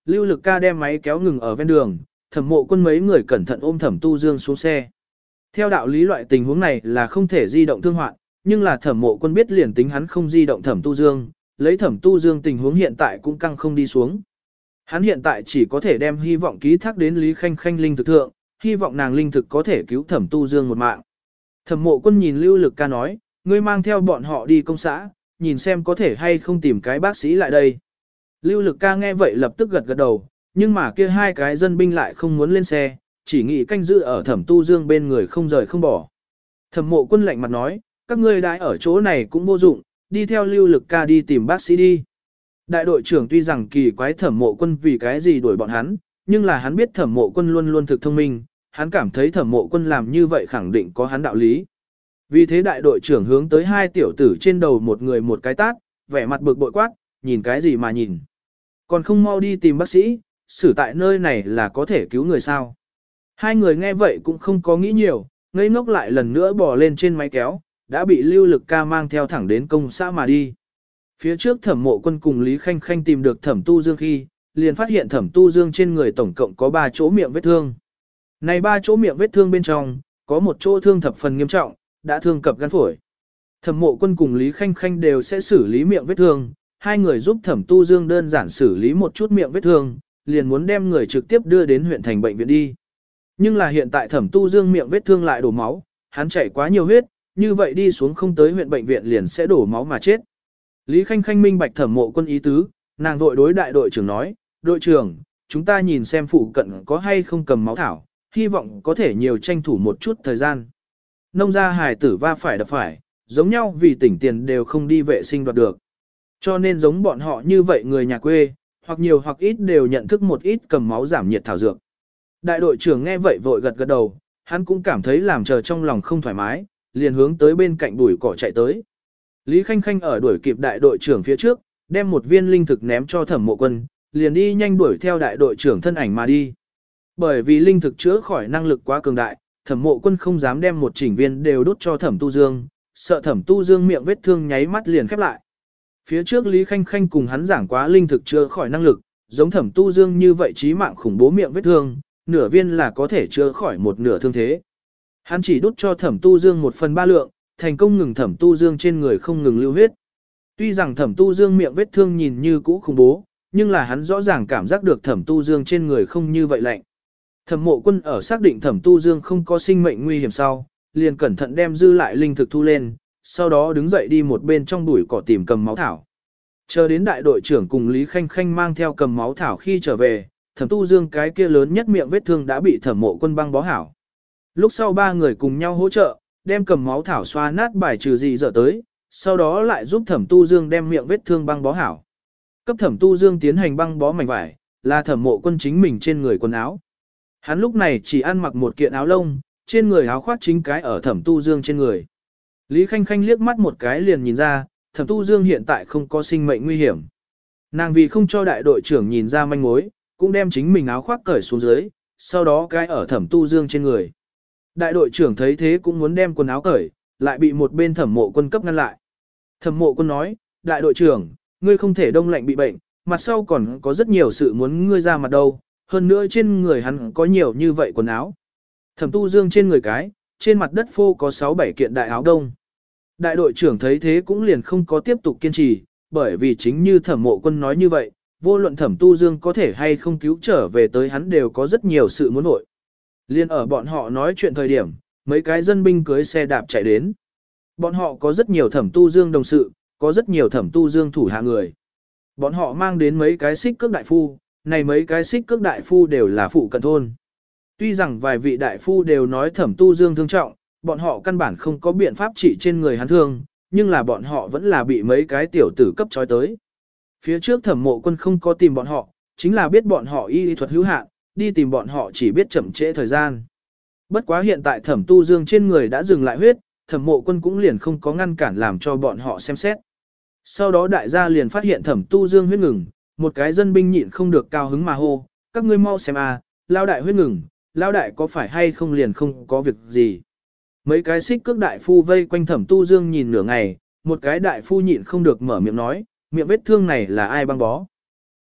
Lưu Lực Ca đem máy kéo ngừng ở ven đường, Thẩm Mộ Quân mấy người cẩn thận ôm Thẩm Tu Dương xuống xe. Theo đạo lý loại tình huống này là không thể di động thương hoạn, nhưng là Thẩm Mộ Quân biết liền tính hắn không di động Thẩm Tu Dương, lấy Thẩm Tu Dương tình huống hiện tại cũng căng không đi xuống. Hắn hiện tại chỉ có thể đem hy vọng ký thác đến Lý Khanh Khanh linh thực thượng, hy vọng nàng linh thực có thể cứu Thẩm Tu Dương một mạng. Thẩm Mộ Quân nhìn Lưu Lực Ca nói, ngươi mang theo bọn họ đi công xã, nhìn xem có thể hay không tìm cái bác sĩ lại đây. Lưu Lực Ca nghe vậy lập tức gật gật đầu, nhưng mà kia hai cái dân binh lại không muốn lên xe, chỉ nghĩ canh giữ ở Thẩm Tu Dương bên người không rời không bỏ. Thẩm Mộ Quân lạnh mặt nói, các ngươi đãi ở chỗ này cũng vô dụng, đi theo Lưu Lực Ca đi tìm bác sĩ đi. Đại đội trưởng tuy rằng kỳ quái Thẩm Mộ Quân vì cái gì đuổi bọn hắn, nhưng là hắn biết Thẩm Mộ Quân luôn luôn thực thông minh, hắn cảm thấy Thẩm Mộ Quân làm như vậy khẳng định có hắn đạo lý. Vì thế đại đội trưởng hướng tới hai tiểu tử trên đầu một người một cái tát, vẻ mặt bực bội quát, nhìn cái gì mà nhìn. Còn không mau đi tìm bác sĩ, xử tại nơi này là có thể cứu người sao. Hai người nghe vậy cũng không có nghĩ nhiều, ngây ngốc lại lần nữa bò lên trên máy kéo, đã bị Lưu Lực Ca mang theo thẳng đến công xã mà đi. Phía trước Thẩm Mộ Quân cùng Lý Khanh Khanh tìm được Thẩm Tu Dương khi, liền phát hiện Thẩm Tu Dương trên người tổng cộng có 3 chỗ miệng vết thương. Này 3 chỗ miệng vết thương bên trong, có một chỗ thương thập phần nghiêm trọng, đã thương cập gan phổi. Thẩm Mộ Quân cùng Lý Khanh Khanh đều sẽ xử lý miệng vết thương, hai người giúp Thẩm Tu Dương đơn giản xử lý một chút miệng vết thương, liền muốn đem người trực tiếp đưa đến huyện thành bệnh viện đi. Nhưng là hiện tại Thẩm Tu Dương miệng vết thương lại đổ máu, hắn chảy quá nhiều huyết, như vậy đi xuống không tới huyện bệnh viện liền sẽ đổ máu mà chết. Lý Khanh Khanh minh bạch Thẩm Mộ Quân ý tứ, nàng vội đối đại đội trưởng nói, đội trưởng, chúng ta nhìn xem phụ cận có hay không cầm máu thảo, hy vọng có thể nhiều tranh thủ một chút thời gian. Nông gia hài tử va phải đập phải, giống nhau vì tỉnh tiền đều không đi vệ sinh đoạt được. Cho nên giống bọn họ như vậy người nhà quê, hoặc nhiều hoặc ít đều nhận thức một ít cầm máu giảm nhiệt thảo dược. Đại đội trưởng nghe vậy vội gật gật đầu, hắn cũng cảm thấy làm chờ trong lòng không thoải mái, liền hướng tới bên cạnh bụi cỏ chạy tới. Lý Khanh Khanh ở đuổi kịp đại đội trưởng phía trước, đem một viên linh thực ném cho Thẩm Mộ Quân, liền đi nhanh đuổi theo đại đội trưởng thân ảnh mà đi. Bởi vì linh thực chữa khỏi năng lực quá cường đại, Thẩm Mộ Quân không dám đem một chỉnh viên đều đút cho Thẩm Tu Dương, sợ Thẩm Tu Dương miệng vết thương nháy mắt liền khép lại. Phía trước Lý Khanh Khanh cùng hắn giảng quá linh thực chữa khỏi năng lực, giống Thẩm Tu Dương như vậy chí mạng khủng bố miệng vết thương, nửa viên là có thể chữa khỏi một nửa thương thế. Hắn chỉ đút cho Thẩm Tu Dương 1/3 lượng, thành công ngừng Thẩm Tu Dương trên người không ngừng lưu huyết. Tuy rằng Thẩm Tu Dương miệng vết thương nhìn như cũ khủng bố, nhưng là hắn rõ ràng cảm giác được Thẩm Tu Dương trên người không như vậy lạnh. Thẩm Mộ Quân ở xác định Thẩm Tu Dương không có sinh mệnh nguy hiểm sau, liền cẩn thận đem dư lại linh thực thu lên, sau đó đứng dậy đi một bên trong bụi cỏ tìm cầm máu thảo. Chờ đến đại đội trưởng cùng Lý Khanh Khanh mang theo cầm máu thảo khi trở về, Thẩm Tu Dương cái kia lớn nhất miệng vết thương đã bị Thẩm Mộ Quân băng bó hảo. Lúc sau ba người cùng nhau hỗ trợ, đem cầm máu thảo xoa nát bài trừ gì dở tới, sau đó lại giúp Thẩm Tu Dương đem miệng vết thương băng bó hảo. Cấp Thẩm Tu Dương tiến hành băng bó mảnh vải, là Thẩm Mộ Quân chính mình trên người quần áo. Hắn lúc này chỉ ăn mặc một kiện áo lông, trên người áo khoác chính cái ở Thẩm Tu Dương trên người. Lý Khanh Khanh liếc mắt một cái liền nhìn ra, Thẩm Tu Dương hiện tại không có sinh mệnh nguy hiểm. Nàng vì không cho đại đội trưởng nhìn ra manh mối, cũng đem chính mình áo khoác cởi xuống dưới, sau đó cái ở Thẩm Tu Dương trên người. Đại đội trưởng thấy thế cũng muốn đem quần áo cởi, lại bị một bên Thẩm Mộ Quân cấp ngăn lại. Thẩm Mộ Quân nói, đại đội trưởng, ngươi không thể đông lạnh bị bệnh, mặt sau còn có rất nhiều sự muốn ngươi ra mặt đâu, hơn nữa trên người hắn có nhiều như vậy quần áo. Thẩm Tu Dương trên người cái, trên mặt đất phô có 6-7 kiện đại áo đông. Đại đội trưởng thấy thế cũng liền không có tiếp tục kiên trì, bởi vì chính như Thẩm Mộ Quân nói như vậy, vô luận Thẩm Tu Dương có thể hay không cứu trở về tới hắn đều có rất nhiều sự muốn nội. Liên ở bọn họ nói chuyện thời điểm, mấy cái dân binh cưới xe đạp chạy đến. Bọn họ có rất nhiều Thẩm Tu Dương đồng sự, có rất nhiều Thẩm Tu Dương thủ hạ người. Bọn họ mang đến mấy cái xích cước đại phu, này mấy cái xích cước đại phu đều là phụ cận thôn. Tuy rằng vài vị đại phu đều nói Thẩm Tu Dương thương trọng, bọn họ căn bản không có biện pháp trị trên người hắn thương, nhưng là bọn họ vẫn là bị mấy cái tiểu tử cấp trói tới. Phía trước Thẩm Mộ Quân không có tìm bọn họ, chính là biết bọn họ y thuật hữu hạn, đi tìm bọn họ chỉ biết chậm trễ thời gian. Bất quá hiện tại Thẩm Tu Dương trên người đã dừng lại huyết, Thẩm Mộ Quân cũng liền không có ngăn cản làm cho bọn họ xem xét. Sau đó đại gia liền phát hiện Thẩm Tu Dương huyết ngừng, một cái dân binh nhịn không được cao hứng mà hô, các ngươi mau xem à, lao đại huyết ngừng, lao đại có phải hay không liền không có việc gì. Mấy cái xích cước đại phu vây quanh Thẩm Tu Dương nhìn nửa ngày, một cái đại phu nhịn không được mở miệng nói, miệng vết thương này là ai băng bó.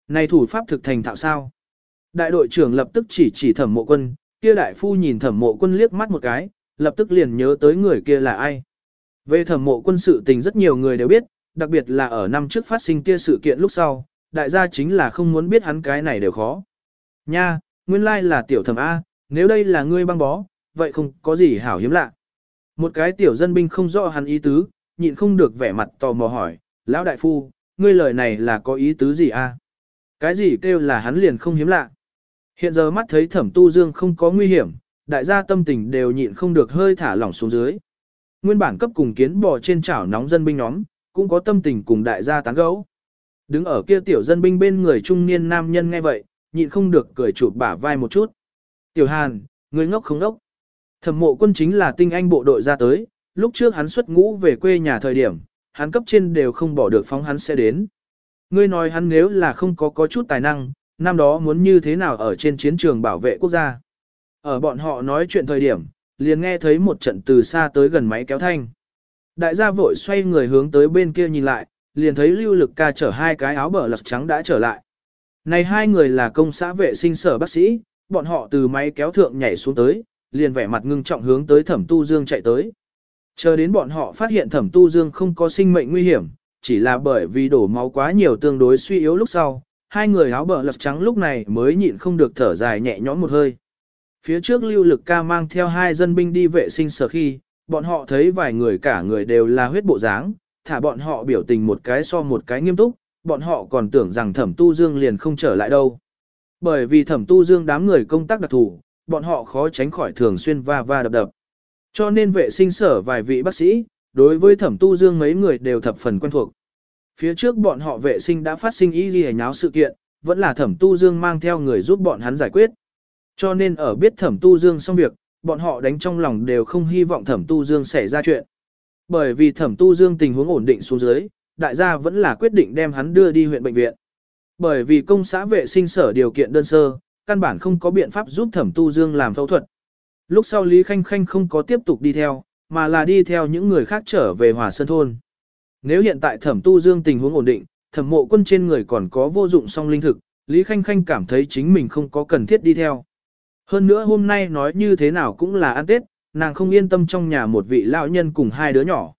Này thủ pháp thực thành thạo sao? Đại đội trưởng lập tức chỉ chỉ Thẩm Mộ Quân, kia đại phu nhìn Thẩm Mộ Quân liếc mắt một cái, lập tức liền nhớ tới người kia là ai. Về Thẩm Mộ Quân sự tình rất nhiều người đều biết, đặc biệt là ở năm trước phát sinh kia sự kiện lúc sau, đại gia chính là không muốn biết hắn cái này đều khó. Nha, nguyên lai là tiểu Thẩm A, nếu đây là ngươi băng bó, vậy không có gì hảo hiếm lạ. Một cái tiểu dân binh không rõ hắn ý tứ, nhịn không được vẻ mặt tò mò hỏi, lão đại phu, ngươi lời này là có ý tứ gì a? Cái gì kêu là hắn liền không hiếm lạ? Hiện giờ mắt thấy Thẩm Tu Dương không có nguy hiểm, đại gia tâm tình đều nhịn không được hơi thả lỏng xuống dưới. Nguyên bản cấp cùng kiến bò trên chảo nóng dân binh nhóm, cũng có tâm tình cùng đại gia tán gẫu. Đứng ở kia tiểu dân binh bên người trung niên nam nhân nghe vậy, nhịn không được cười chụp bả vai một chút. Tiểu Hàn, ngươi ngốc không ngốc? Thẩm Mộ Quân chính là tinh anh bộ đội ra tới, lúc trước hắn xuất ngũ về quê nhà thời điểm, hắn cấp trên đều không bỏ được phóng hắn sẽ đến. Ngươi nói hắn nếu là không có chút tài năng, năm đó muốn như thế nào ở trên chiến trường bảo vệ quốc gia. Ở bọn họ nói chuyện thời điểm, liền nghe thấy một trận từ xa tới gần máy kéo thanh. Đại gia vội xoay người hướng tới bên kia nhìn lại, liền thấy Lưu Lực Ca chở hai cái áo bờ lật trắng đã trở lại. Này hai người là công xã vệ sinh sở bác sĩ, bọn họ từ máy kéo thượng nhảy xuống tới, liền vẻ mặt ngưng trọng hướng tới Thẩm Tu Dương chạy tới. Chờ đến bọn họ phát hiện Thẩm Tu Dương không có sinh mệnh nguy hiểm, chỉ là bởi vì đổ máu quá nhiều tương đối suy yếu lúc sau, hai người áo bờ lật trắng lúc này mới nhịn không được thở dài nhẹ nhõm một hơi. Phía trước Lưu Lực Ca mang theo hai dân binh đi vệ sinh sở khi, bọn họ thấy vài người cả người đều là huyết bộ dáng, thả bọn họ biểu tình một cái so một cái nghiêm túc, bọn họ còn tưởng rằng Thẩm Tu Dương liền không trở lại đâu. Bởi vì Thẩm Tu Dương đám người công tác đặc thù, bọn họ khó tránh khỏi thường xuyên va va đập đập. Cho nên vệ sinh sở vài vị bác sĩ, đối với Thẩm Tu Dương mấy người đều thập phần quen thuộc. Phía trước bọn họ vệ sinh đã phát sinh ý gì nháo sự kiện, vẫn là Thẩm Tu Dương mang theo người giúp bọn hắn giải quyết. Cho nên ở biết Thẩm Tu Dương xong việc, bọn họ đánh trong lòng đều không hy vọng Thẩm Tu Dương xảy ra chuyện. Bởi vì Thẩm Tu Dương tình huống ổn định xuống dưới, đại gia vẫn là quyết định đem hắn đưa đi huyện bệnh viện. Bởi vì công xã vệ sinh sở điều kiện đơn sơ, căn bản không có biện pháp giúp Thẩm Tu Dương làm phẫu thuật. Lúc sau Lý Khanh Khanh không có tiếp tục đi theo, mà là đi theo những người khác trở về Hòa Sơn thôn. Nếu hiện tại Thẩm Tu Dương tình huống ổn định, Thẩm Mộ Quân trên người còn có vô dụng song linh thực, Lý Khanh Khanh cảm thấy chính mình không có cần thiết đi theo. Hơn nữa hôm nay nói như thế nào cũng là ăn Tết, nàng không yên tâm trong nhà một vị lão nhân cùng hai đứa nhỏ.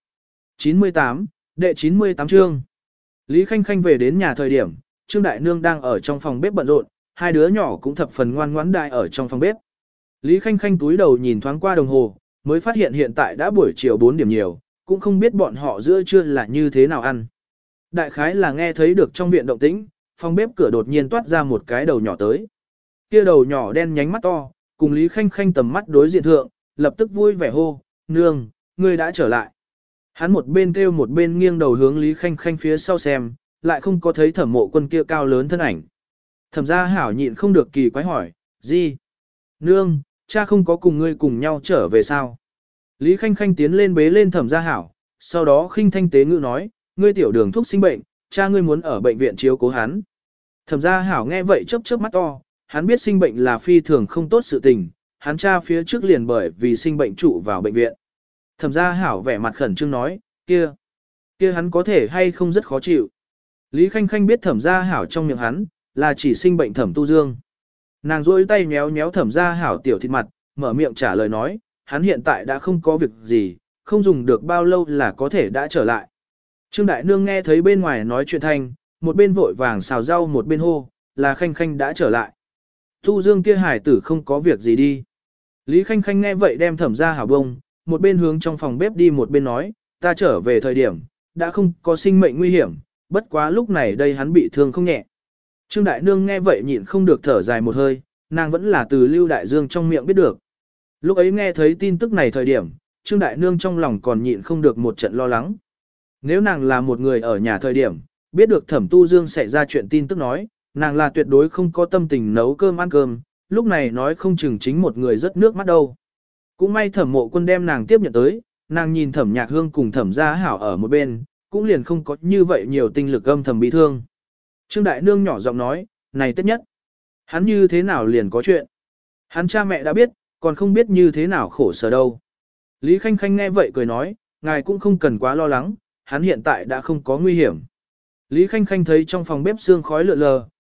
98, đệ 98 chương. Lý Khanh Khanh về đến nhà thời điểm, Trương Đại Nương đang ở trong phòng bếp bận rộn, hai đứa nhỏ cũng thập phần ngoan ngoãn đại ở trong phòng bếp. Lý Khanh Khanh túi đầu nhìn thoáng qua đồng hồ, mới phát hiện hiện tại đã buổi chiều 4 điểm nhiều, cũng không biết bọn họ giữa trưa là như thế nào ăn. Đại khái là nghe thấy được trong viện động tĩnh, phòng bếp cửa đột nhiên toát ra một cái đầu nhỏ tới. Kia đầu nhỏ đen nhánh mắt to, cùng Lý Khanh Khanh tầm mắt đối diện thượng, lập tức vui vẻ hô, nương, ngươi đã trở lại. Hắn một bên kêu một bên nghiêng đầu hướng Lý Khanh Khanh phía sau xem, lại không có thấy Thẩm Mộ Quân kia cao lớn thân ảnh. Thẩm gia hảo nhịn không được kỳ quái hỏi, gì? Nương, cha không có cùng ngươi cùng nhau trở về sao? Lý Khanh Khanh tiến lên bế lên Thẩm gia hảo, sau đó khinh thanh tế ngữ nói, ngươi tiểu đường thuốc sinh bệnh, cha ngươi muốn ở bệnh viện chiếu cố hắn. Thẩm gia hảo nghe vậy chớp chớp mắt to, hắn biết sinh bệnh là phi thường không tốt sự tình, hắn cha phía trước liền bởi vì sinh bệnh trụ vào bệnh viện. Thẩm gia hảo vẻ mặt khẩn trương nói, kia hắn có thể hay không rất khó chịu. Lý Khanh Khanh biết Thẩm gia hảo trong miệng hắn, là chỉ sinh bệnh Thẩm Tu Dương. Nàng rỗi tay nhéo nhéo Thẩm gia hảo tiểu thịt mặt, mở miệng trả lời nói, hắn hiện tại đã không có việc gì, không dùng được bao lâu là có thể đã trở lại. Trương Đại Nương nghe thấy bên ngoài nói chuyện thanh, một bên vội vàng xào rau một bên hô, là Khanh Khanh đã trở lại. Tu Dương kia hải tử không có việc gì đi. Lý Khanh Khanh nghe vậy đem Thẩm gia hảo bông, một bên hướng trong phòng bếp đi một bên nói, ta trở về thời điểm, đã không có sinh mệnh nguy hiểm, bất quá lúc này đây hắn bị thương không nhẹ. Trương Đại Nương nghe vậy nhịn không được thở dài một hơi, nàng vẫn là từ Lưu Đại Dương trong miệng biết được. Lúc ấy nghe thấy tin tức này thời điểm, Trương Đại Nương trong lòng còn nhịn không được một trận lo lắng. Nếu nàng là một người ở nhà thời điểm, biết được Thẩm Tu Dương xảy ra chuyện tin tức nói, nàng là tuyệt đối không có tâm tình nấu cơm ăn cơm, lúc này nói không chừng chính một người rất nước mắt đâu. Cũng may Thẩm Mộ Quân đem nàng tiếp nhận tới, nàng nhìn Thẩm Nhạc Hương cùng Thẩm gia hảo ở một bên, cũng liền không có như vậy nhiều tinh lực âm thầm bị thương. Trương Đại Nương nhỏ giọng nói, này tất nhất. Hắn như thế nào liền có chuyện. Hắn cha mẹ đã biết, còn không biết như thế nào khổ sở đâu. Lý Khanh Khanh nghe vậy cười nói, ngài cũng không cần quá lo lắng, hắn hiện tại đã không có nguy hiểm. Lý Khanh Khanh thấy trong phòng bếp sương khói lượn lờ,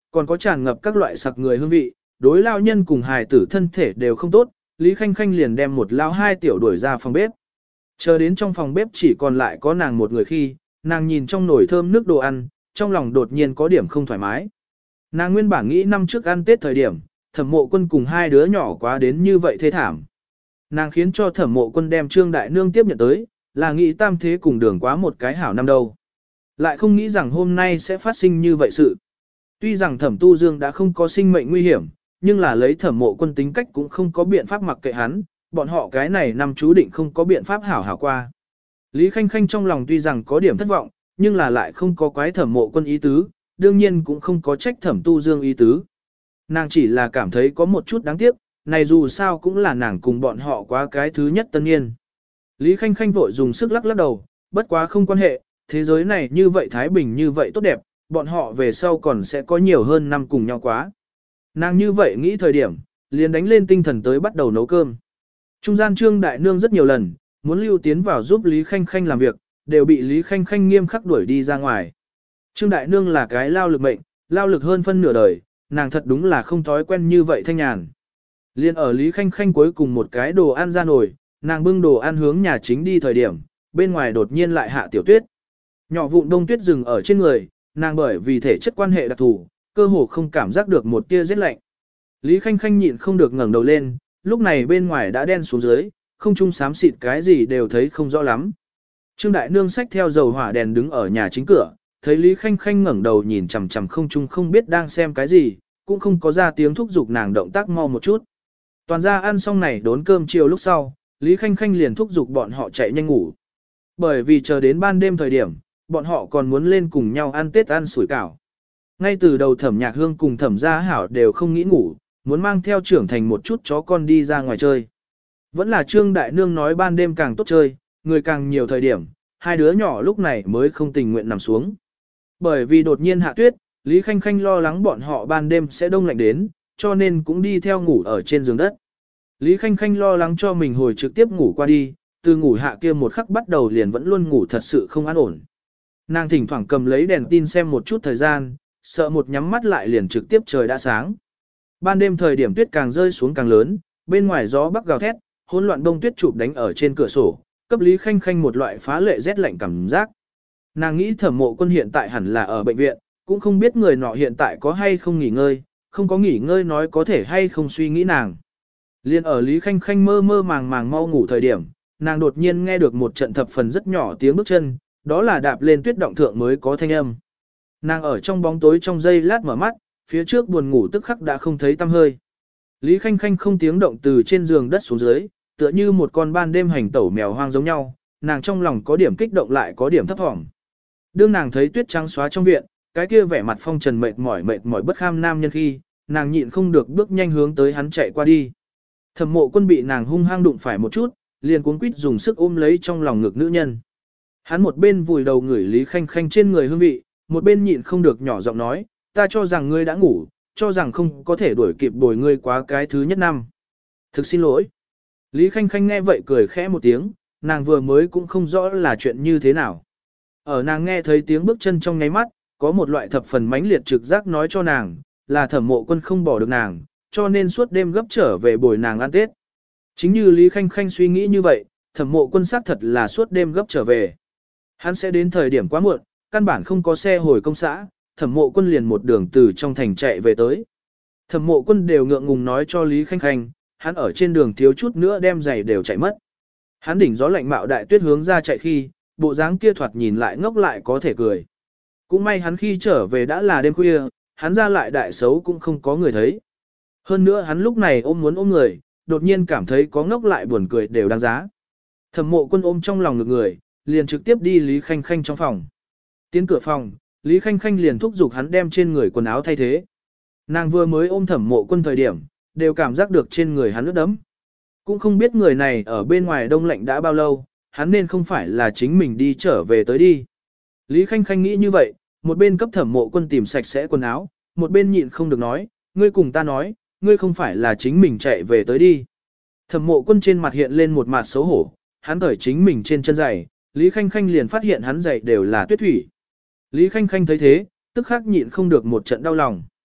còn có tràn ngập các loại sặc người hương vị, đối lao nhân cùng hài tử thân thể đều không tốt, Lý Khanh Khanh liền đem một lao hai tiểu đuổi ra phòng bếp. Chờ đến trong phòng bếp chỉ còn lại có nàng một người khi, nàng nhìn trong nồi thơm nước đồ ăn, trong lòng đột nhiên có điểm không thoải mái. Nàng nguyên bản nghĩ năm trước ăn Tết thời điểm, Thẩm Mộ Quân cùng hai đứa nhỏ quá đến như vậy thê thảm. Nàng khiến cho Thẩm Mộ Quân đem Trương Đại Nương tiếp nhận tới, là nghĩ tam thế cùng đường quá một cái hảo năm đâu. Lại không nghĩ rằng hôm nay sẽ phát sinh như vậy sự. Tuy rằng Thẩm Tu Dương đã không có sinh mệnh nguy hiểm, nhưng là lấy Thẩm Mộ Quân tính cách cũng không có biện pháp mặc kệ hắn, bọn họ cái này năm chú định không có biện pháp hảo hảo qua. Lý Khanh Khanh trong lòng tuy rằng có điểm thất vọng, nhưng là lại không có quái Thẩm Mộ Quân ý tứ, đương nhiên cũng không có trách Thẩm Tu Dương ý tứ. Nàng chỉ là cảm thấy có một chút đáng tiếc, này dù sao cũng là nàng cùng bọn họ quá cái thứ nhất tân niên. Lý Khanh Khanh vội dùng sức lắc lắc đầu, bất quá không quan hệ, thế giới này như vậy thái bình như vậy tốt đẹp, bọn họ về sau còn sẽ có nhiều hơn năm cùng nhau quá. Nàng như vậy nghĩ thời điểm, liền đánh lên tinh thần tới bắt đầu nấu cơm. Trung gian Trương Đại Nương rất nhiều lần, muốn lưu tiến vào giúp Lý Khanh Khanh làm việc, đều bị Lý Khanh Khanh nghiêm khắc đuổi đi ra ngoài. Trương Đại Nương là cái lao lực mệnh, lao lực hơn phân nửa đời, nàng thật đúng là không thói quen như vậy thanh nhàn. Liên ở Lý Khanh Khanh cuối cùng một cái đồ ăn ra nồi, nàng bưng đồ ăn hướng nhà chính đi thời điểm, bên ngoài đột nhiên lại hạ tiểu tuyết. Nhỏ vụn đông tuyết dừng ở trên người, nàng bởi vì thể chất quan hệ đặc thù, cơ hồ không cảm giác được một tia rét lạnh. Lý Khanh Khanh nhịn không được ngẩng đầu lên, lúc này bên ngoài đã đen xuống dưới, không trung xám xịt cái gì đều thấy không rõ lắm. Trương Đại Nương xách theo dầu hỏa đèn đứng ở nhà chính cửa, thấy Lý Khanh Khanh ngẩng đầu nhìn chằm chằm không trung không biết đang xem cái gì, cũng không có ra tiếng thúc giục nàng động tác mau một chút. Toàn ra ăn xong này đốn cơm chiều lúc sau, Lý Khanh Khanh liền thúc giục bọn họ chạy nhanh ngủ. Bởi vì chờ đến ban đêm thời điểm, bọn họ còn muốn lên cùng nhau ăn Tết ăn sủi cảo. Ngay từ đầu Thẩm Nhạc Hương cùng Thẩm Gia Hảo đều không nghĩ ngủ, muốn mang theo trưởng thành một chút chó con đi ra ngoài chơi. Vẫn là Trương Đại Nương nói ban đêm càng tốt chơi, người càng nhiều thời điểm, hai đứa nhỏ lúc này mới không tình nguyện nằm xuống. Bởi vì đột nhiên hạ tuyết, Lý Khanh Khanh lo lắng bọn họ ban đêm sẽ đông lạnh đến, cho nên cũng đi theo ngủ ở trên giường đất. Lý Khanh Khanh lo lắng cho mình hồi trực tiếp ngủ qua đi, từ ngủ hạ kia một khắc bắt đầu liền vẫn luôn ngủ thật sự không an ổn. Nàng thỉnh thoảng cầm lấy đèn tin xem một chút thời gian, sợ một nhắm mắt lại liền trực tiếp trời đã sáng. Ban đêm thời điểm tuyết càng rơi xuống càng lớn, bên ngoài gió bắc gào thét, hỗn loạn bông tuyết chụp đánh ở trên cửa sổ, cấp Lý Khanh Khanh một loại phá lệ rét lạnh cảm giác. Nàng nghĩ Thẩm Mộ Quân hiện tại hẳn là ở bệnh viện, cũng không biết người nọ hiện tại có hay không nghỉ ngơi, không có nghỉ ngơi nói có thể hay không suy nghĩ nàng. Liên ở Lý Khanh Khanh mơ mơ màng màng mau ngủ thời điểm, nàng đột nhiên nghe được một trận thập phần rất nhỏ tiếng bước chân, đó là đạp lên tuyết động thượng mới có thanh âm. Nàng ở trong bóng tối trong giây lát mở mắt, phía trước buồn ngủ tức khắc đã không thấy tăm hơi. Lý Khanh Khanh không tiếng động từ trên giường đất xuống dưới, tựa như một con ban đêm hành tẩu mèo hoang giống nhau, nàng trong lòng có điểm kích động lại có điểm thấp thỏm. Đương nàng thấy tuyết trắng xóa trong viện, cái kia vẻ mặt phong trần mệt mỏi bất kham nam nhân khi, nàng nhịn không được bước nhanh hướng tới hắn chạy qua đi. Thẩm Mộ Quân bị nàng hung hăng đụng phải một chút, liền cuống quýt dùng sức ôm lấy trong lòng ngực nữ nhân. Hắn một bên vùi đầu ngửi Lý Khanh Khanh trên người hương vị, một bên nhịn không được nhỏ giọng nói, ta cho rằng ngươi đã ngủ, cho rằng không có thể đuổi kịp bồi ngươi quá cái thứ nhất năm. Thực xin lỗi. Lý Khanh Khanh nghe vậy cười khẽ một tiếng, nàng vừa mới cũng không rõ là chuyện như thế nào. Ở nàng nghe thấy tiếng bước chân trong nháy mắt, có một loại thập phần mãnh liệt trực giác nói cho nàng, là Thẩm Mộ Quân không bỏ được nàng, cho nên suốt đêm gấp trở về bồi nàng ăn Tết. Chính như Lý Khanh Khanh suy nghĩ như vậy, Thẩm Mộ Quân xác thật là suốt đêm gấp trở về. Hắn sẽ đến thời điểm quá muộn, căn bản không có xe hồi công xã, Thẩm Mộ Quân liền một đường từ trong thành chạy về tới. Thẩm Mộ Quân đều ngượng ngùng nói cho Lý Khanh Khanh, hắn ở trên đường thiếu chút nữa đem giày đều chạy mất. Hắn đỉnh gió lạnh mạo đại tuyết hướng ra chạy khi, bộ dáng kia thoạt nhìn lại ngốc lại có thể cười. Cũng may hắn khi trở về đã là đêm khuya, hắn ra lại đại xấu cũng không có người thấy. Hơn nữa hắn lúc này muốn ôm người, đột nhiên cảm thấy có ngốc lại buồn cười đều đáng giá. Thẩm Mộ Quân ôm trong lòng ngực người, liền trực tiếp đi Lý Khanh Khanh trong phòng. Tiến cửa phòng, Lý Khanh Khanh liền thúc giục hắn đem trên người quần áo thay thế. Nàng vừa mới ôm Thẩm Mộ Quân thời điểm, đều cảm giác được trên người hắn ướt đẫm. Cũng không biết người này ở bên ngoài đông lạnh đã bao lâu, hắn nên không phải là chính mình đi trở về tới đi. Lý Khanh Khanh nghĩ như vậy, một bên cấp Thẩm Mộ Quân tìm sạch sẽ quần áo, một bên nhịn không được nói, ngươi cùng ta nói, ngươi không phải là chính mình chạy về tới đi. Thẩm Mộ Quân trên mặt hiện lên một mặt xấu hổ, hắn cởi chính mình trên chân giày, Lý Khanh Khanh liền phát hiện hắn giày đều là tuyết thủy. Lý Khanh Khanh thấy thế, tức khắc nhịn không được một trận đau lòng.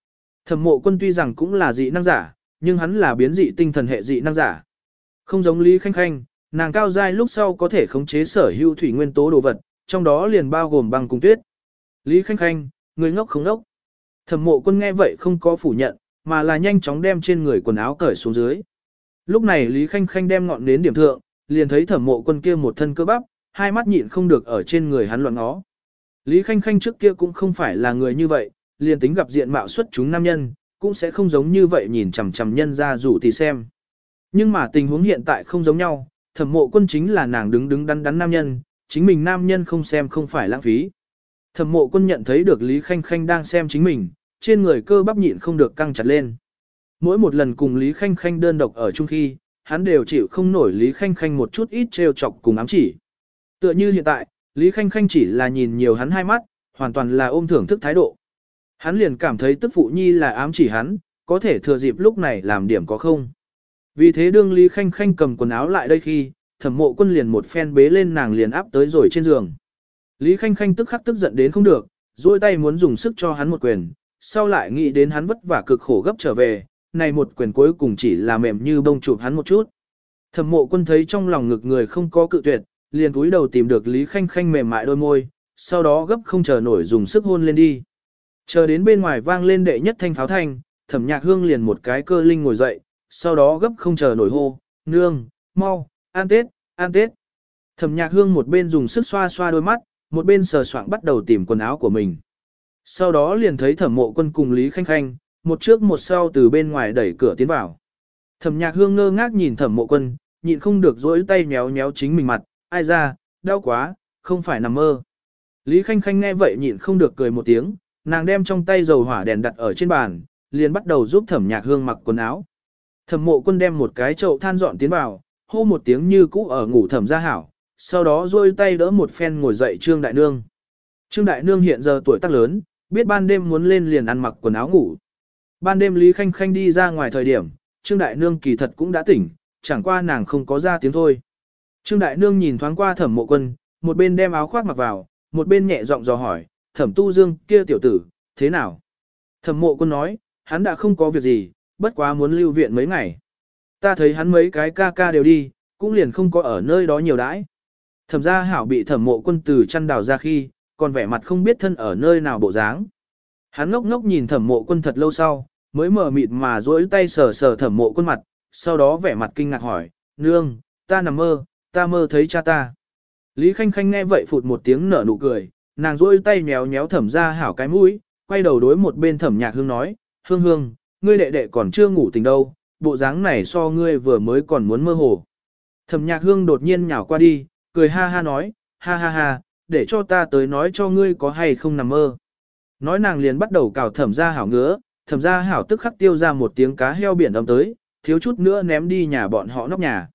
Thẩm Mộ Quân tuy rằng cũng là dị năng giả, nhưng hắn là biến dị tinh thần hệ dị năng giả. Không giống Lý Khanh Khanh, nàng cao giai lúc sau có thể khống chế sở hữu thủy nguyên tố đồ vật, trong đó liền bao gồm băng cùng tuyết. Lý Khanh Khanh, người ngốc không ngốc. Thẩm Mộ Quân nghe vậy không có phủ nhận, mà là nhanh chóng đem trên người quần áo cởi xuống dưới. Lúc này Lý Khanh Khanh đem ngọn nến điểm thượng, liền thấy Thẩm Mộ Quân kia một thân cơ bắp, hai mắt nhịn không được ở trên người hắn loạn ngó. Lý Khanh Khanh trước kia cũng không phải là người như vậy, liền tính gặp diện mạo xuất chúng nam nhân, cũng sẽ không giống như vậy nhìn chằm chằm nhân ra rủ thì xem. Nhưng mà tình huống hiện tại không giống nhau, Thẩm Mộ Quân chính là nàng đứng đứng đắn đắn nam nhân, chính mình nam nhân không xem không phải lãng phí. Thẩm Mộ Quân nhận thấy được Lý Khanh Khanh đang xem chính mình, trên người cơ bắp nhịn không được căng chặt lên. Mỗi một lần cùng Lý Khanh Khanh đơn độc ở chung khi, hắn đều chịu không nổi Lý Khanh Khanh một chút ít trêu chọc cùng ám chỉ. Tựa như hiện tại, Lý Khanh Khanh chỉ là nhìn nhiều hắn hai mắt, hoàn toàn là ôm thưởng thức thái độ. Hắn liền cảm thấy tức phụ nhi là ám chỉ hắn, có thể thừa dịp lúc này làm điểm có không. Vì thế đương Lý Khanh Khanh cầm quần áo lại đây khi, Thẩm Mộ Quân liền một phen bế lên nàng liền áp tới rồi trên giường. Lý Khanh Khanh tức khắc tức giận đến không được, duỗi tay muốn dùng sức cho hắn một quyền, sau lại nghĩ đến hắn vất vả cực khổ gấp trở về, này một quyền cuối cùng chỉ là mềm như bông chụp hắn một chút. Thẩm Mộ Quân thấy trong lòng ngực người không có cự tuyệt, liền cúi đầu tìm được Lý Khanh Khanh mềm mại đôi môi, sau đó gấp không chờ nổi dùng sức hôn lên đi. Chờ đến bên ngoài vang lên đệ nhất thanh pháo thanh, Thẩm Nhạc Hương liền một cái cơ linh ngồi dậy, sau đó gấp không chờ nổi hô, nương, mau, ăn Tết, ăn Tết. Thẩm Nhạc Hương một bên dùng sức xoa xoa đôi mắt, một bên sờ soạng bắt đầu tìm quần áo của mình. Sau đó liền thấy Thẩm Mộ Quân cùng Lý Khanh Khanh, một trước một sau từ bên ngoài đẩy cửa tiến vào. Thẩm Nhạc Hương ngơ ngác nhìn Thẩm Mộ Quân, nhịn không được dỗi tay méo méo chính mình mặt, ai ra, đau quá, không phải nằm mơ. Lý Khanh Khanh nghe vậy nhịn không được cười một tiếng, nàng đem trong tay dầu hỏa đèn đặt ở trên bàn, liền bắt đầu giúp Thẩm Nhạc Hương mặc quần áo. Thẩm Mộ Quân đem một cái chậu than dọn tiến vào, hô một tiếng như cũ ở ngủ Thẩm Gia Hảo, sau đó duỗi tay đỡ một phen ngồi dậy Trương Đại Nương. Trương Đại Nương hiện giờ tuổi tác lớn, biết ban đêm muốn lên liền ăn mặc quần áo ngủ. Ban đêm Lý Khanh Khanh đi ra ngoài thời điểm, Trương Đại Nương kỳ thật cũng đã tỉnh, chẳng qua nàng không có ra tiếng thôi. Trương Đại Nương nhìn thoáng qua Thẩm Mộ Quân, một bên đem áo khoác mặc vào, một bên nhẹ giọng dò hỏi, Thẩm Tu Dương kia tiểu tử, thế nào? Thẩm Mộ Quân nói, hắn đã không có việc gì, bất quá muốn lưu viện mấy ngày. Ta thấy hắn mấy cái ca ca đều đi, cũng liền không có ở nơi đó nhiều đãi. Thẩm Gia Hảo bị Thẩm Mộ Quân từ chăn đào ra khi, còn vẻ mặt không biết thân ở nơi nào bộ dáng. Hắn ngốc ngốc nhìn Thẩm Mộ Quân thật lâu sau, mới mở mịt mà duỗi tay sờ sờ Thẩm Mộ Quân mặt, sau đó vẻ mặt kinh ngạc hỏi, nương, ta nằm mơ, ta mơ thấy cha ta. Lý Khanh Khanh nghe vậy phụt một tiếng nở nụ cười, nàng duỗi tay nhéo nhéo Thẩm Gia Hảo cái mũi, quay đầu đối một bên Thẩm Nhạc Hương nói, Hương Hương, ngươi đệ đệ còn chưa ngủ tỉnh đâu, bộ dáng này so ngươi vừa mới còn muốn mơ hồ. Thẩm Nhạc Hương đột nhiên nhào qua đi, cười ha ha nói, ha ha ha, để cho ta tới nói cho ngươi có hay không nằm mơ. Nói nàng liền bắt đầu cào Thẩm Gia Hảo ngứa, Thẩm Gia Hảo tức khắc tiêu ra một tiếng cá heo biển âm tới, thiếu chút nữa ném đi nhà bọn họ nóc nhà.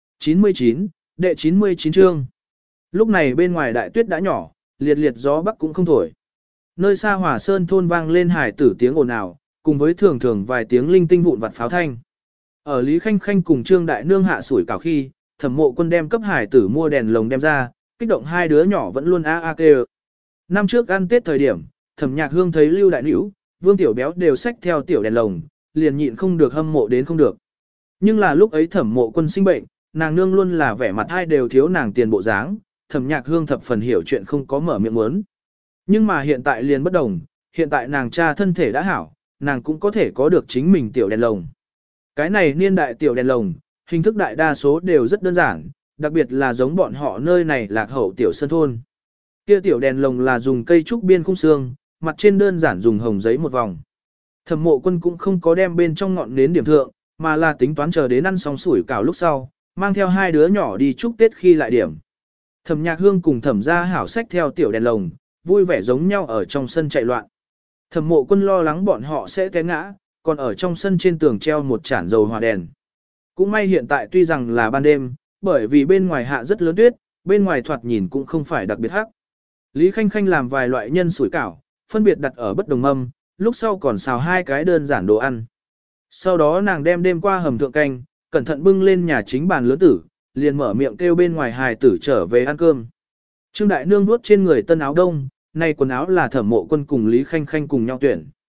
99, đệ 99 chương. Lúc này bên ngoài đại tuyết đã nhỏ, liệt liệt gió bắc cũng không thổi. Nơi xa Hòa Sơn thôn vang lên hải tử tiếng ồn ào, cùng với thường thường vài tiếng linh tinh vụn vặt pháo thanh. Ở Lý Khanh Khanh cùng Trương Đại Nương hạ sủi cảo khi, Thẩm Mộ Quân đem cấp hải tử mua đèn lồng đem ra, kích động hai đứa nhỏ vẫn luôn a a kêu. Năm trước ăn Tết thời điểm, Thẩm Nhạc Hương thấy Lưu Đại Nữu, Vương Tiểu Béo đều xách theo tiểu đèn lồng, liền nhịn không được hâm mộ đến không được. Nhưng là lúc ấy Thẩm Mộ Quân sinh bệnh, nàng nương luôn là vẻ mặt hai đều thiếu nàng tiền bộ dáng, Thẩm Nhạc Hương thập phần hiểu chuyện không có mở miệng muốn. Nhưng mà hiện tại liền bất đồng, hiện tại nàng cha thân thể đã hảo, nàng cũng có thể có được chính mình tiểu đèn lồng. Cái này niên đại tiểu đèn lồng, hình thức đại đa số đều rất đơn giản, đặc biệt là giống bọn họ nơi này lạc hậu tiểu sơn thôn. Kia tiểu đèn lồng là dùng cây trúc biên khung xương, mặt trên đơn giản dùng hồng giấy một vòng. Thẩm Mộ Quân cũng không có đem bên trong ngọn nến điểm thượng, mà là tính toán chờ đến ăn xong sủi cảo lúc sau, mang theo hai đứa nhỏ đi chúc Tết khi lại điểm. Thẩm Nhạc Hương cùng Thẩm Gia Hảo xách theo tiểu đèn lồng, vui vẻ giống nhau ở trong sân chạy loạn. Thẩm Mộ Quân lo lắng bọn họ sẽ té ngã, còn ở trong sân trên tường treo một chản dầu hỏa đèn. Cũng may hiện tại tuy rằng là ban đêm, bởi vì bên ngoài hạ rất lớn tuyết, bên ngoài thoạt nhìn cũng không phải đặc biệt hắc. Lý Khanh Khanh làm vài loại nhân sủi cảo, phân biệt đặt ở bất đồng mâm, lúc sau còn xào hai cái đơn giản đồ ăn. Sau đó nàng đem đêm qua hầm thượng canh, cẩn thận bưng lên nhà chính bàn lớn tử, liền mở miệng kêu bên ngoài hài tử trở về ăn cơm. Trương Đại Nương vuốt trên người tân áo đông, nay quần áo là Thẩm Mộ Quân cùng Lý Khanh Khanh cùng nhau tuyển.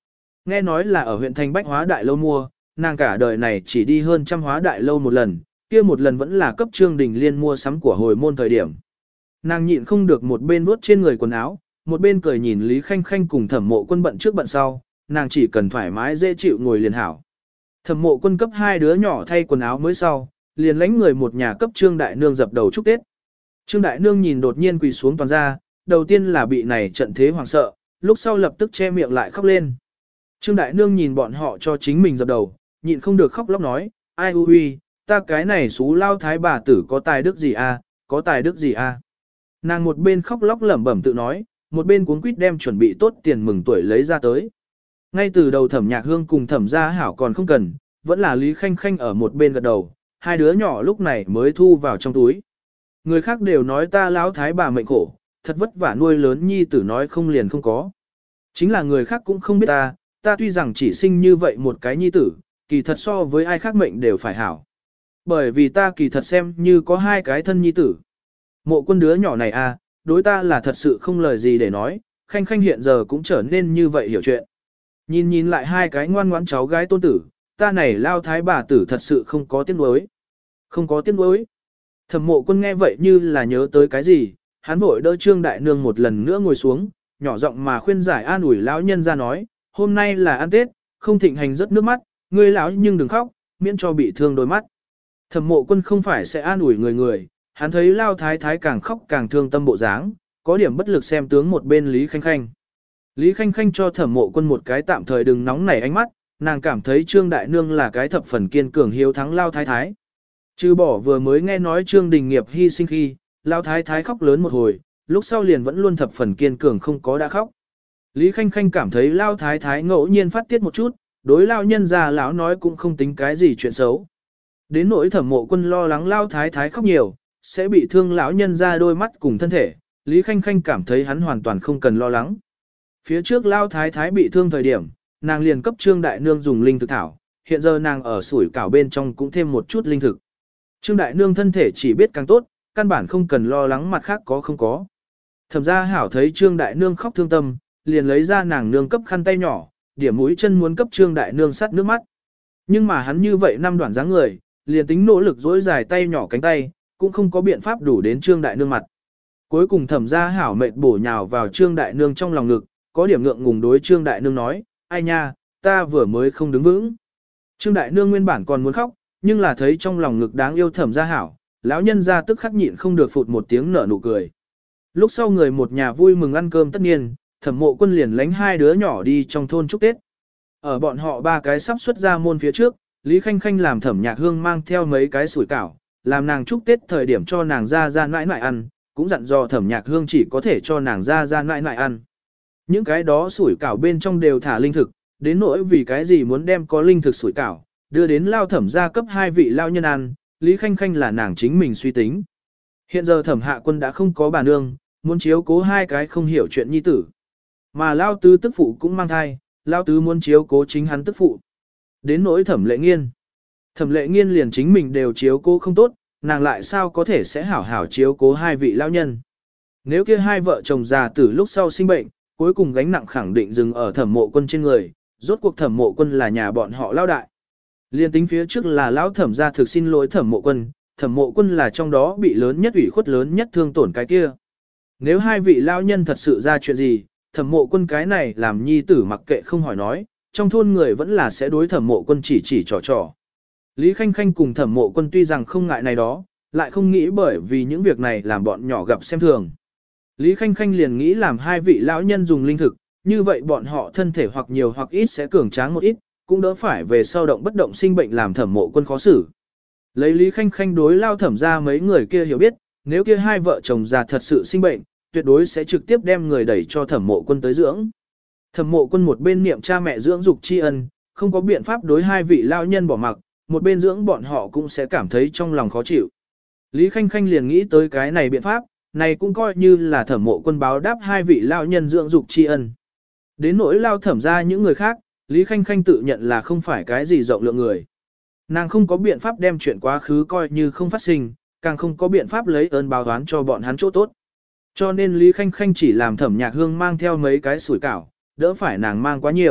Nghe nói là ở huyện thành Bách Hóa Đại Lâu mua, nàng cả đời này chỉ đi hơn trăm Hóa Đại Lâu một lần, kia một lần vẫn là cấp Trương Đình Liên mua sắm của hồi môn thời điểm. Nàng nhịn không được một bên vuốt trên người quần áo, một bên cười nhìn Lý Khanh Khanh cùng Thẩm Mộ Quân bận trước bận sau, nàng chỉ cần thoải mái dễ chịu ngồi liền hảo. Thẩm Mộ Quân cấp hai đứa nhỏ thay quần áo mới sau, liền lãnh người một nhà cấp Trương Đại Nương dập đầu chúc Tết. Trương Đại Nương nhìn đột nhiên quỳ xuống toàn ra, đầu tiên là bị này trận thế hoảng sợ, lúc sau lập tức che miệng lại khóc lên. Trương Đại Nương nhìn bọn họ cho chính mình dập đầu, nhịn không được khóc lóc nói, ai ui, ta cái này xú lao thái bà tử có tài đức gì a, có tài đức gì a. Nàng một bên khóc lóc lẩm bẩm tự nói, một bên cuống quýt đem chuẩn bị tốt tiền mừng tuổi lấy ra tới. Ngay từ đầu Thẩm Nhạc Hương cùng Thẩm Gia Hảo còn không cần, vẫn là Lý Khanh Khanh ở một bên gật đầu, hai đứa nhỏ lúc này mới thu vào trong túi. Người khác đều nói ta lão thái bà mệnh khổ, thật vất vả nuôi lớn nhi tử nói không liền không có. Chính là người khác cũng không biết ta tuy rằng chỉ sinh như vậy một cái nhi tử, kỳ thật so với ai khác mệnh đều phải hảo. Bởi vì ta kỳ thật xem như có hai cái thân nhi tử. Mộ Quân đứa nhỏ này đối ta là thật sự không lời gì để nói, Khanh Khanh hiện giờ cũng trở nên như vậy hiểu chuyện. Nhìn lại hai cái ngoan ngoãn cháu gái tôn tử, ta này lao thái bà tử thật sự không có tiếc nuối. Không có tiếc nuối. Thẩm Mộ Quân nghe vậy như là nhớ tới cái gì, hắn vội đỡ Trương Đại Nương một lần nữa ngồi xuống, nhỏ giọng mà khuyên giải an ủi lão nhân ra nói, hôm nay là ăn Tết, không thịnh hành rất nước mắt, ngươi lão nhưng đừng khóc, miễn cho bị thương đôi mắt. Thẩm Mộ Quân không phải sẽ an ủi người, hắn thấy lao thái thái càng khóc càng thương tâm bộ dáng, có điểm bất lực xem tướng một bên Lý Khanh Khanh. Lý Khanh Khanh cho Thẩm Mộ Quân một cái tạm thời đừng nóng nảy ánh mắt, nàng cảm thấy Trương Đại Nương là cái thập phần kiên cường hiếu thắng lao thái thái. Trừ bỏ vừa mới nghe nói Trương Đình Nghiệp hy sinh khi, lao thái thái khóc lớn một hồi, lúc sau liền vẫn luôn thập phần kiên cường không có đã khóc. Lý Khanh Khanh cảm thấy lao thái thái ngẫu nhiên phát tiết một chút, đối lao nhân già lão nói cũng không tính cái gì chuyện xấu. Đến nỗi Thẩm Mộ Quân lo lắng lao thái thái khóc nhiều, sẽ bị thương lão nhân ra đôi mắt cùng thân thể, Lý Khanh Khanh cảm thấy hắn hoàn toàn không cần lo lắng. Phía trước lao thái thái bị thương thời điểm, nàng liền cấp Trương Đại Nương dùng linh thực thảo, hiện giờ nàng ở sủi cảo bên trong cũng thêm một chút linh thực. Trương Đại Nương thân thể chỉ biết càng tốt, căn bản không cần lo lắng mặt khác có không có. Thẩm Gia Hảo thấy Trương Đại Nương khóc thương tâm, liền lấy ra nàng nương cấp khăn tay nhỏ, điểm mũi chân muốn cấp Trương Đại Nương sắt nước mắt. Nhưng mà hắn như vậy năm đoạn dáng người, liền tính nỗ lực dỗi dài tay nhỏ cánh tay, cũng không có biện pháp đủ đến Trương Đại Nương mặt. Cuối cùng Thẩm Gia Hảo mệt bổ nhào vào Trương Đại Nương trong lòng ngực, có điểm ngượng ngùng đối Trương Đại Nương nói, ai nha, ta vừa mới không đứng vững. Trương Đại Nương nguyên bản còn muốn khóc, nhưng là thấy trong lòng ngực đáng yêu Thẩm Gia Hảo, lão nhân ra tức khắc nhịn không được phụt một tiếng nở nụ cười. Lúc sau người một nhà vui mừng ăn cơm tất nhiên, Thẩm Mộ Quân liền lánh hai đứa nhỏ đi trong thôn chúc Tết. Ở bọn họ ba cái sắp xuất ra môn phía trước, Lý Khanh Khanh làm Thẩm Nhạc Hương mang theo mấy cái sủi cảo, làm nàng chúc Tết thời điểm cho nàng ra nãi nãi ăn, cũng dặn dò Thẩm Nhạc Hương chỉ có thể cho nàng ra nãi nãi ăn. Những cái đó sủi cảo bên trong đều thả linh thực, đến nỗi vì cái gì muốn đem có linh thực sủi cảo, đưa đến lao Thẩm gia cấp hai vị lao nhân ăn, Lý Khanh Khanh là nàng chính mình suy tính. Hiện giờ Thẩm Hạ Quân đã không có bà nương, muốn chiếu cố hai cái không hiểu chuyện nhi tử. Mà lao tứ tức phụ cũng mang thai, lao tứ muốn chiếu cố chính hắn tức phụ. Đến nỗi Thẩm Lệ Nghiên. Thẩm Lệ Nghiên liền chính mình đều chiếu cố không tốt, nàng lại sao có thể sẽ hảo hảo chiếu cố hai vị lao nhân. Nếu kia hai vợ chồng già tử lúc sau sinh bệnh, cuối cùng gánh nặng khẳng định dừng ở Thẩm Mộ Quân trên người, rốt cuộc Thẩm Mộ Quân là nhà bọn họ lao đại. Liên tính phía trước là lão Thẩm gia thực xin lỗi Thẩm Mộ Quân là trong đó bị lớn nhất ủy khuất lớn nhất thương tổn cái kia. Nếu hai vị lao nhân thật sự ra chuyện gì, Thẩm Mộ Quân cái này làm nhi tử mặc kệ không hỏi nói, trong thôn người vẫn là sẽ đối Thẩm Mộ Quân chỉ trò. Lý Khanh Khanh cùng Thẩm Mộ Quân tuy rằng không ngại này đó, lại không nghĩ bởi vì những việc này làm bọn nhỏ gặp xem thường. Lý Khanh Khanh liền nghĩ làm hai vị lão nhân dùng linh thực, như vậy bọn họ thân thể hoặc nhiều hoặc ít sẽ cường tráng một ít, cũng đỡ phải về sau động bất động sinh bệnh làm Thẩm Mộ Quân khó xử. Lấy Lý Khanh Khanh đối lao Thẩm ra mấy người kia hiểu biết, nếu kia hai vợ chồng già thật sự sinh bệnh, tuyệt đối sẽ trực tiếp đem người đẩy cho Thẩm Mộ Quân tới dưỡng. Thẩm Mộ Quân một bên niệm cha mẹ dưỡng dục tri ân, không có biện pháp đối hai vị lao nhân bỏ mặc, một bên dưỡng bọn họ cũng sẽ cảm thấy trong lòng khó chịu. Lý Khanh Khanh liền nghĩ tới cái này biện pháp, này cũng coi như là Thẩm Mộ Quân báo đáp hai vị lao nhân dưỡng dục tri ân. Đến nỗi lao Thẩm ra những người khác, Lý Khanh Khanh tự nhận là không phải cái gì rộng lượng người. Nàng không có biện pháp đem chuyện quá khứ coi như không phát sinh, càng không có biện pháp lấy ơn báo oán cho bọn hắn chỗ tốt. Cho nên Lý Khanh Khanh chỉ làm Thẩm Nhạc Hương mang theo mấy cái sủi cảo, đỡ phải nàng mang quá nhiều,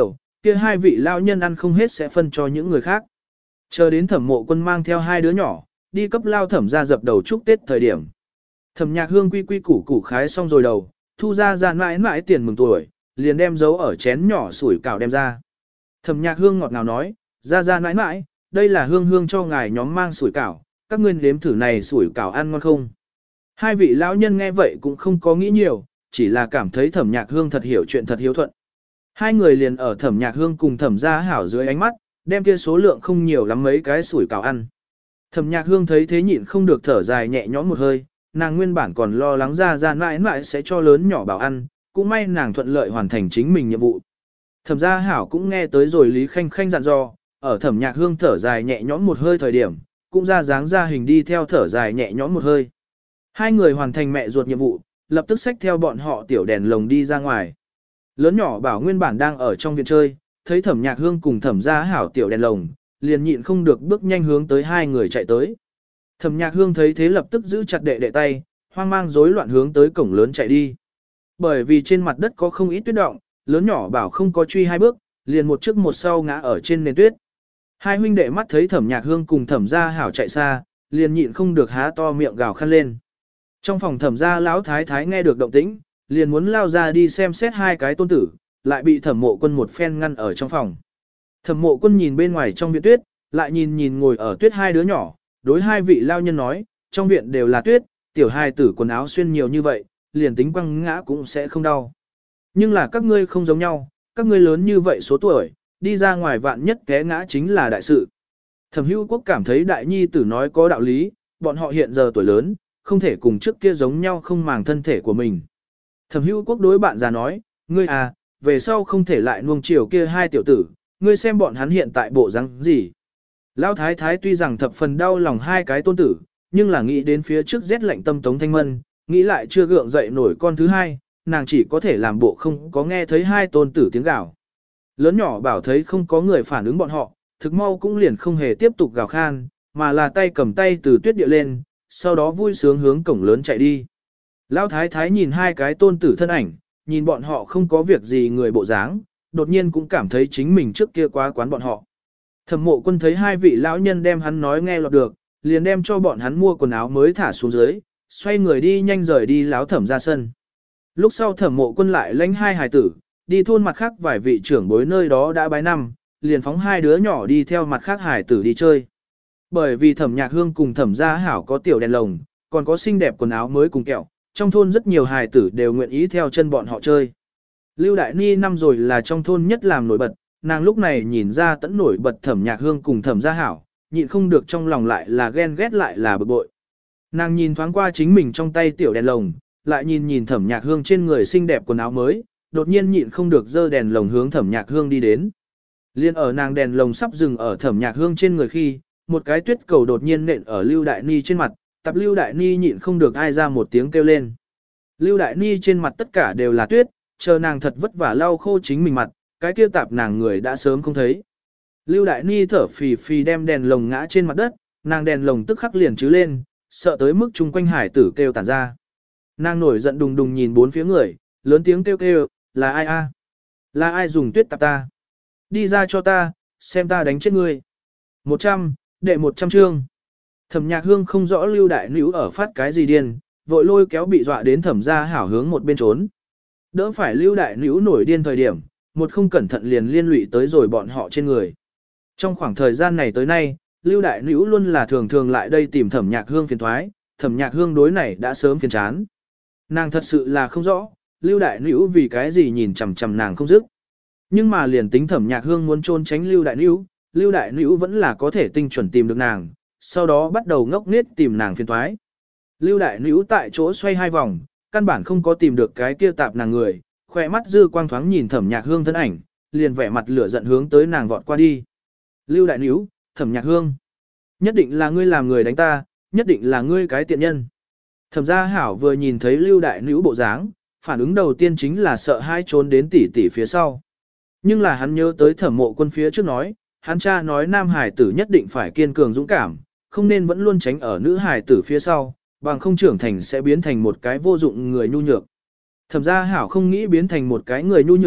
kia hai vị lao nhân ăn không hết sẽ phân cho những người khác. Chờ đến Thẩm Mộ Quân mang theo hai đứa nhỏ, đi cấp lao Thẩm ra dập đầu chúc Tết thời điểm. Thẩm Nhạc Hương quy quy củ củ khái xong rồi đầu, thu ra mãi mãi tiền mừng tuổi, liền đem giấu ở chén nhỏ sủi cảo đem ra. Thẩm Nhạc Hương ngọt ngào nói, ra mãi mãi, đây là Hương Hương cho ngài nhóm mang sủi cảo, các ngươi nếm thử này sủi cảo ăn ngon không? Hai vị lão nhân nghe vậy cũng không có nghĩ nhiều, chỉ là cảm thấy Thẩm Nhạc Hương thật hiểu chuyện thật hiếu thuận. Hai người liền ở Thẩm Nhạc Hương cùng Thẩm Gia Hảo dưới ánh mắt, đem kia số lượng không nhiều lắm mấy cái sủi cảo ăn. Thẩm Nhạc Hương thấy thế nhịn không được thở dài nhẹ nhõm một hơi, nàng nguyên bản còn lo lắng ra mãi mãi sẽ cho lớn nhỏ bảo ăn, cũng may nàng thuận lợi hoàn thành chính mình nhiệm vụ. Thẩm Gia Hảo cũng nghe tới rồi Lý Khanh Khanh dặn dò, ở Thẩm Nhạc Hương thở dài nhẹ nhõm một hơi thời điểm, cũng ra dáng ra hình đi theo thở dài nhẹ nhõm một hơi. Hai người hoàn thành mẹ ruột nhiệm vụ, lập tức xách theo bọn họ tiểu đèn lồng đi ra ngoài. Lớn nhỏ bảo nguyên bản đang ở trong viện chơi, thấy Thẩm Nhạc Hương cùng Thẩm Gia Hảo tiểu đèn lồng, liền nhịn không được bước nhanh hướng tới hai người chạy tới. Thẩm Nhạc Hương thấy thế lập tức giữ chặt đệ đệ tay, hoang mang rối loạn hướng tới cổng lớn chạy đi. Bởi vì trên mặt đất có không ít tuyết động, lớn nhỏ bảo không có truy hai bước, liền một trước một sau ngã ở trên nền tuyết. Hai huynh đệ mắt thấy Thẩm Nhạc Hương cùng Thẩm Gia Hảo chạy xa, liền nhịn không được há to miệng gào khăn lên. Trong phòng Thẩm Gia lão thái thái nghe được động tĩnh, liền muốn lao ra đi xem xét hai cái tôn tử, lại bị Thẩm Mộ Quân một phen ngăn ở trong phòng. Thẩm Mộ Quân nhìn bên ngoài trong viện tuyết, lại nhìn ngồi ở tuyết hai đứa nhỏ, đối hai vị lao nhân nói, trong viện đều là tuyết, tiểu hai tử quần áo xuyên nhiều như vậy, liền tính quăng ngã cũng sẽ không đau. Nhưng là các ngươi không giống nhau, các ngươi lớn như vậy số tuổi, đi ra ngoài vạn nhất té ngã chính là đại sự. Thẩm Hữu Quốc cảm thấy đại nhi tử nói có đạo lý, bọn họ hiện giờ tuổi lớn, không thể cùng trước kia giống nhau không màng thân thể của mình. Thẩm Hữu Quốc đối bạn già nói, ngươi à, về sau không thể lại nuông chiều kia hai tiểu tử, ngươi xem bọn hắn hiện tại bộ răng gì. Lão thái thái tuy rằng thập phần đau lòng hai cái tôn tử, nhưng là nghĩ đến phía trước rét lạnh tâm Tống Thanh Mân, nghĩ lại chưa gượng dậy nổi con thứ hai, nàng chỉ có thể làm bộ không có nghe thấy hai tôn tử tiếng gào. Lớn nhỏ bảo thấy không có người phản ứng bọn họ, thực mau cũng liền không hề tiếp tục gào khan, mà là tay cầm tay từ tuyết địa lên, sau đó vui sướng hướng cổng lớn chạy đi. Lão thái thái nhìn hai cái tôn tử thân ảnh, nhìn bọn họ không có việc gì người bộ dáng, đột nhiên cũng cảm thấy chính mình trước kia quá quán bọn họ. Thẩm Mộ Quân thấy hai vị lão nhân đem hắn nói nghe lọt được, liền đem cho bọn hắn mua quần áo mới thả xuống dưới, xoay người đi nhanh rời đi láo Thẩm ra sân. Lúc sau Thẩm Mộ Quân lại lãnh hai hài tử, đi thôn mặt khác vài vị trưởng bối nơi đó đã bái năm, liền phóng hai đứa nhỏ đi theo mặt khác hài tử đi chơi. Bởi vì Thẩm Nhạc Hương cùng Thẩm Gia Hảo có tiểu đèn lồng, còn có xinh đẹp quần áo mới cùng kẹo, trong thôn rất nhiều hài tử đều nguyện ý theo chân bọn họ chơi. Lưu Đại Ni năm rồi là trong thôn nhất làm nổi bật, nàng lúc này nhìn ra tẫn nổi bật Thẩm Nhạc Hương cùng Thẩm Gia Hảo, nhịn không được trong lòng lại là ghen ghét lại là bực bội. Nàng nhìn thoáng qua chính mình trong tay tiểu đèn lồng, lại nhìn Thẩm Nhạc Hương trên người xinh đẹp quần áo mới, đột nhiên nhịn không được giơ đèn lồng hướng Thẩm Nhạc Hương đi đến. Liên ở nàng đèn lồng sắp dừng ở Thẩm Nhạc Hương trên người khi, một cái tuyết cầu đột nhiên nện ở Lưu Đại Ni trên mặt, tập Lưu Đại Ni nhịn không được ai ra một tiếng kêu lên. Lưu Đại Ni trên mặt tất cả đều là tuyết, chờ nàng thật vất vả lau khô chính mình mặt, cái kia tạp nàng người đã sớm không thấy. Lưu Đại Ni thở phì phì đem đèn lồng ngã trên mặt đất, nàng đèn lồng tức khắc liền chứ lên, sợ tới mức chung quanh hải tử kêu tản ra. Nàng nổi giận đùng đùng nhìn bốn phía người, lớn tiếng kêu kêu, là ai a? Là ai dùng tuyết tạp ta? Đi ra cho ta, xem ta đánh chết ngươi. 100, đệ 100 chương. Thẩm Nhạc Hương không rõ Lưu Đại Nữu ở phát cái gì điên, vội lôi kéo bị dọa đến Thẩm Gia Hảo hướng một bên trốn. Đỡ phải Lưu Đại Nữu nổi điên thời điểm, một không cẩn thận liền liên lụy tới rồi bọn họ trên người. Trong khoảng thời gian này tới nay, Lưu Đại Nữu luôn là thường thường lại đây tìm Thẩm Nhạc Hương phiền thoái, Thẩm Nhạc Hương đối này đã sớm phiền chán. Nàng thật sự là không rõ, Lưu Đại Nữu vì cái gì nhìn chằm chằm nàng không dứt. Nhưng mà liền tính Thẩm Nhạc Hương muốn trốn tránh Lưu Đại Nữu vẫn là có thể tinh chuẩn tìm được nàng, sau đó bắt đầu ngốc nghếch tìm nàng phiền toái. Lưu Đại Nữu tại chỗ xoay hai vòng, căn bản không có tìm được cái kia tạp nàng người, khỏe mắt dư quang thoáng nhìn Thẩm Nhạc Hương thân ảnh, liền vẻ mặt lửa giận hướng tới nàng vọt qua đi. Lưu Đại Nữu, Thẩm Nhạc Hương, nhất định là ngươi làm người đánh ta, nhất định là ngươi cái tiện nhân. Thẩm Gia Hảo vừa nhìn thấy Lưu Đại Nữu bộ dáng, phản ứng đầu tiên chính là sợ hai trốn đến tỷ tỷ phía sau. Nhưng là hắn nhớ tới Thẩm Mộ Quân phía trước nói, hắn cha nói nam hải tử nhất định phải kiên cường dũng cảm, không nên vẫn luôn tránh ở nữ hải tử phía sau, bằng không trưởng thành sẽ biến thành một cái vô dụng người nhu nhược. Thẩm Gia Hảo không nghĩ biến thành một cái người nhu nhược,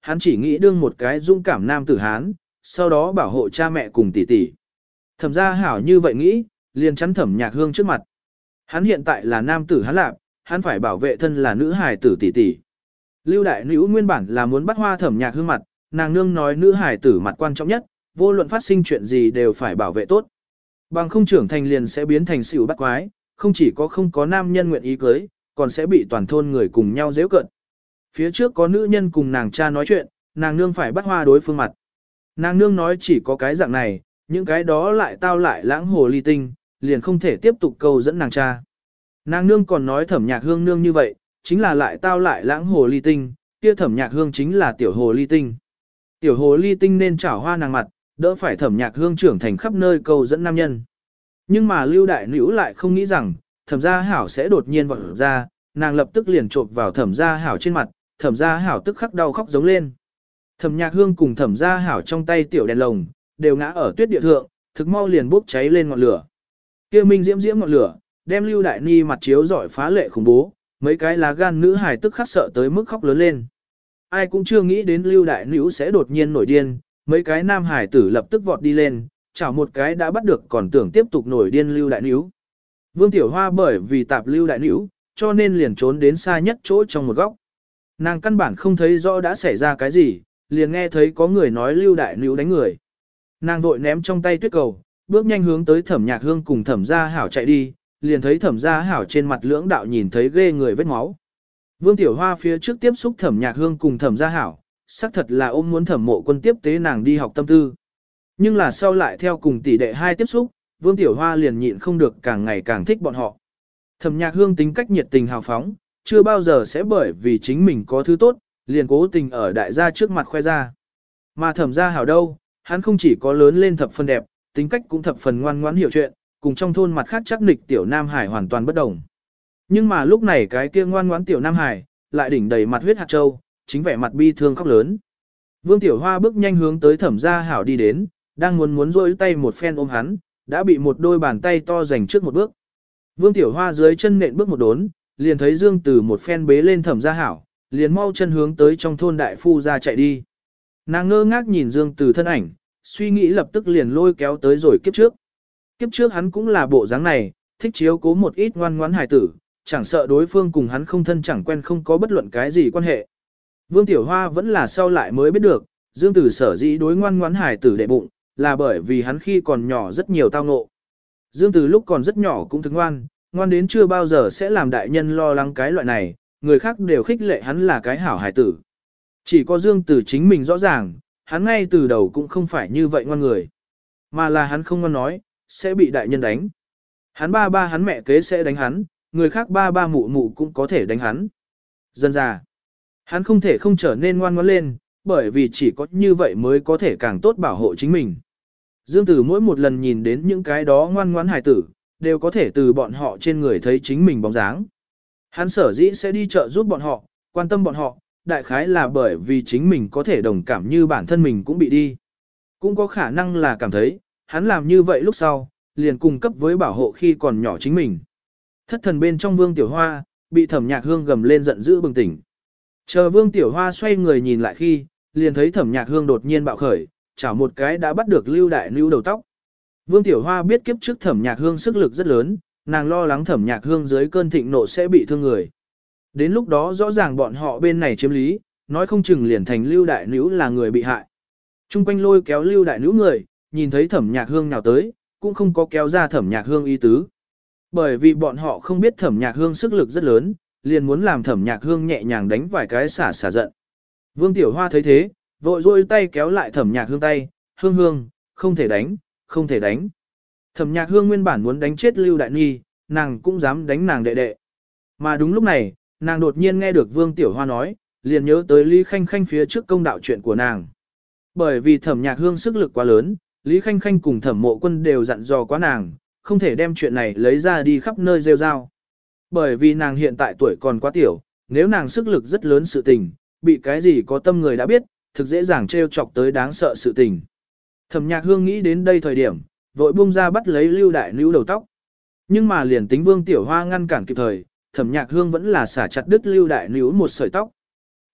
hắn chỉ nghĩ đương một cái dũng cảm nam tử Hán, sau đó bảo hộ cha mẹ cùng tỷ tỷ. Thẩm gia hảo như vậy nghĩ, liền chắn Thẩm Nhạc Hương trước mặt. Hắn hiện tại là nam tử Hán Lạp, hắn phải bảo vệ thân là nữ hài tử tỷ tỷ. Lưu đại nữ nguyên bản là muốn bắt hoa Thẩm Nhạc Hương mặt, nàng nương nói nữ hài tử mặt quan trọng nhất, vô luận phát sinh chuyện gì đều phải bảo vệ tốt. Bằng không trưởng thành liền sẽ biến thành xỉu bắt quái, không chỉ có không có nam nhân nguyện ý cưới, còn sẽ bị toàn thôn người cùng nhau giễu cợt. Phía trước có nữ nhân cùng nàng cha nói chuyện, nàng nương phải bắt hoa đối phương mặt. Nàng nương nói chỉ có cái dạng này, những cái đó lại tao lại lãng hồ ly tinh, liền không thể tiếp tục câu dẫn nàng cha. Nàng nương còn nói Thẩm Nhạc Hương nương như vậy, chính là lại tao lại lãng hồ ly tinh, kia Thẩm Nhạc Hương chính là tiểu hồ ly tinh. Tiểu hồ ly tinh nên chảo hoa nàng mặt, đỡ phải Thẩm Nhạc Hương trưởng thành khắp nơi câu dẫn nam nhân. Nhưng mà Lưu đại nữ lại không nghĩ rằng, Thẩm gia hảo sẽ đột nhiên vọt ra, nàng lập tức liền chộp vào Thẩm gia hảo trên mặt, Thẩm gia hảo tức khắc đau khóc giống lên. Thẩm Nhạc Hương cùng Thẩm gia hảo trong tay tiểu đèn lồng, đều ngã ở tuyết địa thượng, thực mau liền bốc cháy lên ngọn lửa. Kia minh diễm diễm ngọn lửa, đem Lưu đại ni mặt chiếu rọi phá lệ khủng bố, mấy cái lá gan nữ hài tức khắc sợ tới mức khóc lớn lên. Ai cũng chưa nghĩ đến Lưu đại nữ sẽ đột nhiên nổi điên, mấy cái nam hài tử lập tức vọt đi lên, chảo một cái đã bắt được còn tưởng tiếp tục nổi điên Lưu đại nữ. Vương Tiểu Hoa bởi vì tạp Lưu đại nữ, cho nên liền trốn đến xa nhất chỗ trong một góc. Nàng căn bản không thấy rõ đã xảy ra cái gì, liền nghe thấy có người nói Lưu đại nữ đánh người. Nàng vội ném trong tay tuyết cầu, bước nhanh hướng tới Thẩm Nhạc Hương cùng Thẩm gia hảo chạy đi, liền thấy Thẩm gia hảo trên mặt lưỡng đạo nhìn thấy ghê người vết máu. Vương Tiểu Hoa phía trước tiếp xúc Thẩm Nhạc Hương cùng Thẩm gia hảo, xác thật là ôm muốn Thẩm Mộ Quân tiếp tế nàng đi học tâm tư. Nhưng là sau lại theo cùng tỷ đệ hai tiếp xúc, Vương Tiểu Hoa liền nhịn không được càng ngày càng thích bọn họ. Thẩm Nhạc Hương tính cách nhiệt tình hào phóng, chưa bao giờ sẽ bởi vì chính mình có thứ tốt, liền cố tình ở đại gia trước mặt khoe ra. Mà Thẩm gia hảo đâu, hắn không chỉ có lớn lên thập phần đẹp, tính cách cũng thập phần ngoan ngoãn hiểu chuyện, cùng trong thôn mặt khác chắc nịch tiểu Nam Hải hoàn toàn bất đồng. Nhưng mà lúc này cái kia ngoan ngoãn tiểu Nam Hải, lại đỉnh đầy mặt huyết hạt châu, chính vẻ mặt bi thương khóc lớn. Vương Tiểu Hoa bước nhanh hướng tới Thẩm gia hảo đi đến, đang muốn rôi tay một phen ôm hắn, đã bị một đôi bàn tay to giành trước một bước. Vương Tiểu Hoa dưới chân nện bước một đốn, liền thấy Dương Tử một phen bế lên Thẩm gia hảo, liền mau chân hướng tới trong thôn đại phu ra chạy đi. Nàng ngơ ngác nhìn Dương Tử thân ảnh, suy nghĩ lập tức liền lôi kéo tới rồi kiếp trước. Kiếp trước hắn cũng là bộ dáng này, thích chiếu cố một ít ngoan ngoãn hài tử, chẳng sợ đối phương cùng hắn không thân chẳng quen không có bất luận cái gì quan hệ. Vương Tiểu Hoa vẫn là sau lại mới biết được, Dương Tử sở dĩ đối ngoan ngoãn hài tử đệ bụng, là bởi vì hắn khi còn nhỏ rất nhiều tao ngộ. Dương Tử lúc còn rất nhỏ cũng thức ngoan, ngoan đến chưa bao giờ sẽ làm đại nhân lo lắng cái loại này, người khác đều khích lệ hắn là cái hảo hài tử. Chỉ có Dương Tử chính mình rõ ràng, hắn ngay từ đầu cũng không phải như vậy ngoan người, mà là hắn không ngoan nói, sẽ bị đại nhân đánh. Hắn ba ba hắn mẹ kế sẽ đánh hắn, người khác ba ba mụ mụ cũng có thể đánh hắn. Dần già, hắn không thể không trở nên ngoan ngoãn lên, bởi vì chỉ có như vậy mới có thể càng tốt bảo hộ chính mình. Dương Tử mỗi một lần nhìn đến những cái đó ngoan ngoãn hài tử, đều có thể từ bọn họ trên người thấy chính mình bóng dáng. Hắn sở dĩ sẽ đi chợ giúp bọn họ, quan tâm bọn họ, đại khái là bởi vì chính mình có thể đồng cảm như bản thân mình cũng bị đi. Cũng có khả năng là cảm thấy, hắn làm như vậy lúc sau, liền cung cấp với bảo hộ khi còn nhỏ chính mình. Thất thần bên trong Vương Tiểu Hoa, bị Thẩm Nhạc Hương gầm lên giận dữ bừng tỉnh. Chờ Vương Tiểu Hoa xoay người nhìn lại khi, liền thấy Thẩm Nhạc Hương đột nhiên bạo khởi, chảo một cái đã bắt được Lưu đại nữ đầu tóc. Vương Tiểu Hoa biết kiếp trước Thẩm Nhạc Hương sức lực rất lớn, nàng lo lắng Thẩm Nhạc Hương dưới cơn thịnh nộ sẽ bị thương người. Đến lúc đó rõ ràng bọn họ bên này chiếm lý, nói không chừng liền thành Lưu đại nữ là người bị hại. Trung quanh lôi kéo Lưu đại nữ người, nhìn thấy Thẩm Nhạc Hương nào tới, cũng không có kéo ra Thẩm Nhạc Hương ý tứ. Bởi vì bọn họ không biết Thẩm Nhạc Hương sức lực rất lớn, liền muốn làm Thẩm Nhạc Hương nhẹ nhàng đánh vài cái xả giận. Vương Tiểu Hoa thấy thế, vội rôi tay kéo lại Thẩm Nhạc Hương tay, Hương, không thể đánh, không thể đánh. Thẩm Nhạc Hương nguyên bản muốn đánh chết Lưu Đại Nhi, nàng cũng dám đánh nàng đệ đệ. Mà đúng lúc này, nàng đột nhiên nghe được Vương Tiểu Hoa nói, liền nhớ tới Lý Khanh Khanh phía trước công đạo chuyện của nàng. Bởi vì Thẩm Nhạc Hương sức lực quá lớn, Lý Khanh Khanh cùng Thẩm Mộ Quân đều dặn dò quá nàng, không thể đem chuyện này lấy ra đi khắp nơi rêu rao. Bởi vì nàng hiện tại tuổi còn quá tiểu, nếu nàng sức lực rất lớn sự tình, bị cái gì có tâm người đã biết, thực dễ dàng trêu chọc tới đáng sợ sự tình. Thẩm Nhạc Hương nghĩ đến đây thời điểm, vội buông ra bắt lấy Lưu đại nữ đầu tóc. Nhưng mà liền tính Vương Tiểu Hoa ngăn cản kịp thời, Thẩm Nhạc Hương vẫn là xả chặt đứt Lưu đại nữ một sợi tóc.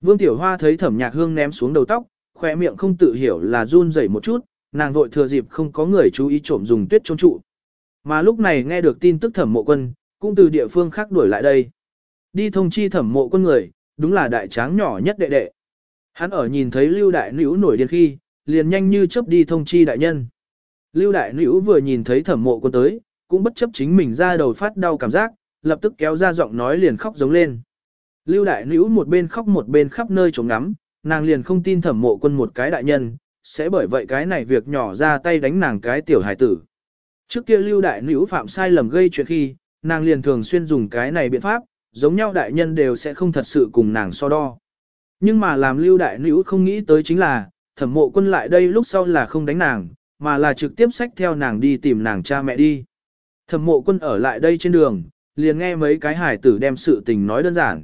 Vương Tiểu Hoa thấy Thẩm Nhạc Hương ném xuống đầu tóc, khỏe miệng không tự hiểu là run rẩy một chút, nàng vội thừa dịp không có người chú ý trộm dùng tuyết trôn trụ. Mà lúc này nghe được tin tức Thẩm Mộ Quân, cũng từ địa phương khác đuổi lại đây. Đi thông chi Thẩm Mộ Quân người, đúng là đại tráng nhỏ nhất đệ đệ. Hắn ở nhìn thấy Lưu Đại Nữu nổi điên khi, liền nhanh như chớp đi thông chi đại nhân. Lưu Đại Nữu vừa nhìn thấy Thẩm Mộ Quân tới, cũng bất chấp chính mình ra đầu phát đau cảm giác, lập tức kéo ra giọng nói liền khóc giống lên. Lưu Đại Nữu một bên khóc một bên khắp nơi trống ngắm, nàng liền không tin Thẩm Mộ Quân một cái đại nhân, sẽ bởi vậy cái này việc nhỏ ra tay đánh nàng cái tiểu hải tử. Trước kia Lưu Đại Nữu phạm sai lầm gây chuyện khi, nàng liền thường xuyên dùng cái này biện pháp, giống nhau đại nhân đều sẽ không thật sự cùng nàng so đo. Nhưng mà làm Lưu Đại Nữu không nghĩ tới chính là, Thẩm Mộ Quân lại đây lúc sau là không đánh nàng, mà là trực tiếp xách theo nàng đi tìm nàng cha mẹ đi. Thẩm Mộ Quân ở lại đây trên đường, liền nghe mấy cái hải tử đem sự tình nói đơn giản.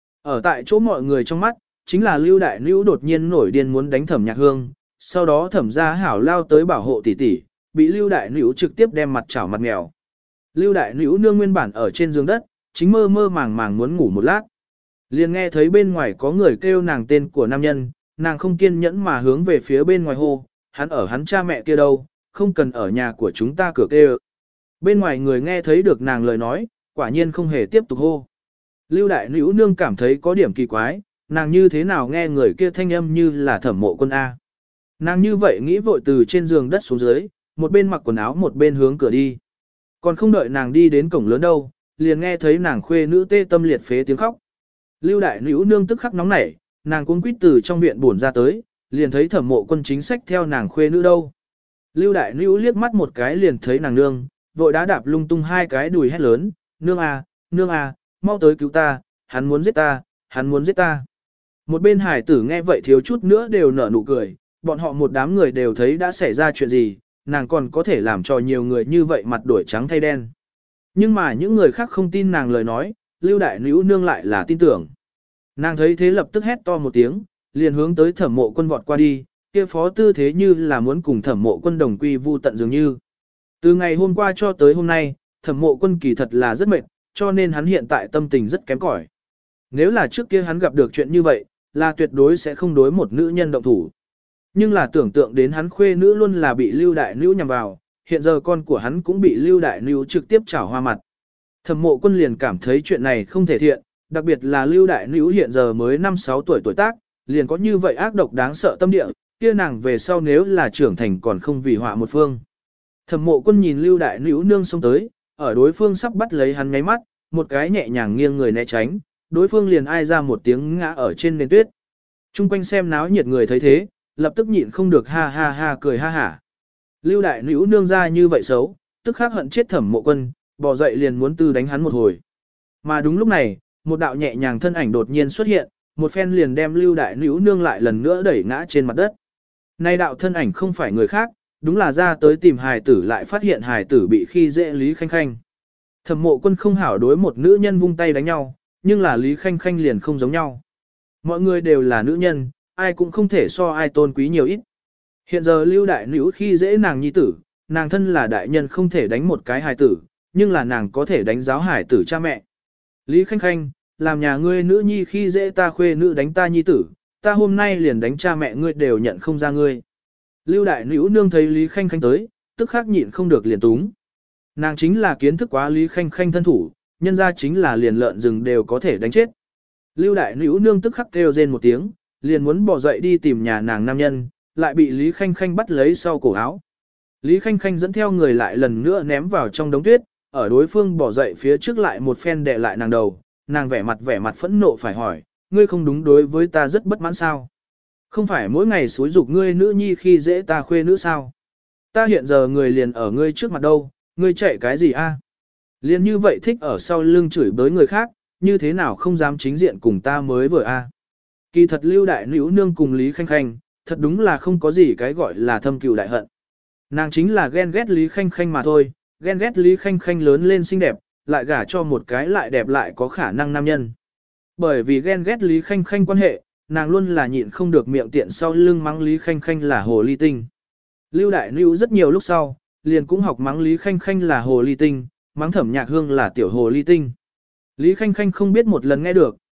Ở tại chỗ mọi người trong mắt, chính là Lưu Đại Nữu đột nhiên nổi điên muốn đánh Thẩm Nhạc Hương, sau đó Thẩm Gia Hảo lao tới bảo hộ tỷ tỷ, bị Lưu Đại Nữu trực tiếp đem mặt chảo mặt mèo. Lưu Đại Nữu nương nguyên bản ở trên giường đất, chính mơ mơ màng màng muốn ngủ một lát. Liền nghe thấy bên ngoài có người kêu nàng tên của nam nhân, nàng không kiên nhẫn mà hướng về phía bên ngoài hô, hắn ở hắn cha mẹ kia đâu, không cần ở nhà của chúng ta cửa kêu. Bên ngoài người nghe thấy được nàng lời nói, quả nhiên không hề tiếp tục hô. Lưu Đại Nữu nương cảm thấy có điểm kỳ quái, nàng như thế nào nghe người kia thanh âm như là Thẩm Mộ Quân A. Nàng như vậy nghĩ vội từ trên giường đất xuống dưới, một bên mặc quần áo một bên hướng cửa đi. Còn không đợi nàng đi đến cổng lớn đâu, liền nghe thấy nàng khuê nữ tê tâm liệt phế tiếng khóc. Lưu Đại Nữu nương tức khắc nóng nảy, nàng cuống quýt từ trong viện buồn ra tới, liền thấy Thẩm Mộ Quân chính sách theo nàng khuê nữ đâu. Lưu Đại Nữu liếc mắt một cái liền thấy nàng nương, vội đá đạp lung tung hai cái đùi hét lớn, nương à, mau tới cứu ta, hắn muốn giết ta, hắn muốn giết ta. Một bên hải tử nghe vậy thiếu chút nữa đều nở nụ cười, bọn họ một đám người đều thấy đã xảy ra chuyện gì, nàng còn có thể làm cho nhiều người như vậy mặt đổi trắng thay đen. Nhưng mà những người khác không tin nàng lời nói, Lưu Đại Nữu nương lại là tin tưởng. Nàng thấy thế lập tức hét to một tiếng, liền hướng tới Thẩm Mộ Quân vọt qua đi, kia phó tư thế như là muốn cùng Thẩm Mộ Quân đồng quy vu tận dường như. Từ ngày hôm qua cho tới hôm nay, Thẩm Mộ Quân kỳ thật là rất mệt, cho nên hắn hiện tại tâm tình rất kém cỏi. Nếu là trước kia hắn gặp được chuyện như vậy, là tuyệt đối sẽ không đối một nữ nhân động thủ. Nhưng là tưởng tượng đến hắn khuê nữ luôn là bị Lưu Đại Nữu nhằm vào, hiện giờ con của hắn cũng bị Lưu Đại Nữu trực tiếp chảo hoa mặt. Thẩm Mộ Quân liền cảm thấy chuyện này không thể thiện, đặc biệt là Lưu Đại Nữu hiện giờ mới 5-6 tuổi tuổi tác, liền có như vậy ác độc đáng sợ tâm địa, kia nàng về sau nếu là trưởng thành còn không vì họa một phương. Thẩm Mộ Quân nhìn Lưu Đại Nữu nương xông tới, ở đối phương sắp bắt lấy hắn ngáy mắt, một cái nhẹ nhàng nghiêng người né tránh, đối phương liền ai ra một tiếng ngã ở trên nền tuyết. Trung quanh xem náo nhiệt người thấy thế, lập tức nhịn không được ha ha ha cười ha hả. Lưu Đại Nữu nương ra như vậy xấu, tức khắc hận chết Thẩm Mộ Quân, bò dậy liền muốn tư đánh hắn một hồi. Mà đúng lúc này, một đạo nhẹ nhàng thân ảnh đột nhiên xuất hiện, một phen liền đem Lưu Đại Nữu nương lại lần nữa đẩy ngã trên mặt đất. Nay đạo thân ảnh không phải người khác, đúng là ra tới tìm hài tử lại phát hiện hài tử bị khi dễ Lý Khanh Khanh. Thẩm Mộ Quân không hảo đối một nữ nhân vung tay đánh nhau, nhưng là Lý Khanh Khanh liền không giống nhau. Mọi người đều là nữ nhân, ai cũng không thể so ai tôn quý nhiều ít. Hiện giờ Lưu Đại Nữu khi dễ nàng nhi tử, nàng thân là đại nhân không thể đánh một cái hài tử, nhưng là nàng có thể đánh giáo hài tử cha mẹ. Lý Khanh Khanh, làm nhà ngươi nữ nhi khi dễ ta khuê nữ đánh ta nhi tử, ta hôm nay liền đánh cha mẹ ngươi đều nhận không ra ngươi. Lưu Đại Nữu nương thấy Lý Khanh Khanh tới, tức khắc nhịn không được liền túng. Nàng chính là kiến thức quá Lý Khanh Khanh thân thủ, nhân ra chính là liền lợn rừng đều có thể đánh chết. Lưu Đại Nữu nương tức khắc kêu rên một tiếng, liền muốn bỏ dậy đi tìm nhà nàng nam nhân, lại bị Lý Khanh Khanh bắt lấy sau cổ áo. Lý Khanh Khanh dẫn theo người lại lần nữa ném vào trong đống tuyết, ở đối phương bỏ dậy phía trước lại một phen đè lại nàng đầu, nàng vẻ mặt phẫn nộ phải hỏi, ngươi không đúng đối với ta rất bất mãn sao? Không phải mỗi ngày xúi dục ngươi nữ nhi khi dễ ta khuê nữ sao? Ta hiện giờ người liền ở ngươi trước mặt đâu, ngươi chạy cái gì a? Liền như vậy thích ở sau lưng chửi bới người khác, như thế nào không dám chính diện cùng ta mới vừa a? Kỳ thật Lưu Đại Nữu nương cùng Lý Khanh Khanh, thật đúng là không có gì cái gọi là thâm cừu đại hận. Nàng chính là ghen ghét Lý Khanh Khanh mà thôi, ghen ghét Lý Khanh Khanh lớn lên xinh đẹp, lại gả cho một cái lại đẹp lại có khả năng nam nhân. Bởi vì ghen ghét Lý Khanh Khanh quan hệ, nàng luôn là nhịn không được miệng tiện sau lưng mắng Lý Khanh Khanh là hồ ly tinh. Lưu Đại Nữu rất nhiều lúc sau, liền cũng học mắng Lý Khanh Khanh là hồ ly tinh, mắng Thẩm Nhạc Hương là tiểu hồ ly tinh. Lý Khanh Khanh không biết một lần nghe được,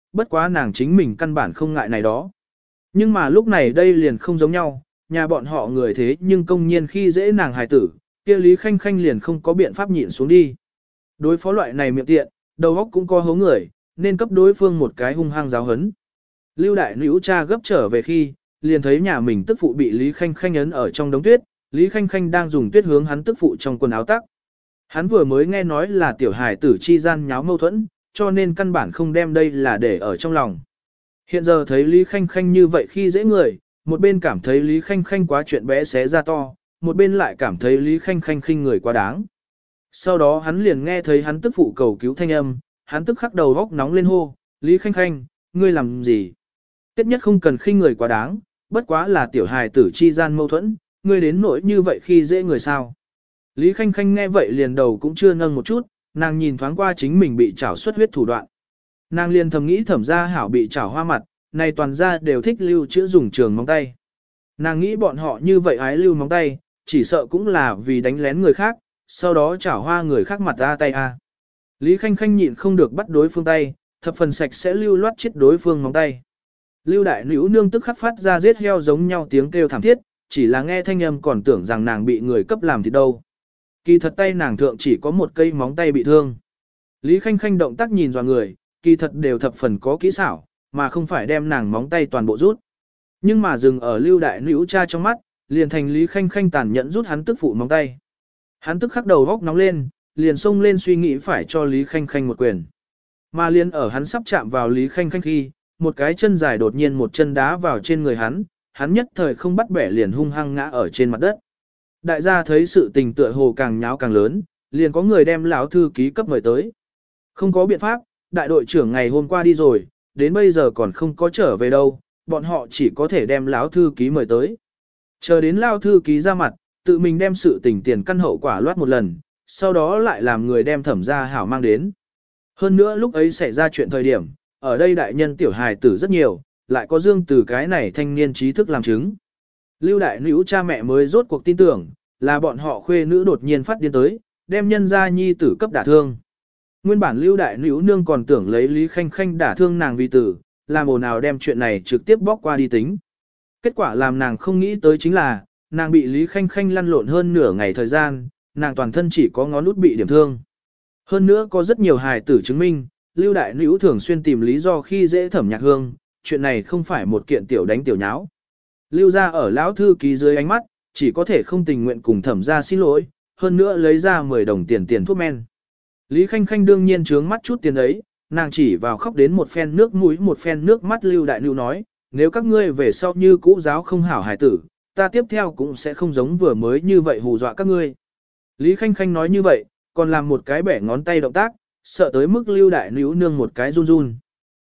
bất quá nàng chính mình căn bản không ngại này đó. Nhưng mà lúc này đây liền không giống nhau, nhà bọn họ người thế nhưng công nhiên khi dễ nàng hài tử, kia Lý Khanh Khanh liền không có biện pháp nhịn xuống đi. Đối phó loại này miệng tiện, đầu óc cũng có hố người, nên cấp đối phương một cái hung hăng giáo hấn. Lưu đại nữ cha gấp trở về khi, liền thấy nhà mình tức phụ bị Lý Khanh Khanh ấn ở trong đống tuyết, Lý Khanh Khanh đang dùng tuyết hướng hắn tức phụ trong quần áo tắc. Hắn vừa mới nghe nói là tiểu hài tử chi gian nháo mâu thuẫn, cho nên căn bản không đem đây là để ở trong lòng. Hiện giờ thấy Lý Khanh Khanh như vậy khi dễ người, một bên cảm thấy Lý Khanh Khanh quá chuyện bé xé ra to, một bên lại cảm thấy Lý Khanh Khanh khinh người quá đáng. Sau đó hắn liền nghe thấy hắn tức phụ cầu cứu thanh âm, hắn tức khắc đầu góc nóng lên hô, Lý Khanh Khanh, ngươi làm gì? Tiết nhất không cần khinh người quá đáng, bất quá là tiểu hài tử chi gian mâu thuẫn, ngươi đến nỗi như vậy khi dễ người sao? Lý Khanh Khanh nghe vậy liền đầu cũng chưa nâng một chút, nàng nhìn thoáng qua chính mình bị trảo xuất huyết thủ đoạn. Nàng liền thầm nghĩ Thẩm gia hảo bị trảo hoa mặt, này toàn gia đều thích lưu chữa dùng trường móng tay. Nàng nghĩ bọn họ như vậy ái lưu móng tay, chỉ sợ cũng là vì đánh lén người khác, sau đó trảo hoa người khác mặt ra tay a. Lý Khanh Khanh nhịn không được bắt đối phương tay, thập phần sạch sẽ lưu loát chết đối phương móng tay. Lưu đại nữ nương tức khắc phát ra giết heo giống nhau tiếng kêu thảm thiết, chỉ là nghe thanh âm còn tưởng rằng nàng bị người cấp làm thì đâu. Kỳ thật tay nàng thượng chỉ có một cây móng tay bị thương. Lý Khanh Khanh động tác nhìn dò người, kỳ thật đều thập phần có kỹ xảo, mà không phải đem nàng móng tay toàn bộ rút. Nhưng mà dừng ở lưu đại nữ cha trong mắt, liền thành Lý Khanh Khanh tàn nhẫn rút hắn tức phụ móng tay. Hắn tức khắc đầu góc nóng lên, liền xông lên suy nghĩ phải cho Lý Khanh Khanh một quyền. Mà liền ở hắn sắp chạm vào Lý Khanh Khanh khi, một cái chân dài đột nhiên một chân đá vào trên người hắn nhất thời không bắt bẻ liền hung hăng ngã ở trên mặt đất. Đại gia thấy sự tình tựa hồ càng nháo càng lớn, liền có người đem lão thư ký cấp mời tới. Không có biện pháp, đại đội trưởng ngày hôm qua đi rồi, đến bây giờ còn không có trở về đâu, bọn họ chỉ có thể đem lão thư ký mời tới. Chờ đến lão thư ký ra mặt, tự mình đem sự tình tiền căn hậu quả loát một lần, sau đó lại làm người đem Thẩm gia hảo mang đến. Hơn nữa lúc ấy xảy ra chuyện thời điểm, ở đây đại nhân tiểu hài tử rất nhiều, lại có Dương Từ cái này thanh niên trí thức làm chứng. Lưu đại nữ cha mẹ mới rốt cuộc tin tưởng, là bọn họ khuê nữ đột nhiên phát điên tới, đem nhân gia nhi tử cấp đả thương. Nguyên bản Lưu đại nữ nương còn tưởng lấy Lý Khanh Khanh đả thương nàng vì tử, làm ồn ào đem chuyện này trực tiếp bóc qua đi tính. Kết quả làm nàng không nghĩ tới chính là, nàng bị Lý Khanh Khanh lăn lộn hơn nửa ngày thời gian, nàng toàn thân chỉ có ngón út bị điểm thương. Hơn nữa có rất nhiều hài tử chứng minh, Lưu đại nữ thường xuyên tìm lý do khi dễ Thẩm Nhạc Hương, chuyện này không phải một kiện tiểu đánh tiểu nháo. Lưu ra ở lão thư ký dưới ánh mắt, chỉ có thể không tình nguyện cùng Thẩm ra xin lỗi, hơn nữa lấy ra 10 đồng tiền thuốc men. Lý Khanh Khanh đương nhiên trướng mắt chút tiền ấy, nàng chỉ vào khóc đến một phen nước mũi một phen nước mắt Lưu đại nữ nói, nếu các ngươi về sau như cũ giáo không hảo hài tử, ta tiếp theo cũng sẽ không giống vừa mới như vậy hù dọa các ngươi. Lý Khanh Khanh nói như vậy, còn làm một cái bẻ ngón tay động tác, sợ tới mức Lưu đại nữ nương một cái run run.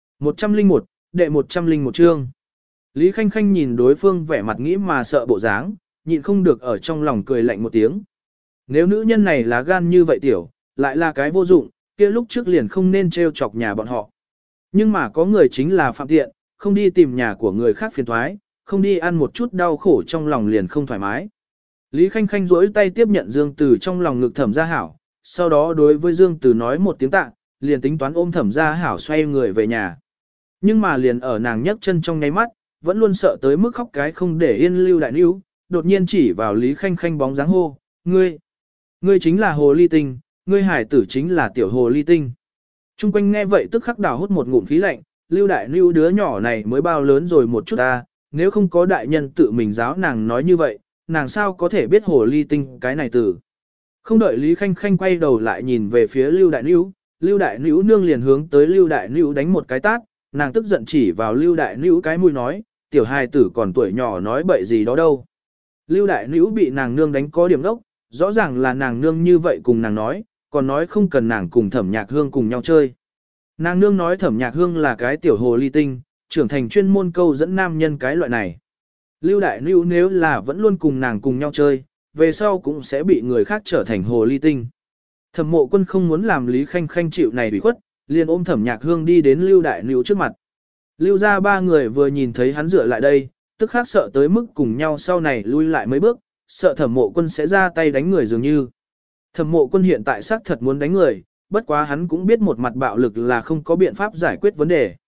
101, đệ 101 chương. Lý Khanh Khanh nhìn đối phương vẻ mặt nghĩ mà sợ bộ dáng, nhịn không được ở trong lòng cười lạnh một tiếng. Nếu nữ nhân này là gan như vậy tiểu, lại là cái vô dụng, kia lúc trước liền không nên trêu chọc nhà bọn họ. Nhưng mà có người chính là phạm tiện, không đi tìm nhà của người khác phiền thoái, không đi ăn một chút đau khổ trong lòng liền không thoải mái. Lý Khanh Khanh duỗi tay tiếp nhận Dương Từ trong lòng ngực Thẩm gia hảo, sau đó đối với Dương Từ nói một tiếng tạ, liền tính toán ôm Thẩm gia hảo xoay người về nhà. Nhưng mà liền ở nàng nhấc chân trong nháy mắt, vẫn luôn sợ tới mức khóc cái không để yên Lưu đại níu, đột nhiên chỉ vào Lý Khanh Khanh bóng dáng hô, ngươi chính là hồ ly tinh, ngươi hải tử chính là tiểu hồ ly tinh. Trung quanh nghe vậy tức khắc đào hút một ngụm khí lạnh, Lưu đại níu đứa nhỏ này mới bao lớn rồi một chút ta, nếu không có đại nhân tự mình giáo nàng nói như vậy, nàng sao có thể biết hồ ly tinh cái này từ. Không đợi Lý Khanh Khanh quay đầu lại nhìn về phía Lưu đại níu nương liền hướng tới Lưu đại níu đánh một cái tát, nàng tức giận chỉ vào Lưu đại níu cái mũi nói, tiểu hài tử còn tuổi nhỏ nói bậy gì đó đâu. Lưu đại níu bị nàng nương đánh có điểm đốc, rõ ràng là nàng nương như vậy cùng nàng nói, còn nói không cần nàng cùng Thẩm Nhạc Hương cùng nhau chơi. Nàng nương nói Thẩm Nhạc Hương là cái tiểu hồ ly tinh, trưởng thành chuyên môn câu dẫn nam nhân cái loại này. Lưu đại níu nếu là vẫn luôn cùng nàng cùng nhau chơi, về sau cũng sẽ bị người khác trở thành hồ ly tinh. Thẩm Mộ Quân không muốn làm Lý Khanh Khanh chịu này ủy khuất, liền ôm Thẩm Nhạc Hương đi đến Lưu đại níu trước mặt. Lưu ra ba người vừa nhìn thấy hắn dựa lại đây, tức khắc sợ tới mức cùng nhau sau này lui lại mấy bước, sợ Thẩm Mộ Quân sẽ ra tay đánh người dường như. Thẩm Mộ Quân hiện tại xác thật muốn đánh người, bất quá hắn cũng biết một mặt bạo lực là không có biện pháp giải quyết vấn đề.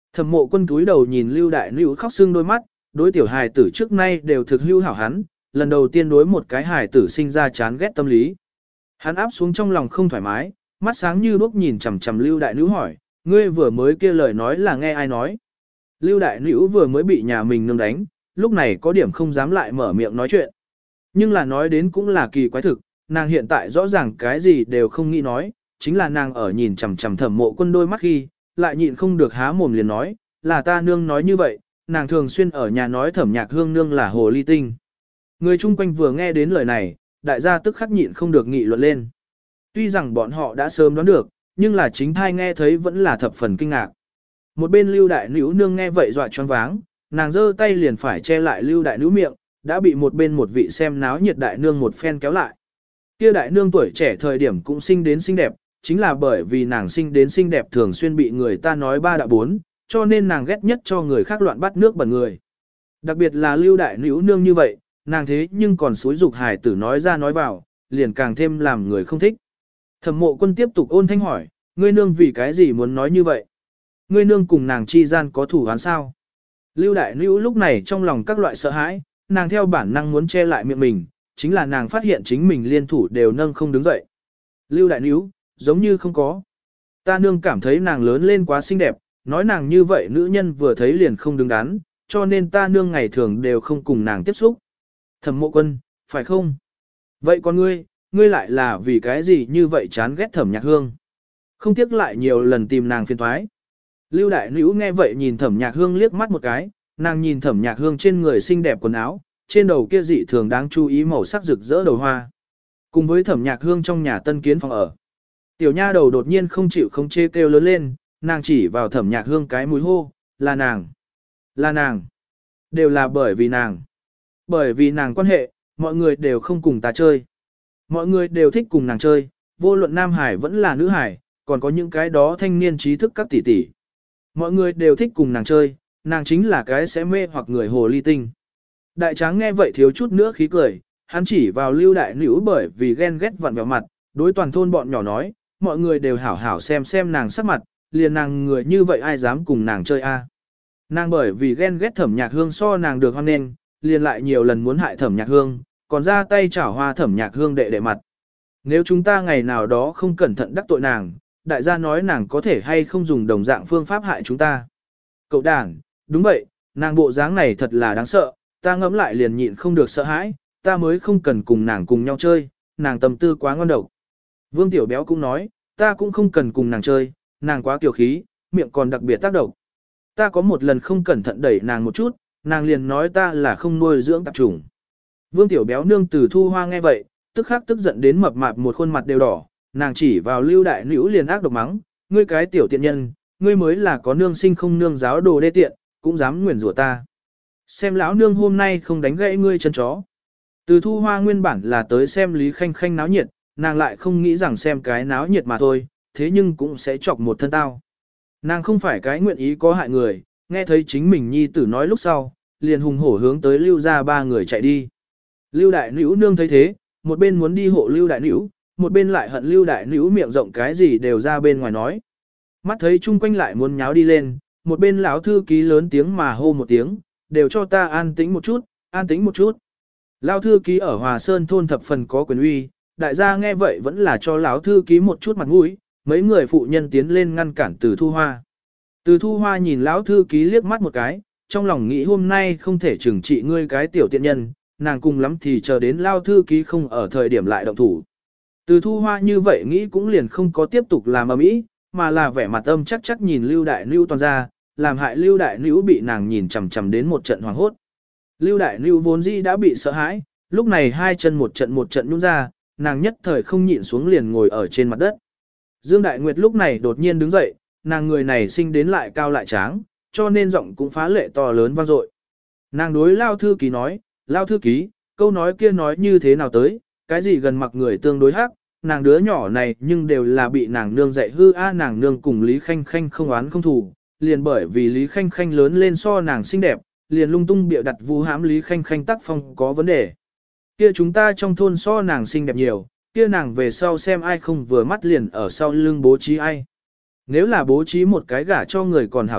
Thẩm Mộ Quân cúi đầu nhìn Lưu Đại Nữu khóc sưng đôi mắt, đối tiểu hài tử trước nay đều thực hữu hảo hắn, lần đầu tiên đối một cái hài tử sinh ra chán ghét tâm lý. Hắn áp xuống trong lòng không thoải mái, mắt sáng như đuốc nhìn chằm chằm Lưu Đại Nữu hỏi, ngươi vừa mới kia lời nói là nghe ai nói? Lưu Đại Nữu vừa mới bị nhà mình nương đánh, lúc này có điểm không dám lại mở miệng nói chuyện. Nhưng là nói đến cũng là kỳ quái thực, nàng hiện tại rõ ràng cái gì đều không nghĩ nói, chính là nàng ở nhìn chằm chằm Thẩm Mộ Quân đôi mắt khi, lại nhịn không được há mồm liền nói, là ta nương nói như vậy, nàng thường xuyên ở nhà nói Thẩm Nhạc Hương nương là hồ ly tinh. Người chung quanh vừa nghe đến lời này, đại gia tức khắc nhịn không được nghị luận lên. Tuy rằng bọn họ đã sớm đoán được, nhưng là chính thai nghe thấy vẫn là thập phần kinh ngạc. Một bên Lưu Đại Nữu nương nghe vậy dọa choáng váng, nàng giơ tay liền phải che lại Lưu Đại Nữu miệng, đã bị một bên một vị xem náo nhiệt đại nương một phen kéo lại. Kia đại nương tuổi trẻ thời điểm cũng sinh đến xinh đẹp, chính là bởi vì nàng sinh đến xinh đẹp thường xuyên bị người ta nói ba đã bốn, cho nên nàng ghét nhất cho người khác loạn bắt nước bẩn người. Đặc biệt là Lưu Đại Nữu nương như vậy, nàng thế nhưng còn xúi dục hài tử nói ra nói vào, liền càng thêm làm người không thích. Thẩm Mộ Quân tiếp tục ôn thanh hỏi, ngươi nương vì cái gì muốn nói như vậy? Ngươi nương cùng nàng chi gian có thủ án sao? Lưu Đại Nữu lúc này trong lòng các loại sợ hãi, nàng theo bản năng muốn che lại miệng mình, chính là nàng phát hiện chính mình liên thủ đều nâng không đứng dậy. Lưu Đại Nữu, giống như không có. Ta nương cảm thấy nàng lớn lên quá xinh đẹp, nói nàng như vậy nữ nhân vừa thấy liền không đứng đắn, cho nên ta nương ngày thường đều không cùng nàng tiếp xúc. Thẩm Mộ Quân, phải không? Vậy còn ngươi lại là vì cái gì như vậy chán ghét Thẩm Nhạc Hương? Không tiếc lại nhiều lần tìm nàng phiền toái. Lưu Đại Nữu nghe vậy nhìn Thẩm Nhạc Hương liếc mắt một cái, nàng nhìn Thẩm Nhạc Hương trên người xinh đẹp quần áo, trên đầu kia dị thường đáng chú ý màu sắc rực rỡ đầu hoa. Cùng với Thẩm Nhạc Hương trong nhà tân kiến phòng ở. Tiểu nha đầu đột nhiên không chịu không chê kêu lớn lên, nàng chỉ vào Thẩm Nhạc Hương cái mũi hô, là nàng, là nàng, đều là bởi vì nàng. Bởi vì nàng quan hệ, mọi người đều không cùng ta chơi. Mọi người đều thích cùng nàng chơi, vô luận nam hải vẫn là nữ hải, còn có những cái đó thanh niên trí thức các tỷ tỷ. Mọi người đều thích cùng nàng chơi, nàng chính là cái sẽ mê hoặc người hồ ly tinh. Đại tráng nghe vậy thiếu chút nữa khí cười, hắn chỉ vào Lưu Đại Nữu bởi vì ghen ghét vặn vẹo mặt, đối toàn thôn bọn nhỏ nói, mọi người đều hảo hảo xem nàng sắc mặt, liền nàng người như vậy ai dám cùng nàng chơi a? Nàng bởi vì ghen ghét Thẩm Nhạc Hương so nàng được hoan nghênh, liền lại nhiều lần muốn hại Thẩm Nhạc Hương, còn ra tay chảo hoa Thẩm Nhạc Hương đệ mặt. Nếu chúng ta ngày nào đó không cẩn thận đắc tội nàng, đại gia nói nàng có thể hay không dùng đồng dạng phương pháp hại chúng ta. Cậu đàn, đúng vậy, nàng bộ dáng này thật là đáng sợ, ta ngẫm lại liền nhịn không được sợ hãi, ta mới không cần cùng nàng cùng nhau chơi, nàng tâm tư quá ngon độc. Vương Tiểu Béo cũng nói, ta cũng không cần cùng nàng chơi, nàng quá tiểu khí, miệng còn đặc biệt tác động. Ta có một lần không cẩn thận đẩy nàng một chút, nàng liền nói ta là không nuôi dưỡng tạp chủng. Vương Tiểu Béo nương Từ Thu Hoa nghe vậy, tức khắc tức giận đến mập mạp một khuôn mặt đều đỏ, nàng chỉ vào Lưu Đại Nữu liền ác độc mắng, ngươi cái tiểu tiện nhân, ngươi mới là có nương sinh không nương giáo đồ đê tiện, cũng dám nguyền rủa ta. Xem lão nương hôm nay không đánh gãy ngươi chân chó. Từ Thu Hoa nguyên bản là tới xem Lý Khanh Khanh náo nhiệt, nàng lại không nghĩ rằng xem cái náo nhiệt mà thôi, thế nhưng cũng sẽ chọc một thân tao. Nàng không phải cái nguyện ý có hại người, nghe thấy chính mình nhi tử nói lúc sau, liền hùng hổ hướng tới Lưu ra ba người chạy đi. Lưu Đại Nữu nương thấy thế, một bên muốn đi hộ Lưu Đại Nữu, một bên lại hận Lưu Đại Nữu miệng rộng cái gì đều ra bên ngoài nói. Mắt thấy chung quanh lại muốn nháo đi lên, một bên lão thư ký lớn tiếng mà hô một tiếng, đều cho ta an tĩnh một chút, an tĩnh một chút. Lão thư ký ở Hòa Sơn thôn thập phần có quyền uy, đại gia nghe vậy vẫn là cho lão thư ký một chút mặt mũi, mấy người phụ nhân tiến lên ngăn cản Từ Thu Hoa. Từ Thu Hoa nhìn lão thư ký liếc mắt một cái, trong lòng nghĩ hôm nay không thể trừng trị ngươi cái tiểu tiện nhân, nàng cùng lắm thì chờ đến lão thư ký không ở thời điểm lại động thủ. Từ Thu Hoa như vậy nghĩ cũng liền không có tiếp tục làm ầm ĩ, mà là vẻ mặt âm chắc chắc nhìn Lưu Đại Nữu toàn ra, làm hại Lưu Đại Nữu bị nàng nhìn chằm chằm đến một trận hoảng hốt. Lưu Đại Nữu vốn dĩ đã bị sợ hãi, lúc này hai chân một trận nhún ra, nàng nhất thời không nhịn xuống liền ngồi ở trên mặt đất. Dương Đại Nguyệt lúc này đột nhiên đứng dậy, nàng người này sinh đến lại cao lại tráng, cho nên giọng cũng phá lệ to lớn vang dội. Nàng đối Lao thư ký nói, Lao thư ký, câu nói kia nói như thế nào tới, cái gì gần mặc người tương đối hắc, nàng đứa nhỏ này nhưng đều là bị nàng nương dạy hư nàng nương cùng Lý Khanh Khanh không oán không thù, liền bởi vì Lý Khanh Khanh lớn lên so nàng xinh đẹp, liền lung tung bịa đặt vu hãm Lý Khanh Khanh tác phong có vấn đề. Kia chúng ta trong thôn so nàng xinh đẹp nhiều, kia nàng về sau xem ai không vừa mắt liền ở sau lưng bố trí ai. Nếu là bố trí một cái gả cho người còn hảo thuyết,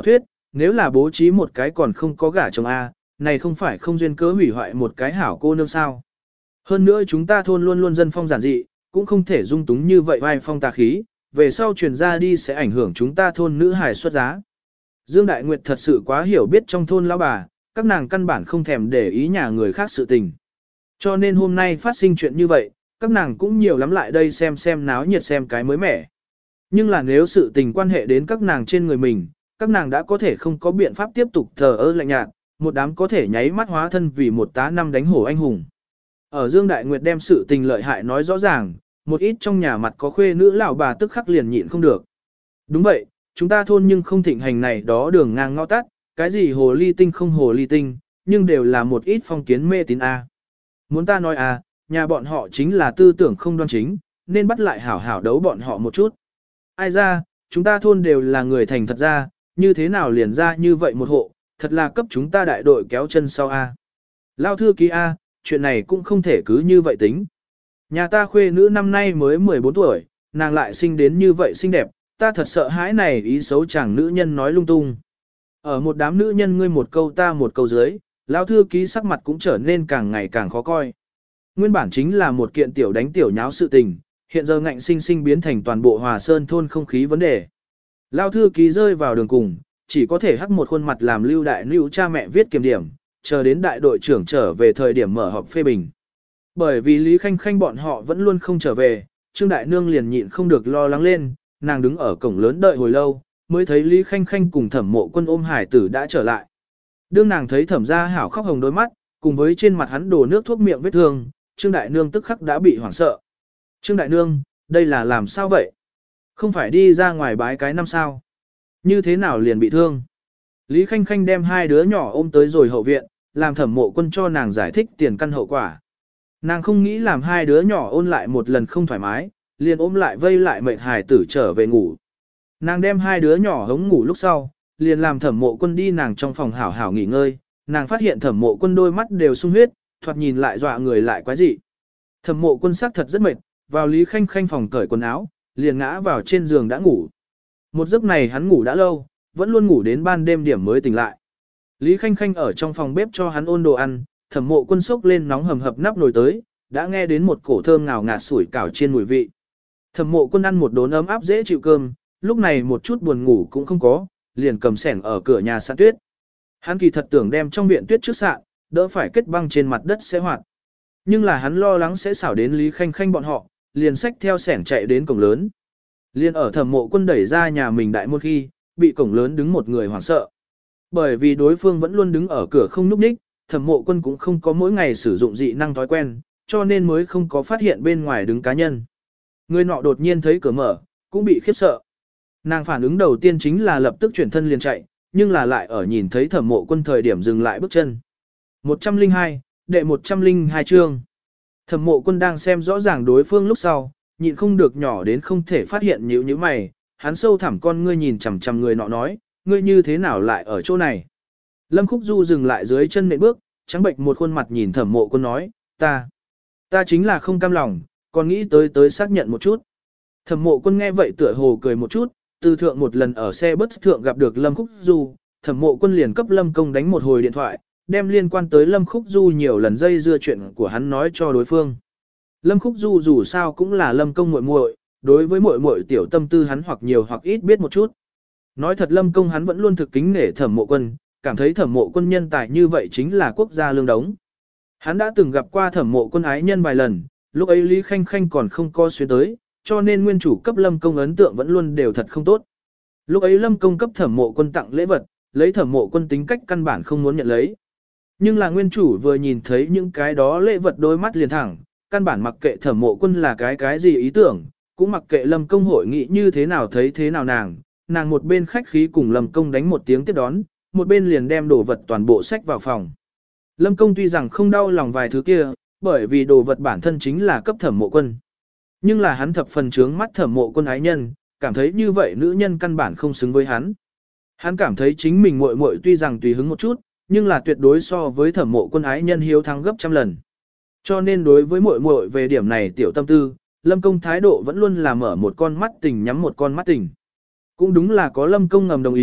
nếu là bố trí một cái còn không có gả chồng A, này không phải không duyên cớ hủy hoại một cái hảo cô nương sao. Hơn nữa chúng ta thôn luôn luôn dân phong giản dị, cũng không thể dung túng như vậy vai phong tà khí, về sau truyền ra đi sẽ ảnh hưởng chúng ta thôn nữ hài xuất giá. Dương Đại Nguyệt thật sự quá hiểu biết trong thôn lão bà, các nàng căn bản không thèm để ý nhà người khác sự tình. Cho nên hôm nay phát sinh chuyện như vậy, các nàng cũng nhiều lắm lại đây xem náo nhiệt xem cái mới mẻ. Nhưng là nếu sự tình quan hệ đến các nàng trên người mình, các nàng đã có thể không có biện pháp tiếp tục thờ ơ lạnh nhạt, một đám có thể nháy mắt hóa thân vì một tá năm đánh hổ anh hùng. Ở Dương Đại Nguyệt đem sự tình lợi hại nói rõ ràng, một ít trong nhà mặt có khuê nữ lão bà tức khắc liền nhịn không được. Đúng vậy, chúng ta thôn nhưng không thịnh hành này đó đường ngang ngõ tắt, cái gì hồ ly tinh không hồ ly tinh, nhưng đều là một ít phong kiến mê tín a. Muốn ta nói a, nhà bọn họ chính là tư tưởng không đoan chính, nên bắt lại hảo hảo đấu bọn họ một chút. Ai ra, chúng ta thôn đều là người thành thật ra, như thế nào liền ra như vậy một hộ, thật là cấp chúng ta đại đội kéo chân sau a. Lao thư ký a, chuyện này cũng không thể cứ như vậy tính. Nhà ta khuê nữ năm nay mới 14 tuổi, nàng lại sinh đến như vậy xinh đẹp, ta thật sợ hãi này ý xấu chàng nữ nhân nói lung tung. Ở một đám nữ nhân ngươi một câu ta một câu dưới, lão thư ký sắc mặt cũng trở nên càng ngày càng khó coi. Nguyên bản chính là một kiện tiểu đánh tiểu nháo sự tình, hiện giờ ngạnh sinh sinh biến thành toàn bộ Hòa Sơn thôn không khí vấn đề. Lão thư ký rơi vào đường cùng, chỉ có thể hắc một khuôn mặt làm lưu đại lưu cha mẹ viết kiểm điểm, chờ đến đại đội trưởng trở về thời điểm mở họp phê bình. Bởi vì Lý Khanh Khanh bọn họ vẫn luôn không trở về, Trương Đại Nương liền nhịn không được lo lắng lên, nàng đứng ở cổng lớn đợi hồi lâu, mới thấy Lý Khanh Khanh cùng Thẩm Mộ Quân ôm hải tử đã trở lại. Đương nàng thấy Thẩm Gia Hảo khóc hồng đôi mắt, cùng với trên mặt hắn đổ nước thuốc miệng vết thương, Trương Đại Nương tức khắc đã bị hoảng sợ. Trương Đại Nương, đây là làm sao vậy? Không phải đi ra ngoài bái cái năm sao? Như thế nào liền bị thương? Lý Khanh Khanh đem hai đứa nhỏ ôm tới rồi hậu viện, làm Thẩm Mộ Quân cho nàng giải thích tiền căn hậu quả. Nàng không nghĩ làm hai đứa nhỏ ôn lại một lần không thoải mái, liền ôm lại vây lại mệt hài tử trở về ngủ. Nàng đem hai đứa nhỏ hống ngủ lúc sau, liền làm Thẩm Mộ Quân đi nàng trong phòng hảo hảo nghỉ ngơi, nàng phát hiện Thẩm Mộ Quân đôi mắt đều sung huyết, thoạt nhìn lại dọa người lại quái dị. Thẩm Mộ Quân xác thật rất mệt, vào Lý Khanh Khanh phòng cởi quần áo, liền ngã vào trên giường đã ngủ. Một giấc này hắn ngủ đã lâu, vẫn luôn ngủ đến ban đêm điểm mới tỉnh lại. Lý Khanh Khanh ở trong phòng bếp cho hắn ôn đồ ăn, Thẩm Mộ Quân xốc lên nóng hầm hập nắp nồi tới, đã nghe đến một cổ thơm ngào ngạt sủi cảo chiên mùi vị. Thẩm Mộ Quân ăn một đốn ấm áp dễ chịu cơm, lúc này một chút buồn ngủ cũng không có, liền cầm xẻng ở cửa nhà sạn tuyết. Hắn kỳ thật tưởng đem trong viện tuyết trước sạn, đỡ phải kết băng trên mặt đất sẽ hoạt. Nhưng là hắn lo lắng sẽ xảo đến Lý Khanh Khanh bọn họ, liền xách theo xẻng chạy đến cổng lớn. Liền ở Thẩm Mộ Quân đẩy ra nhà mình đại môn khi, bị cổng lớn đứng một người hoảng sợ. Bởi vì đối phương vẫn luôn đứng ở cửa không núp ních, Thẩm Mộ Quân cũng không có mỗi ngày sử dụng dị năng thói quen, cho nên mới không có phát hiện bên ngoài đứng cá nhân. Người nọ đột nhiên thấy cửa mở, cũng bị khiếp sợ. Nàng phản ứng đầu tiên chính là lập tức chuyển thân liền chạy, nhưng là lại ở nhìn thấy Thẩm Mộ Quân thời điểm dừng lại bước chân. 102, đệ 102 chương. Thẩm Mộ Quân đang xem rõ ràng đối phương lúc sau, nhịn không được nhỏ đến không thể phát hiện nhíu nhíu mày, hắn sâu thẳm con ngươi nhìn chằm chằm người nọ nói, ngươi như thế nào lại ở chỗ này? Lâm Khúc Du dừng lại dưới chân nện bước, trắng bệnh một khuôn mặt nhìn Thẩm Mộ Quân nói, ta chính là không cam lòng, còn nghĩ tới xác nhận một chút. Thẩm Mộ Quân nghe vậy tựa hồ cười một chút, từ thượng một lần ở xe bus thượng gặp được Lâm Khúc Du, Thẩm Mộ Quân liền cấp Lâm Công đánh một hồi điện thoại, đem liên quan tới Lâm Khúc Du nhiều lần dây dưa chuyện của hắn nói cho đối phương. Lâm Khúc Du dù sao cũng là Lâm Công muội muội, đối với muội muội tiểu tâm tư hắn hoặc nhiều hoặc ít biết một chút. Nói thật Lâm Công hắn vẫn luôn thực kính nể Thẩm Mộ Quân, cảm thấy Thẩm Mộ Quân nhân tài như vậy chính là quốc gia lương đống. Hắn đã từng gặp qua Thẩm Mộ Quân ái nhân vài lần, lúc ấy Lý Khanh Khanh còn không có xuyên tới, cho nên nguyên chủ cấp Lâm Công ấn tượng vẫn luôn đều thật không tốt. Lúc ấy Lâm Công cấp Thẩm Mộ Quân tặng lễ vật, lấy Thẩm Mộ Quân tính cách căn bản không muốn nhận lấy. Nhưng là nguyên chủ vừa nhìn thấy những cái đó lễ vật đôi mắt liền thẳng, căn bản mặc kệ Thẩm Mộ Quân là cái gì ý tưởng, cũng mặc kệ Lâm Công hội nghị như thế nào thấy thế nào nàng một bên khách khí cùng Lâm Công đánh một tiếng tiếp đón, một bên liền đem đồ vật toàn bộ sách vào phòng. Lâm Công tuy rằng không đau lòng vài thứ kia, bởi vì đồ vật bản thân chính là cấp Thẩm Mộ Quân. Nhưng là hắn thập phần trướng mắt Thẩm Mộ Quân ái nhân, cảm thấy như vậy nữ nhân căn bản không xứng với hắn. Hắn cảm thấy chính mình muội muội tuy rằng tùy hứng một chút, nhưng là tuyệt đối so với Thẩm Mộ Quân ái nhân hiếu thắng gấp trăm lần. Cho nên đối với muội muội về điểm này tiểu tâm tư, Lâm Công thái độ vẫn luôn là mở một con mắt tình nhắm một con mắt tình. Cũng đúng là có Lâm Công ngầm đồng ý,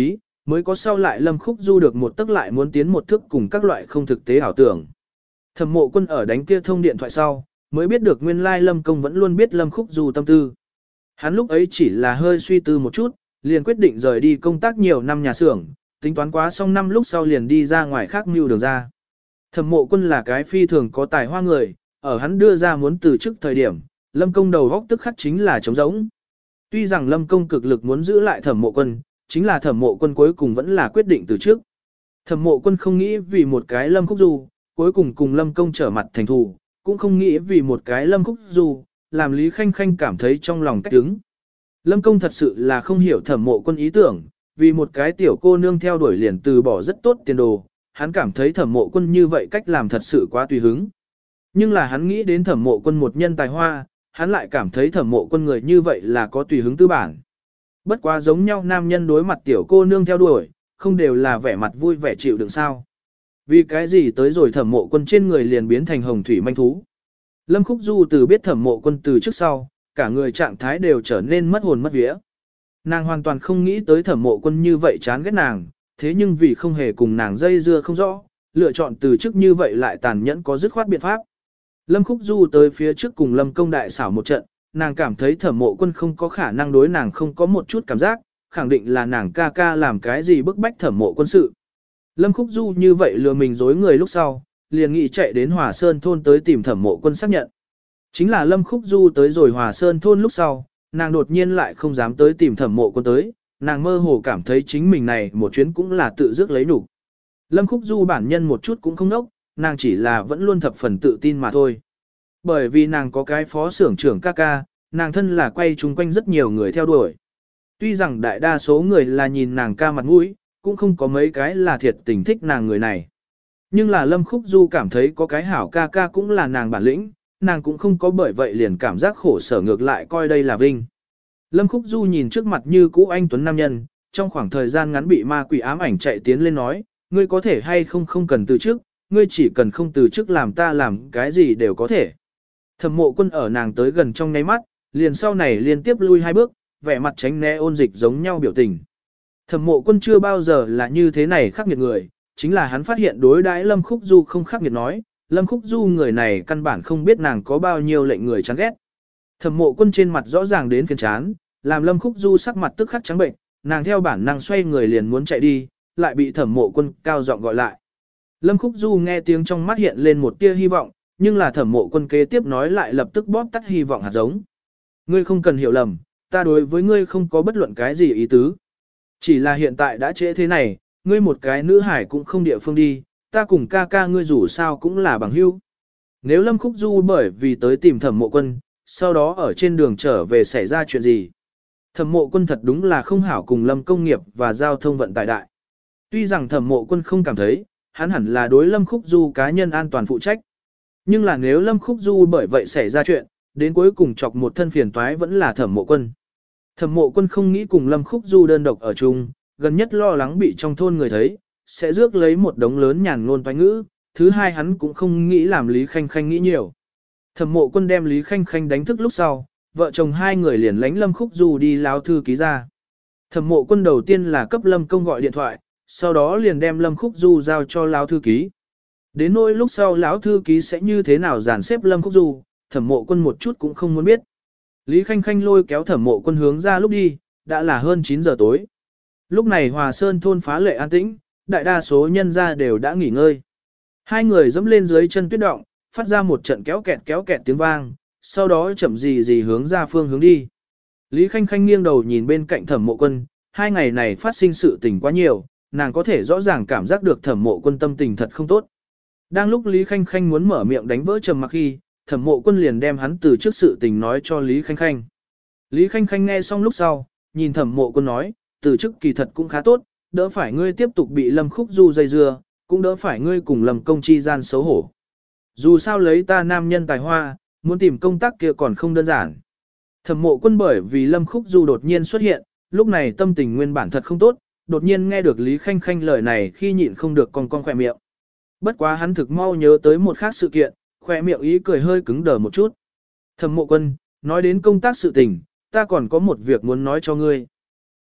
mới có sau lại Lâm Khúc Du được một tức lại muốn tiến một thước cùng các loại không thực tế ảo tưởng. Thẩm Mộ Quân ở đánh kia thông điện thoại sau, mới biết được nguyên lai Lâm Công vẫn luôn biết Lâm Khúc Du tâm tư. Hắn lúc ấy chỉ là hơi suy tư một chút, liền quyết định rời đi công tác nhiều năm nhà xưởng, tính toán quá xong năm lúc sau liền đi ra ngoài khác mưu đường ra. Thẩm Mộ Quân là cái phi thường có tài hoa người, ở hắn đưa ra muốn từ chức thời điểm, Lâm Công đầu góc tức khắc chính là trống rỗng. Tuy rằng Lâm Công cực lực muốn giữ lại Thẩm Mộ Quân, chính là Thẩm Mộ Quân cuối cùng vẫn là quyết định từ chức. Thẩm Mộ Quân không nghĩ vì một cái Lâm Khúc Du, cuối cùng cùng Lâm Công trở mặt thành thù, cũng không nghĩ vì một cái Lâm Khúc Du, làm Lý Khanh Khanh cảm thấy trong lòng cách đứng. Lâm Công thật sự là không hiểu Thẩm Mộ Quân ý tưởng, vì một cái tiểu cô nương theo đuổi liền từ bỏ rất tốt tiền đồ, hắn cảm thấy Thẩm Mộ Quân như vậy cách làm thật sự quá tùy hứng. Nhưng là hắn nghĩ đến Thẩm Mộ Quân một nhân tài hoa, hắn lại cảm thấy Thẩm Mộ Quân người như vậy là có tùy hứng tư bản. Bất quá giống nhau nam nhân đối mặt tiểu cô nương theo đuổi, không đều là vẻ mặt vui vẻ chịu đựng sao. Vì cái gì tới rồi Thẩm Mộ Quân trên người liền biến thành hồng thủy manh thú. Lâm Khúc Du từ biết Thẩm Mộ Quân từ trước sau, cả người trạng thái đều trở nên mất hồn mất vía. Nàng hoàn toàn không nghĩ tới Thẩm Mộ Quân như vậy chán ghét nàng, thế nhưng vì không hề cùng nàng dây dưa không rõ, lựa chọn từ chức như vậy lại tàn nhẫn có dứt khoát biện pháp. Lâm Khúc Du tới phía trước cùng Lâm Công đại xảo một trận, nàng cảm thấy Thẩm Mộ Quân không có khả năng đối nàng không có một chút cảm giác, khẳng định là nàng ca ca làm cái gì bức bách Thẩm Mộ Quân sự. Lâm Khúc Du như vậy lừa mình dối người lúc sau, liền nghĩ chạy đến Hòa Sơn thôn tới tìm Thẩm Mộ Quân xác nhận. Chính là Lâm Khúc Du tới rồi Hòa Sơn thôn lúc sau, nàng đột nhiên lại không dám tới tìm Thẩm Mộ Quân tới, nàng mơ hồ cảm thấy chính mình này một chuyến cũng là tự dứt lấy nhục. Lâm Khúc Du bản nhân một chút cũng không nốc, nàng chỉ là vẫn luôn thập phần tự tin mà thôi. Bởi vì nàng có cái phó xưởng trưởng ca ca, nàng thân là quay chung quanh rất nhiều người theo đuổi. Tuy rằng đại đa số người là nhìn nàng ca mặt mũi, cũng không có mấy cái là thiệt tình thích nàng người này. Nhưng là Lâm Khúc Du cảm thấy có cái hảo ca ca cũng là nàng bản lĩnh, nàng cũng không có bởi vậy liền cảm giác khổ sở ngược lại coi đây là vinh. Lâm Khúc Du nhìn trước mặt như cũ anh tuấn nam nhân, trong khoảng thời gian ngắn bị ma quỷ ám ảnh chạy tiến lên nói, ngươi có thể hay không cần từ trước, ngươi chỉ cần không từ trước làm ta làm cái gì đều có thể. Thẩm Mộ Quân ở nàng tới gần trong nháy mắt, liền sau này liên tiếp lui hai bước, vẻ mặt tránh né ôn dịch giống nhau biểu tình. Thẩm Mộ Quân chưa bao giờ là như thế này khắc nghiệt người, chính là hắn phát hiện đối đãi Lâm Khúc Du không khắc nghiệt nói, Lâm Khúc Du người này căn bản không biết nàng có bao nhiêu lệnh người chán ghét. Thẩm Mộ Quân trên mặt rõ ràng đến phiền chán, làm Lâm Khúc Du sắc mặt tức khắc trắng bệnh, nàng theo bản năng xoay người liền muốn chạy đi, lại bị Thẩm Mộ Quân cao giọng gọi lại. Lâm Khúc Du nghe tiếng trong mắt hiện lên một tia hy vọng, nhưng là Thẩm Mộ Quân kế tiếp nói lại lập tức bóp tắt hy vọng hạt giống. Ngươi không cần hiểu lầm, ta đối với ngươi không có bất luận cái gì ý tứ. Chỉ là hiện tại đã trễ thế này, ngươi một cái nữ hải cũng không địa phương đi, ta cùng ca ca ngươi dù sao cũng là bằng hữu. Nếu Lâm Khúc Du bởi vì tới tìm Thẩm Mộ Quân, sau đó ở trên đường trở về xảy ra chuyện gì. Thẩm Mộ Quân thật đúng là không hảo cùng Lâm Công nghiệp và giao thông vận tải đại. Tuy rằng Thẩm Mộ Quân không cảm thấy, hắn hẳn là đối Lâm Khúc Du cá nhân an toàn phụ trách. Nhưng là nếu Lâm Khúc Du bởi vậy xảy ra chuyện, đến cuối cùng chọc một thân phiền toái vẫn là Thẩm Mộ Quân. Thẩm Mộ Quân không nghĩ cùng Lâm Khúc Du đơn độc ở chung, gần nhất lo lắng bị trong thôn người thấy, sẽ rước lấy một đống lớn nhàn ngôn toái ngữ, thứ hai hắn cũng không nghĩ làm Lý Khanh Khanh nghĩ nhiều. Thẩm Mộ Quân đem Lý Khanh Khanh đánh thức lúc sau, vợ chồng hai người liền lánh Lâm Khúc Du đi láo thư ký ra. Thẩm Mộ Quân đầu tiên là cấp Lâm Công gọi điện thoại, sau đó liền đem Lâm Khúc Du giao cho láo thư ký. Đến nỗi lúc sau lão thư ký sẽ như thế nào dàn xếp Lâm Khúc Du, Thẩm Mộ Quân một chút cũng không muốn biết. Lý Khanh Khanh lôi kéo Thẩm Mộ Quân hướng ra lúc đi, đã là hơn 9 giờ tối. Lúc này Hòa Sơn thôn phá lệ an tĩnh, đại đa số nhân gia đều đã nghỉ ngơi. Hai người dẫm lên dưới chân tuyết động, phát ra một trận kéo kẹt tiếng vang, sau đó chậm gì hướng ra phương hướng đi. Lý Khanh Khanh nghiêng đầu nhìn bên cạnh Thẩm Mộ Quân, hai ngày này phát sinh sự tình quá nhiều, nàng có thể rõ ràng cảm giác được Thẩm Mộ Quân tâm tình thật không tốt. Đang lúc Lý Khanh Khanh muốn mở miệng đánh vỡ trầm mặc khi, Thẩm Mộ Quân liền đem hắn từ trước sự tình nói cho Lý Khanh Khanh. Lý Khanh Khanh nghe xong lúc sau, nhìn Thẩm Mộ Quân nói, từ chức kỳ thật cũng khá tốt, đỡ phải ngươi tiếp tục bị Lâm Khúc Du dây dưa, cũng đỡ phải ngươi cùng Lâm Công chi gian xấu hổ. Dù sao lấy ta nam nhân tài hoa, muốn tìm công tác kia còn không đơn giản. Thẩm Mộ Quân bởi vì Lâm Khúc Du đột nhiên xuất hiện, lúc này tâm tình nguyên bản thật không tốt, đột nhiên nghe được Lý Khanh Khanh lời này khi nhịn không được con khỏe miệng. Bất quá hắn thực mau nhớ tới một khác sự kiện, khỏe miệng ý cười hơi cứng đờ một chút. Thẩm Mộ Quân, nói đến công tác sự tình, ta còn có một việc muốn nói cho ngươi.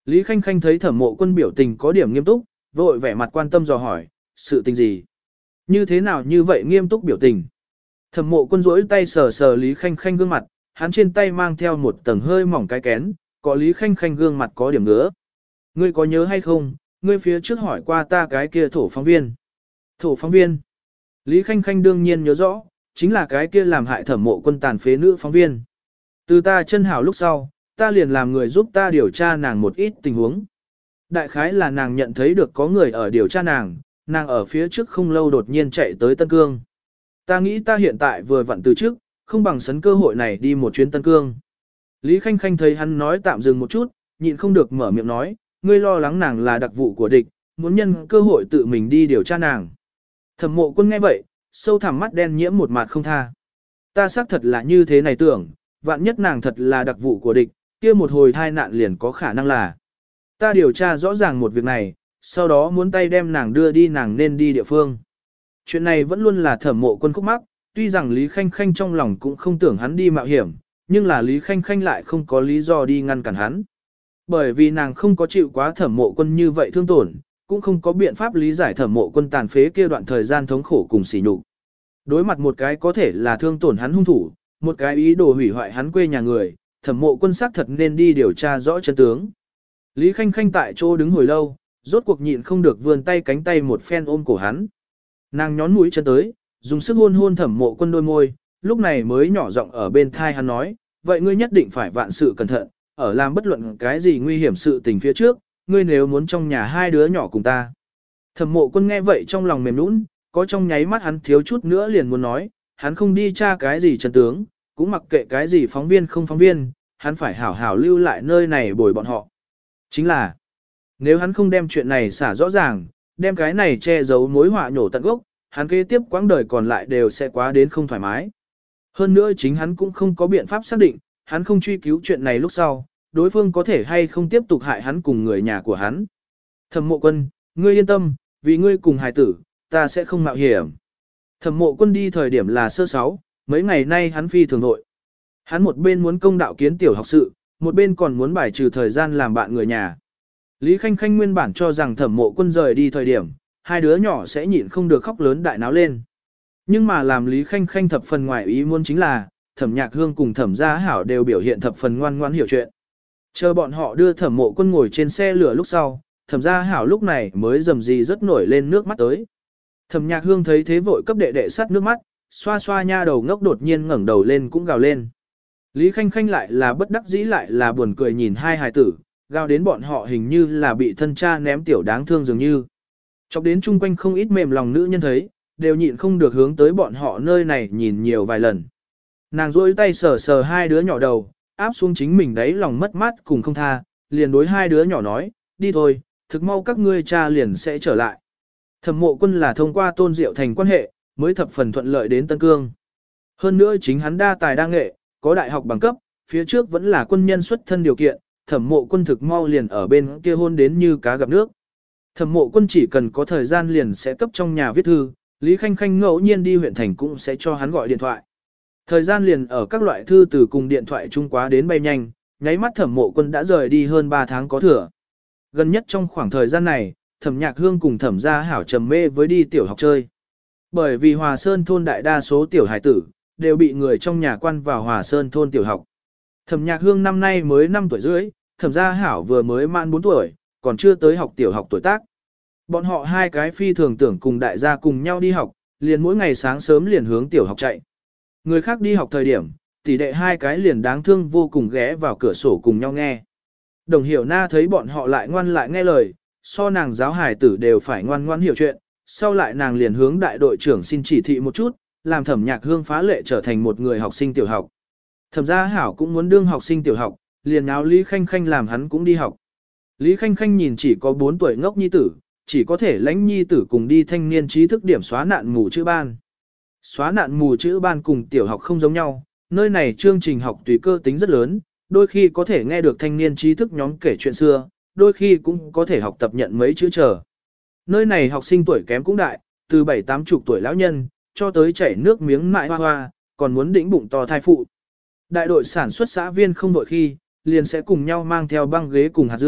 Lý Khanh Khanh thấy Thẩm Mộ Quân biểu tình có điểm nghiêm túc, vội vẻ mặt quan tâm dò hỏi, sự tình gì? Như thế nào như vậy nghiêm túc biểu tình? Thẩm Mộ Quân duỗi tay sờ sờ Lý Khanh Khanh gương mặt, hắn trên tay mang theo một tầng hơi mỏng cái kén, có Lý Khanh Khanh gương mặt có điểm ngứa. Ngươi có nhớ hay không, ngươi phía trước hỏi qua ta cái kia thổ phóng viên. Thổ phóng viên? Lý Khanh Khanh đương nhiên nhớ rõ, chính là cái kia làm hại Thẩm Mộ Quân tàn phế nữ phóng viên. Từ ta chân hảo lúc sau, ta liền làm người giúp ta điều tra nàng một ít tình huống. Đại khái là nàng nhận thấy được có người ở điều tra nàng ở phía trước không lâu đột nhiên chạy tới Tân Cương. Ta nghĩ ta hiện tại vừa vặn từ trước, không bằng sấn cơ hội này đi một chuyến Tân Cương. Lý Khanh Khanh thấy hắn nói tạm dừng một chút, nhịn không được mở miệng nói, ngươi lo lắng nàng là đặc vụ của địch, muốn nhân cơ hội tự mình đi điều tra nàng. Thẩm Mộ Quân nghe vậy, sâu thẳm mắt đen nhiễm một mặt không tha. Ta xác thật là như thế này tưởng, vạn nhất nàng thật là đặc vụ của địch, kia một hồi thai nạn liền có khả năng là. Ta điều tra rõ ràng một việc này, sau đó muốn tay đem nàng đưa đi nàng nên đi địa phương. Chuyện này vẫn luôn là Thẩm Mộ Quân khúc mắc, tuy rằng Lý Khanh Khanh trong lòng cũng không tưởng hắn đi mạo hiểm, nhưng là Lý Khanh Khanh lại không có lý do đi ngăn cản hắn. Bởi vì nàng không có chịu quá Thẩm Mộ Quân như vậy thương tổn, cũng không có biện pháp lý giải Thẩm Mộ Quân tàn phế kia đoạn thời gian thống khổ cùng sỉ nhục. Đối mặt một cái có thể là thương tổn hắn hung thủ, một cái ý đồ hủy hoại hắn quê nhà người, Thẩm Mộ Quân xác thật nên đi điều tra rõ chân tướng. Lý Khanh Khanh tại chỗ đứng hồi lâu, rốt cuộc nhịn không được vươn tay cánh tay một phen ôm cổ hắn. Nàng nhón mũi chân tới, dùng sức hôn hôn Thẩm Mộ Quân đôi môi, lúc này mới nhỏ giọng ở bên thai hắn nói, vậy ngươi nhất định phải vạn sự cẩn thận, ở làm bất luận cái gì nguy hiểm sự tình phía trước, ngươi nếu muốn trong nhà hai đứa nhỏ cùng ta. Thẩm Mộ Quân nghe vậy trong lòng mềm nũng, có trong nháy mắt hắn thiếu chút nữa liền muốn nói, hắn không đi tra cái gì chân tướng, cũng mặc kệ cái gì phóng viên không phóng viên, hắn phải hảo hảo lưu lại nơi này bồi bọn họ. Chính là, nếu hắn không đem chuyện này xả rõ ràng, đem cái này che giấu mối họa nhổ tận gốc, hắn kế tiếp quãng đời còn lại đều sẽ quá đến không thoải mái. Hơn nữa chính hắn cũng không có biện pháp xác định, hắn không truy cứu chuyện này lúc sau, đối phương có thể hay không tiếp tục hại hắn cùng người nhà của hắn. Thẩm Mộ Quân, ngươi yên tâm, vì ngươi cùng hài tử, ta sẽ không mạo hiểm. Thẩm Mộ Quân đi thời điểm là sơ sáu, mấy ngày nay hắn phi thường nội. Hắn một bên muốn công đạo kiến tiểu học sự, một bên còn muốn bài trừ thời gian làm bạn người nhà. Lý Khanh Khanh nguyên bản cho rằng Thẩm Mộ Quân rời đi thời điểm, hai đứa nhỏ sẽ nhịn không được khóc lớn đại náo lên. Nhưng mà làm Lý Khanh Khanh thập phần ngoài ý muốn chính là, Thẩm Nhạc Hương cùng Thẩm Gia Hảo đều biểu hiện thập phần ngoan ngoãn hiểu chuyện. Chờ bọn họ đưa Thẩm Mộ Quân ngồi trên xe lửa lúc sau, Thẩm Gia Hảo lúc này mới rầm rì rất nổi lên nước mắt tới. Thẩm Nhạc Hương thấy thế vội cấp đệ đệ sắt nước mắt, xoa xoa nha đầu ngốc đột nhiên ngẩng đầu lên cũng gào lên. Lý Khanh Khanh lại là bất đắc dĩ lại là buồn cười nhìn hai hài tử, gào đến bọn họ hình như là bị thân cha ném tiểu đáng thương dường như. Chọc đến chung quanh không ít mềm lòng nữ nhân thấy, đều nhịn không được hướng tới bọn họ nơi này nhìn nhiều vài lần. Nàng duỗi tay sờ sờ hai đứa nhỏ đầu, áp xuống chính mình đấy lòng mất mát cùng không tha, liền đối hai đứa nhỏ nói, đi thôi, thực mau các ngươi cha liền sẽ trở lại. Thẩm Mộ Quân là thông qua Tôn Diệu Thành quan hệ, mới thập phần thuận lợi đến Tân Cương. Hơn nữa chính hắn đa tài đa nghệ, có đại học bằng cấp, phía trước vẫn là quân nhân xuất thân điều kiện, Thẩm Mộ Quân thực mau liền ở bên kia hôn đến như cá gặp nước. Thẩm Mộ Quân chỉ cần có thời gian liền sẽ cấp trong nhà viết thư, Lý Khanh Khanh ngẫu nhiên đi huyện thành cũng sẽ cho hắn gọi điện thoại. Thời gian liền ở các loại thư từ cùng điện thoại chung quá đến bay nhanh, nháy mắt Thẩm Mộ Quân đã rời đi hơn 3 tháng có thừa. Gần nhất trong khoảng thời gian này, Thẩm Nhạc Hương cùng Thẩm Gia Hảo trầm mê với đi tiểu học chơi. Bởi vì Hòa Sơn thôn đại đa số tiểu hải tử, đều bị người trong nhà quan vào Hòa Sơn thôn tiểu học. Thẩm Nhạc Hương năm nay mới 5 tuổi rưỡi, Thẩm Gia Hảo vừa mới mãn 4 tuổi, còn chưa tới học tiểu học tuổi tác. Bọn họ hai cái phi thường tưởng cùng đại gia cùng nhau đi học, liền mỗi ngày sáng sớm liền hướng tiểu học chạy. Người khác đi học thời điểm, tỷ đệ hai cái liền đáng thương vô cùng ghé vào cửa sổ cùng nhau nghe. Đồng Hiểu Na thấy bọn họ lại ngoan lại nghe lời, so nàng giáo hài tử đều phải ngoan ngoãn hiểu chuyện, sau lại nàng liền hướng đại đội trưởng xin chỉ thị một chút, làm Thẩm Nhạc Hương phá lệ trở thành một người học sinh tiểu học. Thẩm Gia Hảo cũng muốn đương học sinh tiểu học, liền áo Lý Khanh Khanh làm hắn cũng đi học. Lý Khanh Khanh nhìn chỉ có 4 tuổi ngốc nhi tử, chỉ có thể lãnh nhi tử cùng đi thanh niên trí thức điểm xóa nạn mù chữ ban. Xóa nạn mù chữ ban cùng tiểu học không giống nhau, nơi này chương trình học tùy cơ tính rất lớn, đôi khi có thể nghe được thanh niên trí thức nhóm kể chuyện xưa, đôi khi cũng có thể học tập nhận mấy chữ chờ. Nơi này học sinh tuổi kém cũng đại, từ 7-80 tuổi lão nhân, cho tới chảy nước miếng mại hoa hoa, còn muốn đĩnh bụng to thai phụ. Đại đội sản xuất xã viên không đội khi, liền sẽ cùng nhau mang theo băng ghế cùng hạt dưa,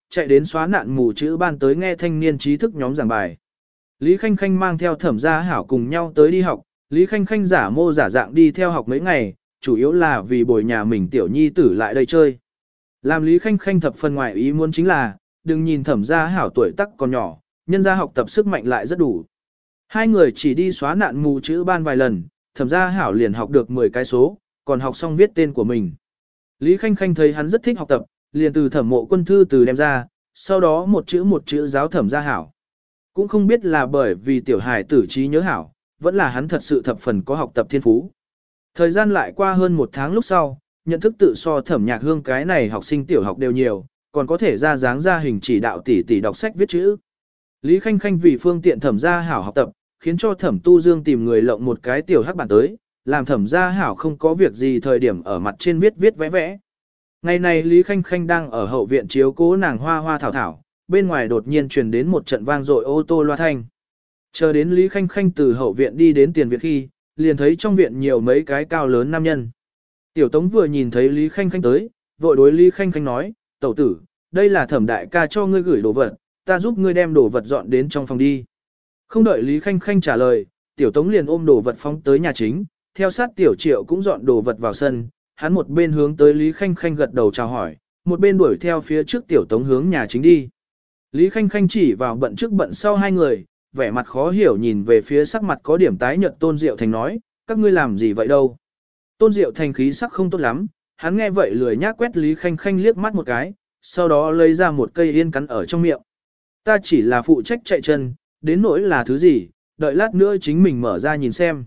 chạy đến xóa nạn mù chữ ban tới nghe thanh niên trí thức nhóm giảng bài. Lý Khanh Khanh mang theo Thẩm Gia Hảo cùng nhau tới đi học, Lý Khanh Khanh giả mô giả dạng đi theo học mấy ngày, chủ yếu là vì bồi nhà mình tiểu nhi tử lại đây chơi. Làm Lý Khanh Khanh thập phần ngoại ý muốn chính là, đừng nhìn Thẩm Gia Hảo tuổi tác còn nhỏ, nhân gia học tập sức mạnh lại rất đủ. Hai người chỉ đi xóa nạn mù chữ ban vài lần, Thẩm Gia Hảo liền học được 10 cái số, còn học xong viết tên của mình. Lý Khanh Khanh thấy hắn rất thích học tập, liền từ Thẩm Mộ Quân thư từ đem ra, sau đó một chữ giáo Thẩm Gia Hảo. Cũng không biết là bởi vì tiểu hài tử trí nhớ hảo, vẫn là hắn thật sự thập phần có học tập thiên phú. Thời gian lại qua hơn 1 tháng lúc sau, nhận thức tự so Thẩm Nhạc Hương cái này học sinh tiểu học đều nhiều, còn có thể ra dáng ra hình chỉ đạo tỉ đọc sách viết chữ. Lý Khanh Khanh vì phương tiện Thẩm Gia Hảo học tập, khiến cho Thẩm Tu Dương tìm người lộng một cái tiểu hắc bản tới, làm Thẩm Gia Hảo không có việc gì thời điểm ở mặt trên viết vẽ vẽ. Ngày này Lý Khanh Khanh đang ở hậu viện chiếu cố nàng hoa hoa thảo thảo, bên ngoài đột nhiên truyền đến một trận vang dội ô tô loa thanh. Chờ đến Lý Khanh Khanh từ hậu viện đi đến tiền viện khi, liền thấy trong viện nhiều mấy cái cao lớn nam nhân. Tiểu Tống vừa nhìn thấy Lý Khanh Khanh tới, vội đối Lý Khanh Khanh nói, tẩu tử, đây là Thẩm đại ca cho ngươi gửi đồ vật, ta giúp ngươi đem đồ vật dọn đến trong phòng đi. Không đợi Lý Khanh Khanh trả lời, Tiểu Tống liền ôm đồ vật phóng tới nhà chính, theo sát Tiểu Triệu cũng dọn đồ vật vào sân, hắn một bên hướng tới Lý Khanh Khanh gật đầu chào hỏi, một bên đuổi theo phía trước Tiểu Tống hướng nhà chính đi. Lý Khanh Khanh chỉ vào bận trước bận sau hai người, vẻ mặt khó hiểu nhìn về phía sắc mặt có điểm tái nhợt Tôn Diệu Thành nói, các ngươi làm gì vậy đâu. Tôn Diệu Thành khí sắc không tốt lắm, hắn nghe vậy lười nhác quét Lý Khanh Khanh liếc mắt một cái, sau đó lấy ra một cây yên cắn ở trong miệng. Ta chỉ là phụ trách chạy chân, đến nỗi là thứ gì, đợi lát nữa chính mình mở ra nhìn xem.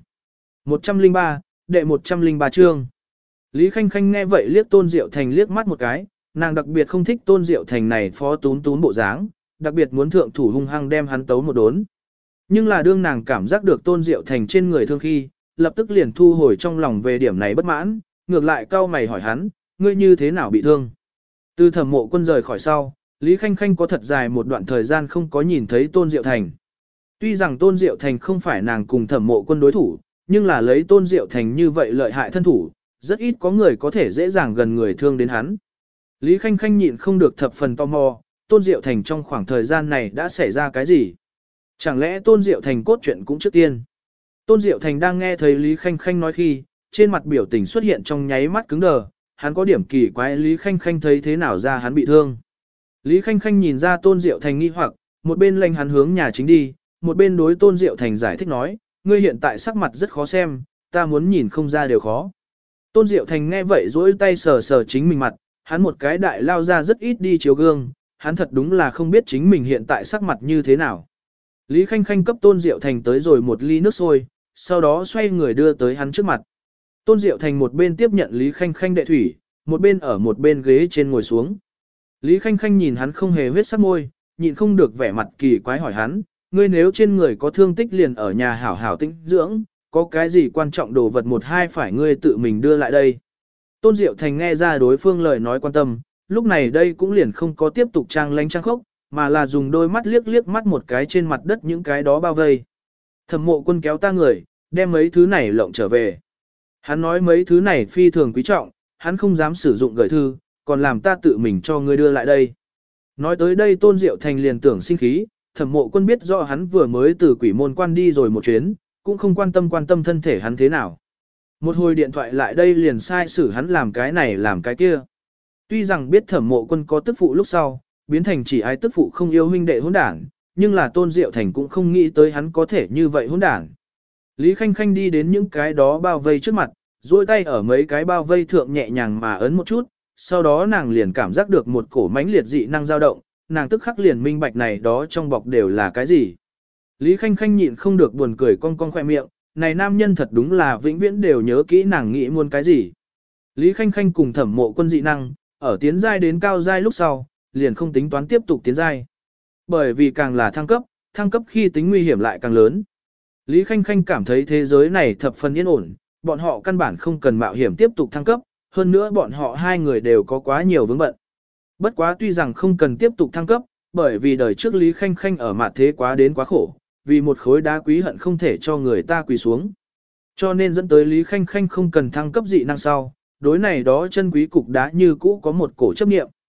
103, đệ 103 chương. Lý Khanh Khanh nghe vậy liếc Tôn Diệu Thành liếc mắt một cái, nàng đặc biệt không thích Tôn Diệu Thành này phó tún tún bộ dáng, đặc biệt muốn thượng thủ hung hăng đem hắn tấu một đốn. Nhưng là đương nàng cảm giác được Tôn Diệu Thành trên người thương khi, lập tức liền thu hồi trong lòng về điểm này bất mãn, ngược lại cau mày hỏi hắn, ngươi như thế nào bị thương? Từ Thẩm Mộ Quân rời khỏi sau, Lý Khanh Khanh có thật dài một đoạn thời gian không có nhìn thấy Tôn Diệu Thành. Tuy rằng Tôn Diệu Thành không phải nàng cùng Thẩm Mộ Quân đối thủ, nhưng là lấy Tôn Diệu Thành như vậy lợi hại thân thủ, rất ít có người có thể dễ dàng gần người thương đến hắn. Lý Khanh Khanh nhịn không được thập phần tò mò, Tôn Diệu Thành trong khoảng thời gian này đã xảy ra cái gì? Chẳng lẽ Tôn Diệu Thành cốt truyện cũng trước tiên? Tôn Diệu Thành đang nghe thấy Lý Khanh Khanh nói khi, trên mặt biểu tình xuất hiện trong nháy mắt cứng đờ, hắn có điểm kỳ quái Lý Khanh Khanh thấy thế nào ra hắn bị thương. Lý Khanh Khanh nhìn ra Tôn Diệu Thành nghi hoặc, một bên lệnh hắn hướng nhà chính đi, một bên đối Tôn Diệu Thành giải thích nói, ngươi hiện tại sắc mặt rất khó xem, ta muốn nhìn không ra đều khó. Tôn Diệu Thành nghe vậy duỗi tay sờ sờ chính mình mặt, hắn một cái đại lao ra rất ít đi chiếu gương, hắn thật đúng là không biết chính mình hiện tại sắc mặt như thế nào. Lý Khanh Khanh cấp Tôn Diệu Thành tới rồi một ly nước sôi, sau đó xoay người đưa tới hắn trước mặt. Tôn Diệu Thành một bên tiếp nhận Lý Khanh Khanh đệ thủy, một bên ở một bên ghế trên ngồi xuống. Lý Khanh Khanh nhìn hắn không hề huyết sắc môi, nhịn không được vẻ mặt kỳ quái hỏi hắn, ngươi nếu trên người có thương tích liền ở nhà hảo hảo tĩnh dưỡng, có cái gì quan trọng đồ vật một hai phải ngươi tự mình đưa lại đây. Tôn Diệu Thành nghe ra đối phương lời nói quan tâm, lúc này đây cũng liền không có tiếp tục trang lánh trang khốc, mà là dùng đôi mắt liếc mắt một cái trên mặt đất những cái đó bao vây. Thẩm Mộ Quân kéo ta người, đem mấy thứ này lộng trở về. Hắn nói mấy thứ này phi thường quý trọng, hắn không dám sử dụng gửi thư, còn làm ta tự mình cho ngươi đưa lại đây. Nói tới đây Tôn Diệu Thành liền tưởng sinh khí, Thẩm Mộ Quân biết rõ hắn vừa mới từ quỷ môn quan đi rồi một chuyến, cũng không quan tâm thân thể hắn thế nào. Một hồi điện thoại lại đây liền sai xử hắn làm cái này làm cái kia. Tuy rằng biết Thẩm Mộ Quân có tức phụ lúc sau, biến thành chỉ ai tức phụ không yêu huynh đệ hỗn đảng, nhưng là Tôn Diệu Thành cũng không nghĩ tới hắn có thể như vậy hỗn đảng. Lý Khanh Khanh đi đến những cái đó bao vây trước mặt, duỗi tay ở mấy cái bao vây thượng nhẹ nhàng mà ấn một chút, sau đó nàng liền cảm giác được một cổ mãnh liệt dị năng dao động, nàng tức khắc liền minh bạch này đó trong bọc đều là cái gì. Lý Khanh Khanh nhịn không được buồn cười cong cong khoe miệng, này nam nhân thật đúng là vĩnh viễn đều nhớ kỹ nàng nghĩ muốn cái gì. Lý Khanh Khanh cùng Thẩm Mộ Quân dị năng, ở tiến giai đến cao giai lúc sau, liền không tính toán tiếp tục tiến giai. Bởi vì càng là thăng cấp khi tính nguy hiểm lại càng lớn. Lý Khanh Khanh cảm thấy thế giới này thập phần yên ổn, bọn họ căn bản không cần mạo hiểm tiếp tục thăng cấp, hơn nữa bọn họ hai người đều có quá nhiều vướng bận. Bất quá tuy rằng không cần tiếp tục thăng cấp, bởi vì đời trước Lý Khanh Khanh ở mặt thế quá đến quá khổ, vì một khối đá quý hận không thể cho người ta quỳ xuống. Cho nên dẫn tới Lý Khanh Khanh không cần thăng cấp dị năng sau, đối này đó chân quý cục đá như cũ có một cổ chấp niệm.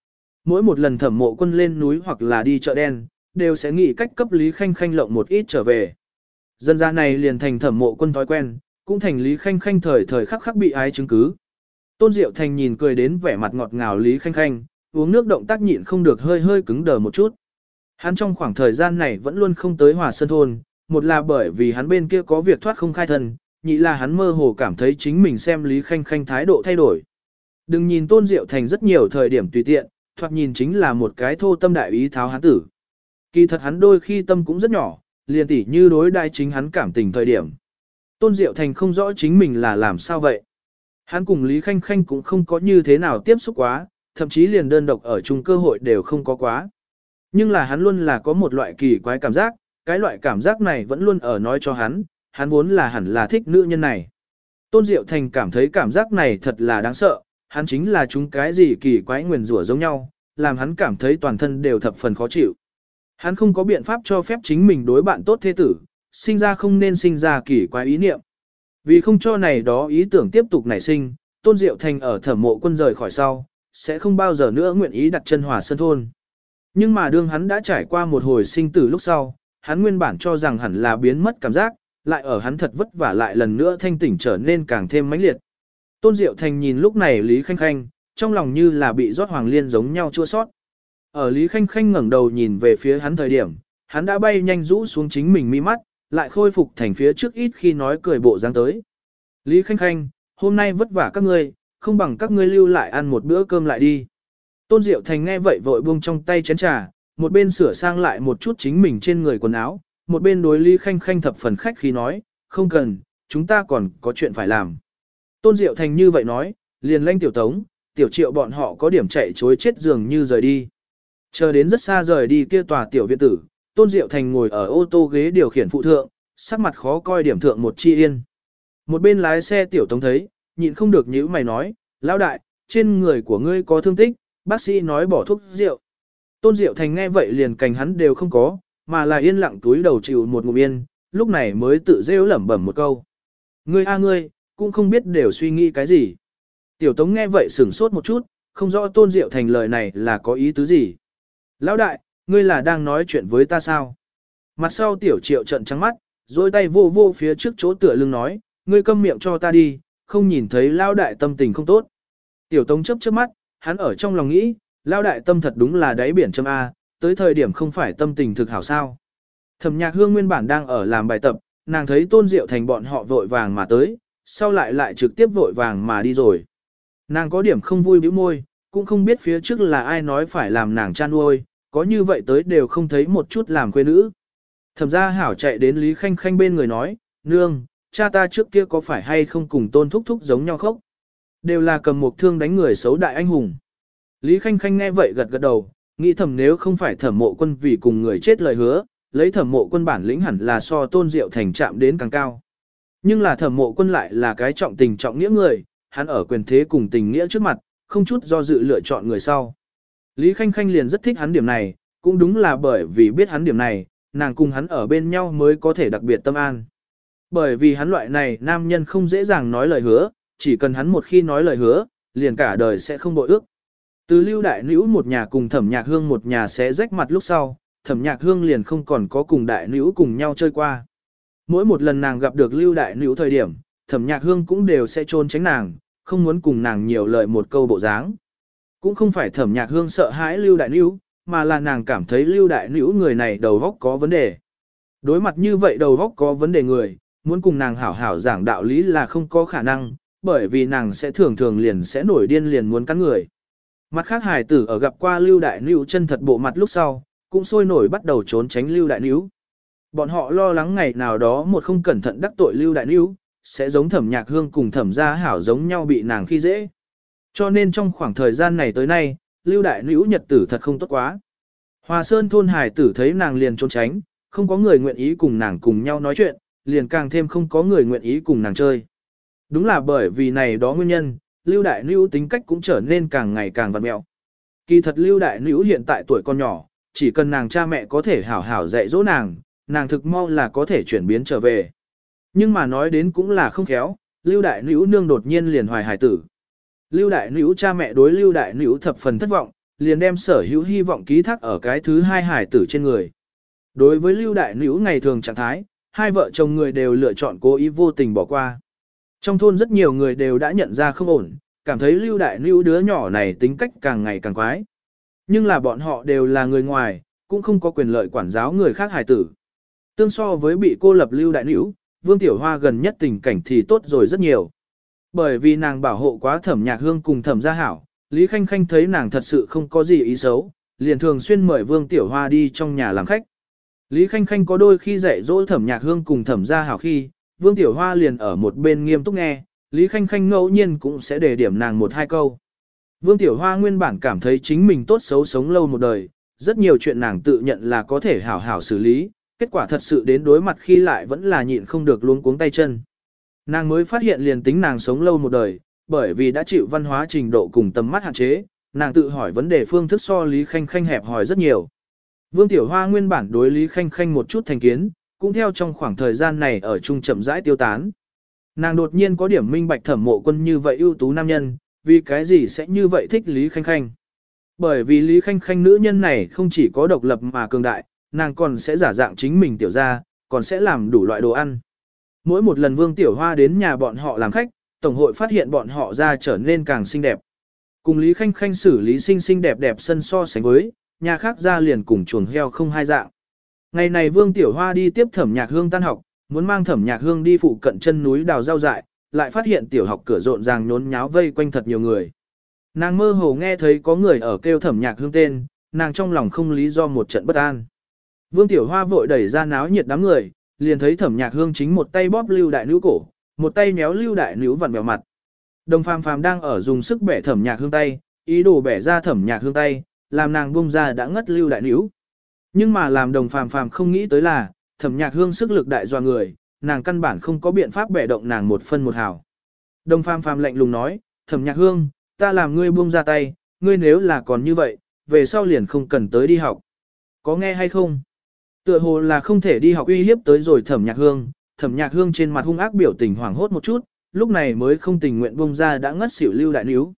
mỗi một lần Thẩm Mộ Quân lên núi hoặc là đi chợ đen, đều sẽ nghĩ cách cấp Lý Khanh Khanh lộng một ít trở về. Dân gia này liền thành Thẩm Mộ Quân thói quen, cũng thành Lý Khanh Khanh thời thời khắc khắc bị ái chứng cứ. Tôn Diệu Thành nhìn cười đến vẻ mặt ngọt ngào Lý Khanh Khanh, uống nước động tác nhịn không được hơi hơi cứng đờ một chút. Hắn trong khoảng thời gian này vẫn luôn không tới Hòa Sơn thôn, một là bởi vì hắn bên kia có việc thoát không khai thân, nhị là hắn mơ hồ cảm thấy chính mình xem Lý Khanh Khanh thái độ thay đổi. Đừng nhìn Tôn Diệu Thành rất nhiều thời điểm tùy tiện, thoạt nhìn chính là một cái thô tâm đại ý tháo hắn tử. Kỳ thật hắn đôi khi tâm cũng rất nhỏ, liền tỉ như đối đai chính hắn cảm tình thời điểm. Tôn Diệu Thành không rõ chính mình là làm sao vậy. Hắn cùng Lý Khanh Khanh cũng không có như thế nào tiếp xúc quá, thậm chí liền đơn độc ở chung cơ hội đều không có quá. Nhưng là hắn luôn là có một loại kỳ quái cảm giác, cái loại cảm giác này vẫn luôn ở nói cho hắn vốn là hẳn là thích nữ nhân này. Tôn Diệu Thành cảm thấy cảm giác này thật là đáng sợ, hắn chính là chúng cái gì kỳ quái nguyền rủa giống nhau, làm hắn cảm thấy toàn thân đều thập phần khó chịu. Hắn không có biện pháp cho phép chính mình đối bạn tốt thế tử, sinh ra không nên sinh ra kỳ quái ý niệm. Vì không cho này đó ý tưởng tiếp tục nảy sinh, Tôn Diệu Thành ở Thẩm Mộ Quân rời khỏi sau, sẽ không bao giờ nữa nguyện ý đặt chân Hòa Sơn thôn. Nhưng mà đương hắn đã trải qua một hồi sinh tử lúc sau, hắn nguyên bản cho rằng hẳn là biến mất cảm giác, lại ở hắn thật vất vả lại lần nữa thanh tỉnh trở nên càng thêm mãnh liệt. Tôn Diệu Thành nhìn lúc này Lý Khanh Khanh, trong lòng như là bị rót hoàng liên giống nhau chua sót. Ở Lý Khanh Khanh ngẩng đầu nhìn về phía hắn thời điểm, hắn đã bay nhanh rũ xuống chính mình mi mắt, lại khôi phục thành phía trước ít khi nói cười bộ dáng tới. Lý Khanh Khanh, hôm nay vất vả các ngươi, không bằng các ngươi lưu lại ăn một bữa cơm lại đi. Tôn Diệu Thành nghe vậy vội buông trong tay chén trà, một bên sửa sang lại một chút chính mình trên người quần áo, một bên đối Lý Khanh Khanh thập phần khách khí nói, không cần, chúng ta còn có chuyện phải làm. Tôn Diệu Thành như vậy nói, liền lanh Tiểu Tống, Tiểu Triệu bọn họ có điểm chạy chối chết dường như rời đi. Chờ đến rất xa rời đi kia tòa tiểu viện tử, Tôn Diệu Thành ngồi ở ô tô ghế điều khiển phụ thượng, sắc mặt khó coi điểm thượng một chi yên. Một bên lái xe Tiểu Tống thấy, nhịn không được nhíu mày nói, lão đại, trên người của ngươi có thương tích, bác sĩ nói bỏ thuốc rượu. Tôn Diệu Thành nghe vậy liền cành hắn đều không có, mà là yên lặng túi đầu chịu một ngụm yên, lúc này mới tự rêu lẩm bẩm một câu. Ngươi a ngươi, cũng không biết đều suy nghĩ cái gì. Tiểu Tống nghe vậy sửng sốt một chút, không rõ Tôn Diệu Thành lời này là có ý tứ gì. Lão đại, ngươi là đang nói chuyện với ta sao? Mặt sau Tiểu Triệu trợn trắng mắt, rồi tay vô vô phía trước chỗ tựa lưng nói, ngươi câm miệng cho ta đi, không nhìn thấy Lão đại tâm tình không tốt. Tiểu Tống chớp chớp mắt, hắn ở trong lòng nghĩ, Lão đại tâm thật đúng là đáy biển châm A, tới thời điểm không phải tâm tình thực hảo sao. Thẩm Nhạc Hương nguyên bản đang ở làm bài tập, nàng thấy Tôn Diệu Thành bọn họ vội vàng mà tới, sau lại trực tiếp vội vàng mà đi rồi. Nàng có điểm không vui bĩu môi, cũng không biết phía trước là ai nói phải làm nàng chan nuôi, có như vậy tới đều không thấy một chút làm quê nữ. Thẩm gia hảo chạy đến Lý Khanh Khanh bên người nói, nương, cha ta trước kia có phải hay không cùng Tôn thúc thúc giống nhau khóc? Đều là cầm một thương đánh người xấu đại anh hùng. Lý Khanh Khanh nghe vậy gật gật đầu, nghĩ thầm nếu không phải Thẩm Mộ Quân vì cùng người chết lời hứa, lấy Thẩm Mộ Quân bản lĩnh hẳn là so Tôn Diệu Thành chạm đến càng cao. Nhưng là Thẩm Mộ Quân lại là cái trọng tình trọng nghĩa người, hắn ở quyền thế cùng tình nghĩa trước mặt, không chút do dự lựa chọn người sau. Lý Khanh Khanh liền rất thích hắn điểm này, cũng đúng là bởi vì biết hắn điểm này, nàng cùng hắn ở bên nhau mới có thể đặc biệt tâm an. Bởi vì hắn loại này nam nhân không dễ dàng nói lời hứa, chỉ cần hắn một khi nói lời hứa, liền cả đời sẽ không bội ước. Từ Lưu Đại Nữu một nhà cùng Thẩm Nhạc Hương một nhà sẽ rách mặt lúc sau, Thẩm Nhạc Hương liền không còn có cùng Đại Nữu cùng nhau chơi qua. Mỗi một lần nàng gặp được Lưu Đại Nữu thời điểm, Thẩm Nhạc Hương cũng đều sẽ trốn tránh nàng, không muốn cùng nàng nhiều lời một câu bộ dáng. Cũng không phải Thẩm Nhạc Hương sợ hãi Lưu Đại Nữu, mà là nàng cảm thấy Lưu Đại Nữu người này đầu óc có vấn đề. Đối mặt như vậy đầu óc có vấn đề người, muốn cùng nàng hảo hảo giảng đạo lý là không có khả năng, bởi vì nàng sẽ thường thường liền sẽ nổi điên liền muốn cắn người. Mặt khác hài tử ở gặp qua Lưu Đại Nữu chân thật bộ mặt lúc sau, cũng sôi nổi bắt đầu trốn tránh Lưu Đại Nữu. Bọn họ lo lắng ngày nào đó một không cẩn thận đắc tội Lưu Đại Nữu, sẽ giống Thẩm Nhạc Hương cùng Thẩm Gia Hảo giống nhau bị nàng khi dễ. Cho nên trong khoảng thời gian này tới nay, Lưu Đại Nữu nhật tử thật không tốt quá. Hòa Sơn thôn hài tử thấy nàng liền trốn tránh, không có người nguyện ý cùng nàng cùng nhau nói chuyện, liền càng thêm không có người nguyện ý cùng nàng chơi. Đúng là bởi vì này đó nguyên nhân, Lưu Đại Nữu tính cách cũng trở nên càng ngày càng vặn mẹo. Kỳ thật Lưu Đại Nữu hiện tại tuổi còn nhỏ, chỉ cần nàng cha mẹ có thể hảo hảo dạy dỗ nàng, nàng thực mau là có thể chuyển biến trở về. Nhưng mà nói đến cũng là không khéo, Lưu Đại Nữu nương đột nhiên liền hoài hài tử. Lưu Đại Nữu cha mẹ đối Lưu Đại Nữu thập phần thất vọng, liền đem sở hữu hy vọng ký thác ở cái thứ hai hải tử trên người. Đối với Lưu Đại Nữu ngày thường trạng thái, hai vợ chồng người đều lựa chọn cố ý vô tình bỏ qua. Trong thôn rất nhiều người đều đã nhận ra không ổn, cảm thấy Lưu Đại Nữu đứa nhỏ này tính cách càng ngày càng quái. Nhưng là bọn họ đều là người ngoài, cũng không có quyền lợi quản giáo người khác hài tử. Tương so với bị cô lập Lưu Đại Nữu, Vương Tiểu Hoa gần nhất tình cảnh thì tốt rồi rất nhiều. Bởi vì nàng bảo hộ quá Thẩm Nhạc Hương cùng Thẩm Gia Hảo, Lý Khanh Khanh thấy nàng thật sự không có gì ý xấu, liền thường xuyên mời Vương Tiểu Hoa đi trong nhà làm khách. Lý Khanh Khanh có đôi khi dạy dỗ Thẩm Nhạc Hương cùng Thẩm Gia Hảo khi, Vương Tiểu Hoa liền ở một bên nghiêm túc nghe, Lý Khanh Khanh ngẫu nhiên cũng sẽ đề điểm nàng một hai câu. Vương Tiểu Hoa nguyên bản cảm thấy chính mình tốt xấu sống lâu một đời, rất nhiều chuyện nàng tự nhận là có thể hảo hảo xử lý, kết quả thật sự đến đối mặt khi lại vẫn là nhịn không được luống cuống tay chân. Nàng mới phát hiện liền tính nàng sống lâu một đời, bởi vì đã chịu văn hóa trình độ cùng tầm mắt hạn chế, nàng tự hỏi vấn đề phương thức so Lý Khanh Khanh hẹp hòi rất nhiều. Vương Tiểu Hoa nguyên bản đối Lý Khanh Khanh một chút thành kiến, cũng theo trong khoảng thời gian này ở chung chậm rãi tiêu tán. Nàng đột nhiên có điểm minh bạch Thẩm Mộ Quân như vậy ưu tú nam nhân, vì cái gì sẽ như vậy thích Lý Khanh Khanh. Bởi vì Lý Khanh Khanh nữ nhân này không chỉ có độc lập mà cường đại, nàng còn sẽ giả dạng chính mình tiểu ra, còn sẽ làm đủ loại đồ ăn. Mỗi một lần Vương Tiểu Hoa đến nhà bọn họ làm khách, Tổng hội phát hiện bọn họ ra trở nên càng xinh đẹp. Cùng Lý Khanh Khanh xử lý xinh xinh đẹp đẹp sân so sánh với, nhà khác ra liền cùng chuồng heo không hai dạng. Ngày này Vương Tiểu Hoa đi tiếp Thẩm Nhạc Hương tan học, muốn mang Thẩm Nhạc Hương đi phụ cận chân núi đào rau dại, lại phát hiện tiểu học cửa rộn ràng nhốn nháo vây quanh thật nhiều người. Nàng mơ hồ nghe thấy có người ở kêu Thẩm Nhạc Hương tên, nàng trong lòng không lý do một trận bất an. Vương Tiểu Hoa vội đẩy ra náo nhiệt đám người, liền thấy Thẩm Nhạc Hương chính một tay bóp Lưu Đại Nữu cổ, một tay méo Lưu Đại Nữu vặn vẹo mặt. Đồng Phàm Phàm đang ở dùng sức bẻ Thẩm Nhạc Hương tay, ý đồ bẻ ra Thẩm Nhạc Hương tay, làm nàng buông ra đã ngất Lưu Đại Nữu. Nhưng mà làm Đồng Phàm Phàm không nghĩ tới là, Thẩm Nhạc Hương sức lực đại doa người, nàng căn bản không có biện pháp bẻ động nàng một phân một hào. Đồng Phàm Phàm lạnh lùng nói, Thẩm Nhạc Hương, ta làm ngươi buông ra tay, ngươi nếu là còn như vậy, về sau liền không cần tới đi học. Có nghe hay không? Tựa hồ là không thể đi học uy hiếp tới rồi Thẩm Nhạc Hương, Thẩm Nhạc Hương trên mặt hung ác biểu tình hoảng hốt một chút, lúc này mới không tình nguyện buông ra đã ngất xỉu Lưu Đại Nữu.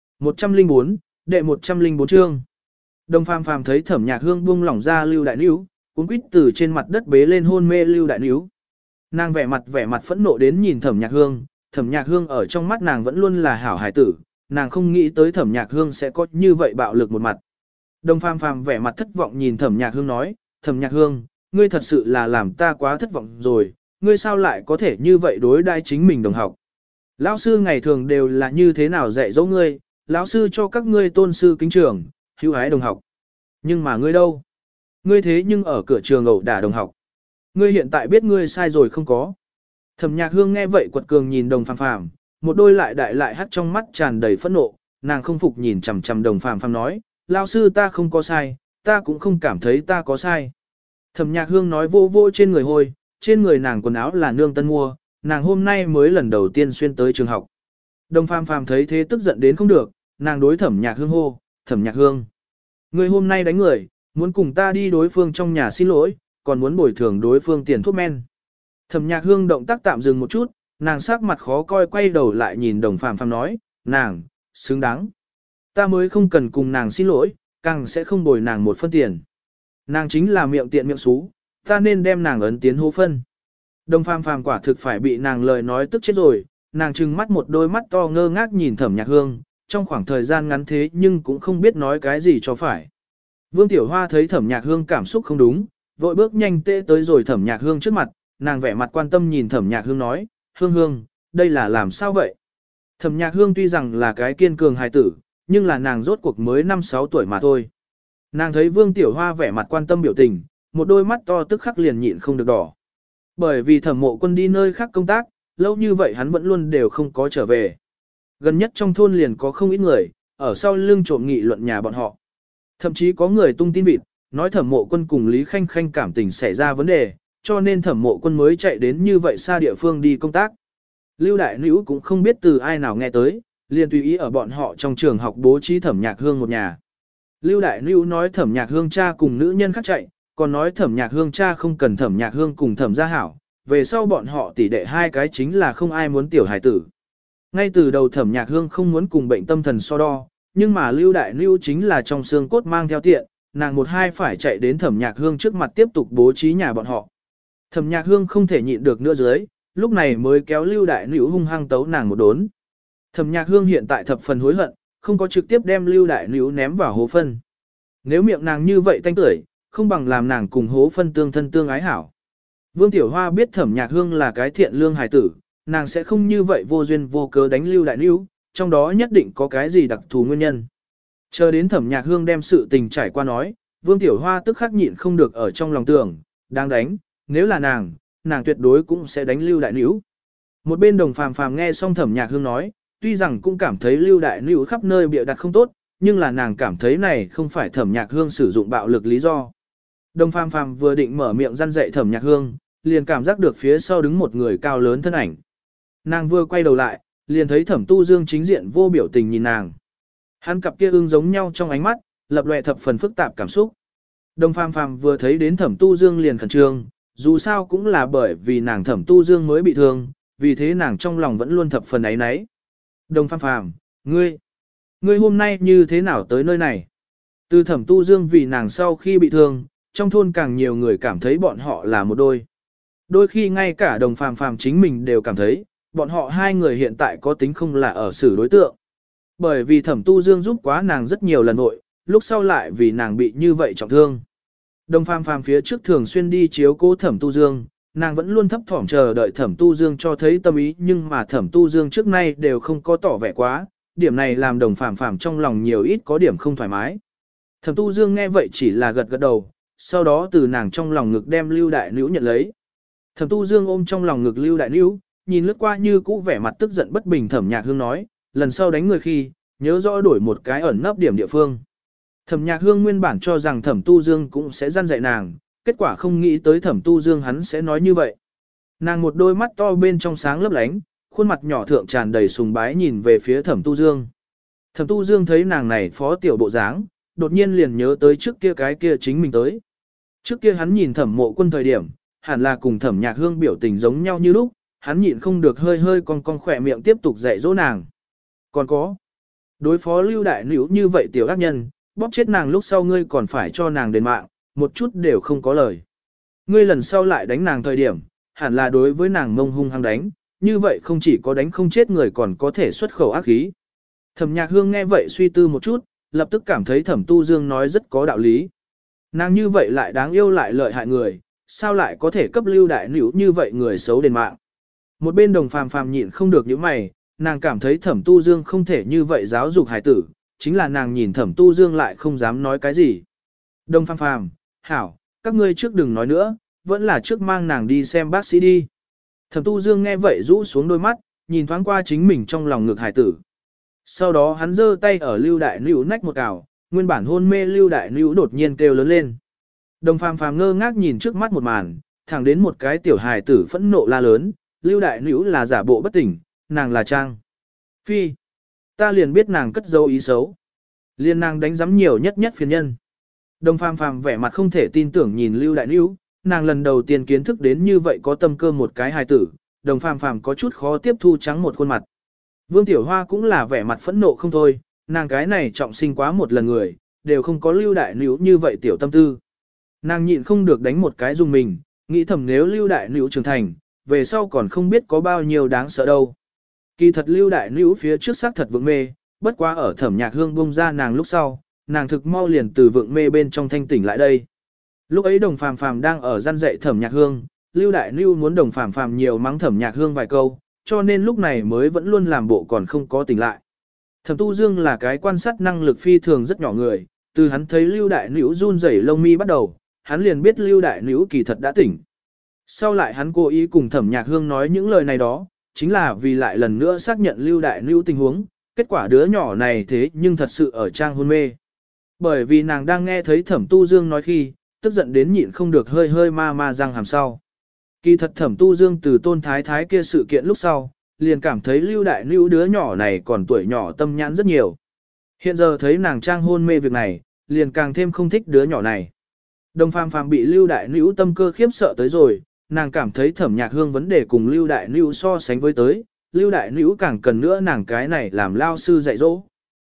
104, đệ 104 chương. Đồng Phàm Phàm thấy Thẩm Nhạc Hương buông lỏng ra Lưu Đại Nữu, cuống quýt từ trên mặt đất bế lên hôn mê Lưu Đại Nữu. Nàng vẻ mặt phẫn nộ đến nhìn Thẩm Nhạc Hương, Thẩm Nhạc Hương ở trong mắt nàng vẫn luôn là hảo hải tử, nàng không nghĩ tới Thẩm Nhạc Hương sẽ có như vậy bạo lực một mặt. Đồng Phàm Phàm vẻ mặt thất vọng nhìn Thẩm Nhạc Hương nói, Thẩm Nhạc Hương, ngươi thật sự là làm ta quá thất vọng rồi, ngươi sao lại có thể như vậy đối đãi chính mình đồng học. Lão sư ngày thường đều là như thế nào dạy dỗ ngươi, lão sư cho các ngươi tôn sư kính trưởng, hữu ái đồng học. Nhưng mà ngươi đâu? Ngươi thế nhưng ở cửa trường ẩu đả đồng học. Ngươi hiện tại biết ngươi sai rồi không có. Thẩm Nhạc Hương nghe vậy quật cường nhìn Đồng Phàm Phàm, một đôi lại đại lại hắt trong mắt tràn đầy phẫn nộ, nàng không phục nhìn chằm chằm Đồng Phàm Phàm nói, lão sư ta không có sai, ta cũng không cảm thấy ta có sai. Thẩm Nhạc Hương nói vô vô trên người hôi, trên người nàng quần áo là nương tân mua, nàng hôm nay mới lần đầu tiên xuyên tới trường học. Đồng Phàm Phàm thấy thế tức giận đến không được, nàng đối Thẩm Nhạc Hương hô, Thẩm Nhạc Hương, ngươi hôm nay đánh người, muốn cùng ta đi đối phương trong nhà xin lỗi, còn muốn bồi thường đối phương tiền thuốc men. Thẩm Nhạc Hương động tác tạm dừng một chút, nàng sắc mặt khó coi quay đầu lại nhìn Đồng Phàm Phàm nói, nàng, xứng đáng. Ta mới không cần cùng nàng xin lỗi, càng sẽ không bồi nàng một phân tiền. Nàng chính là miệng tiện miệng xú, ta nên đem nàng ấn tiến hố phân. Đồng Phàm Phàm quả thực phải bị nàng lời nói tức chết rồi, nàng trừng mắt một đôi mắt to ngơ ngác nhìn Thẩm Nhạc Hương, trong khoảng thời gian ngắn thế nhưng cũng không biết nói cái gì cho phải. Vương Tiểu Hoa thấy Thẩm Nhạc Hương cảm xúc không đúng, vội bước nhanh tệ tới rồi Thẩm Nhạc Hương trước mặt, nàng vẻ mặt quan tâm nhìn Thẩm Nhạc Hương nói, Hương Hương, đây là làm sao vậy? Thẩm Nhạc Hương tuy rằng là cái kiên cường hài tử, nhưng là nàng rốt cuộc mới 5-6 tuổi mà thôi. Nàng thấy Vương Tiểu Hoa vẻ mặt quan tâm biểu tình, một đôi mắt to tức khắc liền nhịn không được đỏ. Bởi vì Thẩm Mộ Quân đi nơi khác công tác, lâu như vậy hắn vẫn luôn đều không có trở về. Gần nhất trong thôn liền có không ít người, ở sau lưng trộm nghị luận nhà bọn họ. Thậm chí có người tung tin vịt, nói Thẩm Mộ Quân cùng Lý Khanh Khanh cảm tình xảy ra vấn đề, cho nên Thẩm Mộ Quân mới chạy đến như vậy xa địa phương đi công tác. Lưu Đại Nữu cũng không biết từ ai nào nghe tới, liền tùy ý ở bọn họ trong trường học bố trí Thẩm Nhạc Hương một nhà. Lưu Đại Nữu nói Thẩm Nhạc Hương cha cùng nữ nhân khác chạy, còn nói Thẩm Nhạc Hương cha không cần Thẩm Nhạc Hương cùng Thẩm Gia Hảo, về sau bọn họ tỷ đệ hai cái chính là không ai muốn tiểu hài tử. Ngay từ đầu Thẩm Nhạc Hương không muốn cùng bệnh tâm thần so đo, nhưng mà Lưu Đại Nữu chính là trong xương cốt mang theo tiện, nàng một hai phải chạy đến Thẩm Nhạc Hương trước mặt tiếp tục bố trí nhà bọn họ. Thẩm Nhạc Hương không thể nhịn được nữa dưới, lúc này mới kéo Lưu Đại Nữu hung hăng tấu nàng một đốn. Thẩm Nhạc Hương hiện tại thập phần hối hận, không có trực tiếp đem Lưu Đại Nữu ném vào hố phân. Nếu miệng nàng như vậy tanh tưởi, không bằng làm nàng cùng hố phân tương thân tương ái hảo. Vương Tiểu Hoa biết Thẩm Nhạc Hương là cái thiện lương hài tử, nàng sẽ không như vậy vô duyên vô cớ đánh Lưu Đại Nữu, trong đó nhất định có cái gì đặc thù nguyên nhân. Chờ đến Thẩm Nhạc Hương đem sự tình trải qua nói, Vương Tiểu Hoa tức khắc nhịn không được ở trong lòng tưởng, đang đánh, nếu là nàng tuyệt đối cũng sẽ đánh Lưu Đại Nữu. Một bên Đồng Phàm Phàm nghe xong Thẩm Nhạc Hương nói, tuy rằng cũng cảm thấy Lưu Đại Nữu khắp nơi bịa đặt không tốt, nhưng là nàng cảm thấy này không phải Thẩm Nhạc Hương sử dụng bạo lực lý do. Đồng Phàm Phàm vừa định mở miệng răn dạy Thẩm Nhạc Hương, liền cảm giác được phía sau đứng một người cao lớn thân ảnh. Nàng vừa quay đầu lại, liền thấy Thẩm Tu Dương chính diện vô biểu tình nhìn nàng. Hắn cặp kia ưng giống nhau trong ánh mắt, lập lòe thập phần phức tạp cảm xúc. Đồng Phàm Phàm vừa thấy đến Thẩm Tu Dương liền khẩn trương, dù sao cũng là bởi vì nàng Thẩm Tu Dương mới bị thương, vì thế nàng trong lòng vẫn luôn thập phần áy náy. Đồng Phàm Phàm, ngươi hôm nay như thế nào tới nơi này? Từ Thẩm Tu Dương vì nàng sau khi bị thương, trong thôn càng nhiều người cảm thấy bọn họ là một đôi. Đôi khi ngay cả Đồng Phàm Phàm chính mình đều cảm thấy, bọn họ hai người hiện tại có tính không là ở xử đối tượng. Bởi vì Thẩm Tu Dương giúp quá nàng rất nhiều lần nội, lúc sau lại vì nàng bị như vậy trọng thương. Đồng Phàm Phàm phía trước thường xuyên đi chiếu cố Thẩm Tu Dương, nàng vẫn luôn thấp thỏm chờ đợi Thẩm Tu Dương cho thấy tâm ý, nhưng mà Thẩm Tu Dương trước nay đều không có tỏ vẻ quá, điểm này làm Đồng Phàm Phàm trong lòng nhiều ít có điểm không thoải mái. Thẩm Tu Dương nghe vậy chỉ là gật gật đầu, sau đó từ nàng trong lòng ngực đem Lưu Đại Nữu nhận lấy. Thẩm Tu Dương ôm trong lòng ngực Lưu Đại Nữu, nhìn lướt qua như cũ vẻ mặt tức giận bất bình Thẩm Nhạc Hương nói, lần sau đánh người khi, nhớ rõ đổi một cái ẩn nấp điểm địa phương. Thẩm Nhạc Hương nguyên bản cho rằng Thẩm Tu Dương cũng sẽ răn dạy nàng, kết quả không nghĩ tới Thẩm Tu Dương hắn sẽ nói như vậy. Nàng một đôi mắt to bên trong sáng lấp lánh, khuôn mặt nhỏ thượng tràn đầy sùng bái nhìn về phía Thẩm Tu Dương. Thẩm Tu Dương thấy nàng này phó tiểu bộ dáng, đột nhiên liền nhớ tới trước kia cái kia chính mình tới. Trước kia hắn nhìn Thẩm Mộ Quân thời điểm, hẳn là cùng Thẩm Nhạc Hương biểu tình giống nhau như lúc, hắn nhịn không được hơi hơi cong khỏe miệng tiếp tục dạy dỗ nàng. Còn có, đối phó Lưu Đại Nữu như vậy tiểu ác nhân, bóp chết nàng lúc sau ngươi còn phải cho nàng đền mạng, một chút đều không có lời. Ngươi lần sau lại đánh nàng thời điểm, hẳn là đối với nàng mông hung hăng đánh, như vậy không chỉ có đánh không chết người còn có thể xuất khẩu ác khí. Thẩm Nhạc Hương nghe vậy suy tư một chút, lập tức cảm thấy Thẩm Tu Dương nói rất có đạo lý. Nàng như vậy lại đáng yêu lại lợi hại người, sao lại có thể cấp Lưu Đại Nữu như vậy người xấu đền mạng. Một bên Đồng Phàm Phàm nhịn không được những mày, nàng cảm thấy Thẩm Tu Dương không thể như vậy giáo dục hải tử, chính là nàng nhìn Thẩm Tu Dương lại không dám nói cái gì. Đồng Phàm Phàm, hảo, các ngươi trước đừng nói nữa, vẫn là trước mang nàng đi xem bác sĩ đi. Thẩm Tu Dương nghe vậy rũ xuống đôi mắt, nhìn thoáng qua chính mình trong lòng ngực hải tử. Sau đó hắn giơ tay ở Lưu Đại Nữu nách một cào, nguyên bản hôn mê Lưu Đại Nữu đột nhiên kêu lớn lên. Đồng Phàm Phàm ngơ ngác nhìn trước mắt một màn, thẳng đến một cái tiểu hài tử phẫn nộ la lớn, Lưu Đại Nữu là giả bộ bất tỉnh, nàng là trang. Phi, ta liền biết nàng cất dấu ý xấu. Liên nàng đánh giấm nhiều nhất phiền nhân. Đồng Phàm Phàm vẻ mặt không thể tin tưởng nhìn Lưu Đại Nữu, nàng lần đầu tiên kiến thức đến như vậy có tâm cơ một cái hài tử, Đồng Phàm Phàm có chút khó tiếp thu trắng một khuôn mặt. Vương Tiểu Hoa cũng là vẻ mặt phẫn nộ không thôi, nàng cái này trọng sinh quá một lần người, đều không có Lưu Đại Nữu như vậy tiểu tâm tư. Nàng nhịn không được đánh một cái dùng mình, nghĩ thầm nếu Lưu Đại Nữu trưởng thành, về sau còn không biết có bao nhiêu đáng sợ đâu. Kỳ thật Lưu Đại Nữu phía trước xác thật vượng mê, bất quá ở Thẩm Nhạc Hương bông ra nàng lúc sau, nàng thực mau liền từ vượng mê bên trong thanh tỉnh lại đây. Lúc ấy Đồng Phàm Phàm đang ở gian dạy Thẩm Nhạc Hương, Lưu Đại Nữu muốn Đồng Phàm Phàm nhiều mắng Thẩm Nhạc Hương vài câu, cho nên lúc này mới vẫn luôn làm bộ còn không có tỉnh lại. Thẩm Tu Dương là cái quan sát năng lực phi thường rất nhỏ người, từ hắn thấy Lưu Đại Nữu run rẩy lông mi bắt đầu, hắn liền biết Lưu Đại Nữu kỳ thật đã tỉnh. Sau lại hắn cố ý cùng Thẩm Nhạc Hương nói những lời này đó, chính là vì lại lần nữa xác nhận Lưu Đại Nữu tình huống, kết quả đứa nhỏ này thế nhưng thật sự ở trang hôn mê. Bởi vì nàng đang nghe thấy Thẩm Tu Dương nói khi, tức giận đến nhịn không được hơi hơi ma răng hàm sau. Kỳ thật Thẩm Tu Dương từ Tôn Thái Thái kia sự kiện lúc sau, liền cảm thấy Lưu Đại Nữu đứa nhỏ này còn tuổi nhỏ tâm nhãn rất nhiều. Hiện giờ thấy nàng trang hôn mê việc này, liền càng thêm không thích đứa nhỏ này. Đồng Phàm Phàm bị Lưu Đại Nữu tâm cơ khiếp sợ tới rồi, nàng cảm thấy Thẩm Nhạc Hương vấn đề cùng Lưu Đại Nữu so sánh với tới, Lưu Đại Nữu càng cần nữa nàng cái này làm lao sư dạy dỗ.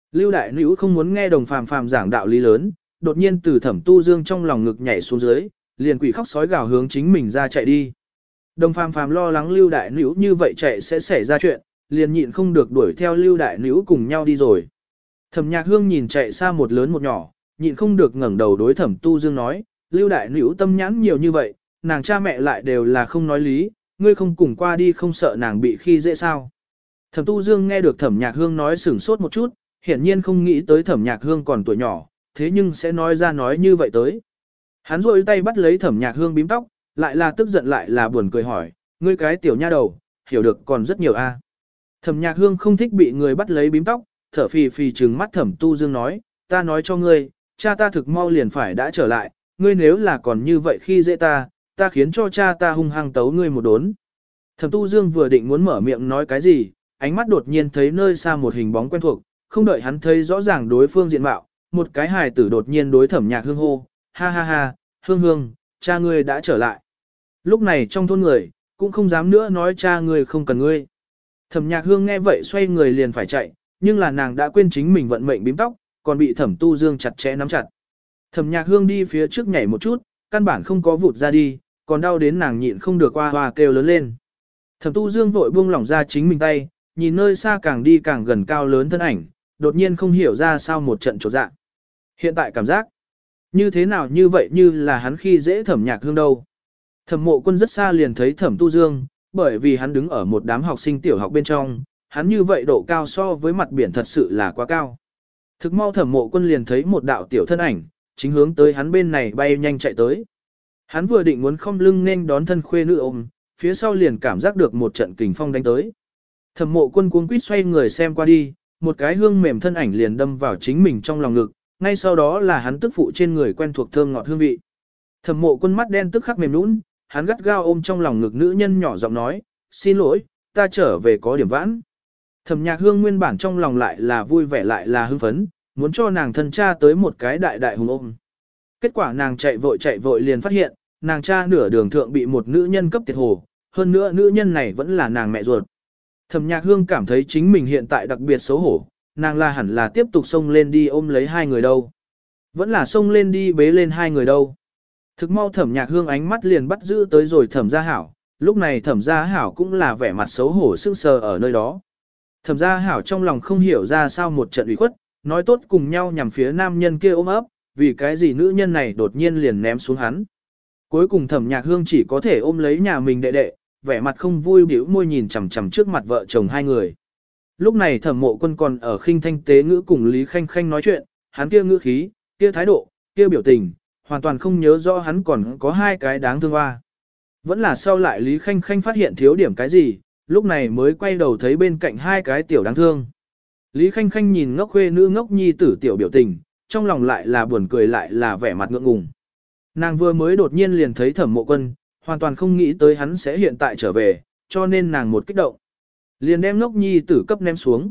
Lưu đại nữ không muốn nghe Đồng Phàm Phàm giảng đạo lý lớn, đột nhiên từ Thẩm Tu Dương trong lòng ngực nhảy xuống dưới, liền quỷ khóc sói gào hướng chính mình ra chạy đi. Đồng Phàm Phàm lo lắng Lưu đại nữ như vậy chạy sẽ xảy ra chuyện, liền nhịn không được đuổi theo Lưu đại nữ cùng nhau đi rồi. Thẩm Nhạc Hương nhìn chạy xa một lớn một nhỏ, nhịn không được ngẩng đầu đối Thẩm Tu Dương nói, Lưu đại nữ tâm nhãn nhiều như vậy, nàng cha mẹ lại đều là không nói lý, ngươi không cùng qua đi không sợ nàng bị khi dễ sao. Thẩm Tu Dương nghe được Thẩm Nhạc Hương nói sửng sốt một chút, hiển nhiên không nghĩ tới Thẩm Nhạc Hương còn tuổi nhỏ, thế nhưng sẽ nói ra nói như vậy tới. Hắn rôi tay bắt lấy Thẩm Nhạc Hương bím tóc, lại là tức giận lại là buồn cười hỏi, ngươi cái tiểu nha đầu, hiểu được còn rất nhiều a. Thẩm Nhạc Hương không thích bị người bắt lấy bím tóc, thở phì phì trừng mắt Thẩm Tu Dương nói, ta nói cho ngươi, cha ta thực mau liền phải đã trở lại, ngươi nếu là còn như vậy khi dễ ta, ta khiến cho cha ta hung hăng tấu ngươi một đốn. Thẩm Tu Dương vừa định muốn mở miệng nói cái gì, ánh mắt đột nhiên thấy nơi xa một hình bóng quen thuộc, không đợi hắn thấy rõ ràng đối phương diện mạo, một cái hài tử đột nhiên đối Thẩm Nhạc Hương hô, ha ha ha, Hương Hương, cha ngươi đã trở lại. Lúc này trong thôn người, cũng không dám nữa nói cha ngươi không cần ngươi. Thẩm Nhạc Hương nghe vậy xoay người liền phải chạy, nhưng là nàng đã quên chính mình vận mệnh bím tóc, còn bị Thẩm Tu Dương chặt chẽ nắm chặt. Thẩm Nhạc Hương đi phía trước nhảy một chút, căn bản không có vụt ra đi, còn đau đến nàng nhịn không được hoa hoa kêu lớn lên. Thẩm Tu Dương vội buông lỏng ra chính mình tay, nhìn nơi xa càng đi càng gần cao lớn thân ảnh, đột nhiên không hiểu ra sao một trận chột dạ. Hiện tại cảm giác như thế nào như vậy như là hắn khi dễ Thẩm Nhạc Hương đâu. Thẩm Mộ Quân rất xa liền thấy Thẩm Tu Dương, bởi vì hắn đứng ở một đám học sinh tiểu học bên trong, hắn như vậy độ cao so với mặt biển thật sự là quá cao. Thực mau Thẩm Mộ Quân liền thấy một đạo tiểu thân ảnh, chính hướng tới hắn bên này bay nhanh chạy tới. Hắn vừa định muốn khom lưng nên đón thân khuê nữ ôm, phía sau liền cảm giác được một trận kình phong đánh tới. Thẩm Mộ Quân cuống quýt xoay người xem qua đi, một cái hương mềm thân ảnh liền đâm vào chính mình trong lòng ngực, ngay sau đó là hắn tức phụ trên người quen thuộc thơm ngọt hương vị. Thẩm Mộ Quân mắt đen tức khắc mềm nhũn, hắn gắt gao ôm trong lòng ngực nữ nhân nhỏ giọng nói, xin lỗi, ta trở về có điểm vãn. Thẩm Nhạc Hương nguyên bản trong lòng lại là vui vẻ lại là hưng phấn, muốn cho nàng thân cha tới một cái đại đại hùng ôm. Kết quả nàng chạy vội liền phát hiện, nàng cha nửa đường thượng bị một nữ nhân cấp tiệt hồ, hơn nữa nữ nhân này vẫn là nàng mẹ ruột. Thẩm Nhạc Hương cảm thấy chính mình hiện tại đặc biệt xấu hổ, nàng là hẳn là tiếp tục xông lên đi ôm lấy hai người đâu. Vẫn là xông lên đi bế lên hai người đâu. Thực mau Thẩm Nhạc Hương ánh mắt liền bắt giữ tới rồi Thẩm Gia Hảo, lúc này Thẩm Gia Hảo cũng là vẻ mặt xấu hổ sững sờ ở nơi đó. Thẩm Gia Hảo trong lòng không hiểu ra sao một trận ủy khuất, nói tốt cùng nhau nhằm phía nam nhân kia ôm ấp, vì cái gì nữ nhân này đột nhiên liền ném xuống hắn. Cuối cùng Thẩm Nhạc Hương chỉ có thể ôm lấy nhà mình đệ đệ, vẻ mặt không vui bĩu môi nhìn chằm chằm trước mặt vợ chồng hai người. Lúc này Thẩm Mộ Quân còn ở khinh thanh tế ngữ cùng Lý Khanh Khanh nói chuyện, hắn kia ngữ khí, kia thái độ, kia biểu tình, hoàn toàn không nhớ rõ hắn còn có hai cái đáng thương hoa. Vẫn là sau lại Lý Khanh Khanh phát hiện thiếu điểm cái gì, lúc này mới quay đầu thấy bên cạnh hai cái tiểu đáng thương. Lý Khanh Khanh nhìn ngốc khuê nữ ngốc nhi tử tiểu biểu tình, trong lòng lại là buồn cười lại là vẻ mặt ngượng ngùng. Nàng vừa mới đột nhiên liền thấy Thẩm Mộ Quân, hoàn toàn không nghĩ tới hắn sẽ hiện tại trở về, cho nên nàng một kích động. Liền đem ngốc nhi tử cấp ném xuống.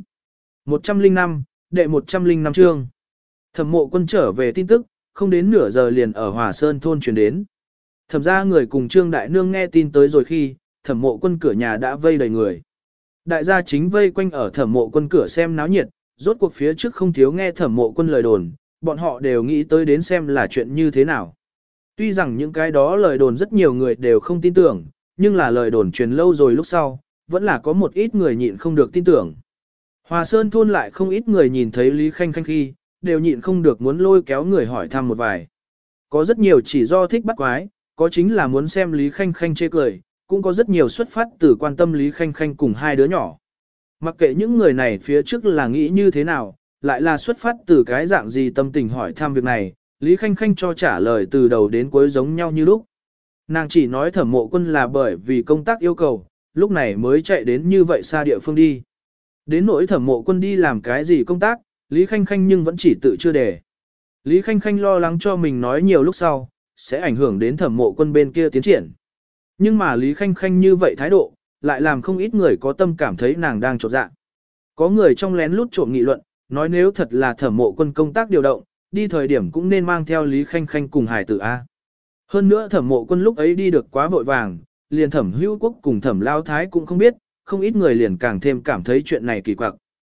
105, đệ 105 chương. Thẩm Mộ Quân trở về tin tức, không đến nửa giờ liền ở Hòa Sơn thôn truyền đến. Thẩm gia người cùng Trương Đại Nương nghe tin tới rồi khi, Thẩm Mộ Quân cửa nhà đã vây đầy người. Đại gia chính vây quanh ở Thẩm Mộ Quân cửa xem náo nhiệt, rốt cuộc phía trước không thiếu nghe Thẩm Mộ Quân lời đồn, bọn họ đều nghĩ tới đến xem là chuyện như thế nào. Tuy rằng những cái đó lời đồn rất nhiều người đều không tin tưởng, nhưng là lời đồn truyền lâu rồi lúc sau, vẫn là có một ít người nhịn không được tin tưởng. Hòa Sơn thôn lại không ít người nhìn thấy Lý Khanh Khanh khi, đều nhịn không được muốn lôi kéo người hỏi thăm một vài. Có rất nhiều chỉ do thích bắt quái, có chính là muốn xem Lý Khanh Khanh chê cười, cũng có rất nhiều xuất phát từ quan tâm Lý Khanh Khanh cùng hai đứa nhỏ. Mặc kệ những người này phía trước là nghĩ như thế nào, lại là xuất phát từ cái dạng gì tâm tình hỏi thăm việc này, Lý Khanh Khanh cho trả lời từ đầu đến cuối giống nhau như lúc. Nàng chỉ nói Thẩm Mộ Quân là bởi vì công tác yêu cầu, lúc này mới chạy đến như vậy xa địa phương đi. Đến nỗi Thẩm Mộ Quân đi làm cái gì công tác, Lý Khanh Khanh nhưng vẫn chỉ tự chưa đề. Lý Khanh Khanh lo lắng cho mình nói nhiều lúc sau, sẽ ảnh hưởng đến Thẩm Mộ Quân bên kia tiến triển. Nhưng mà Lý Khanh Khanh như vậy thái độ, lại làm không ít người có tâm cảm thấy nàng đang trột dạ. Có người trong lén lút trộm nghị luận, nói nếu thật là Thẩm Mộ Quân công tác điều động, đi thời điểm cũng nên mang theo Lý Khanh Khanh cùng hài tử A. Hơn nữa Thẩm Mộ Quân lúc ấy đi được quá vội vàng, liền Thẩm Hữu Quốc cùng Thẩm Lao Thái cũng không biết, không ít người liền càng thêm cảm thấy chuyện này kỳ quặc.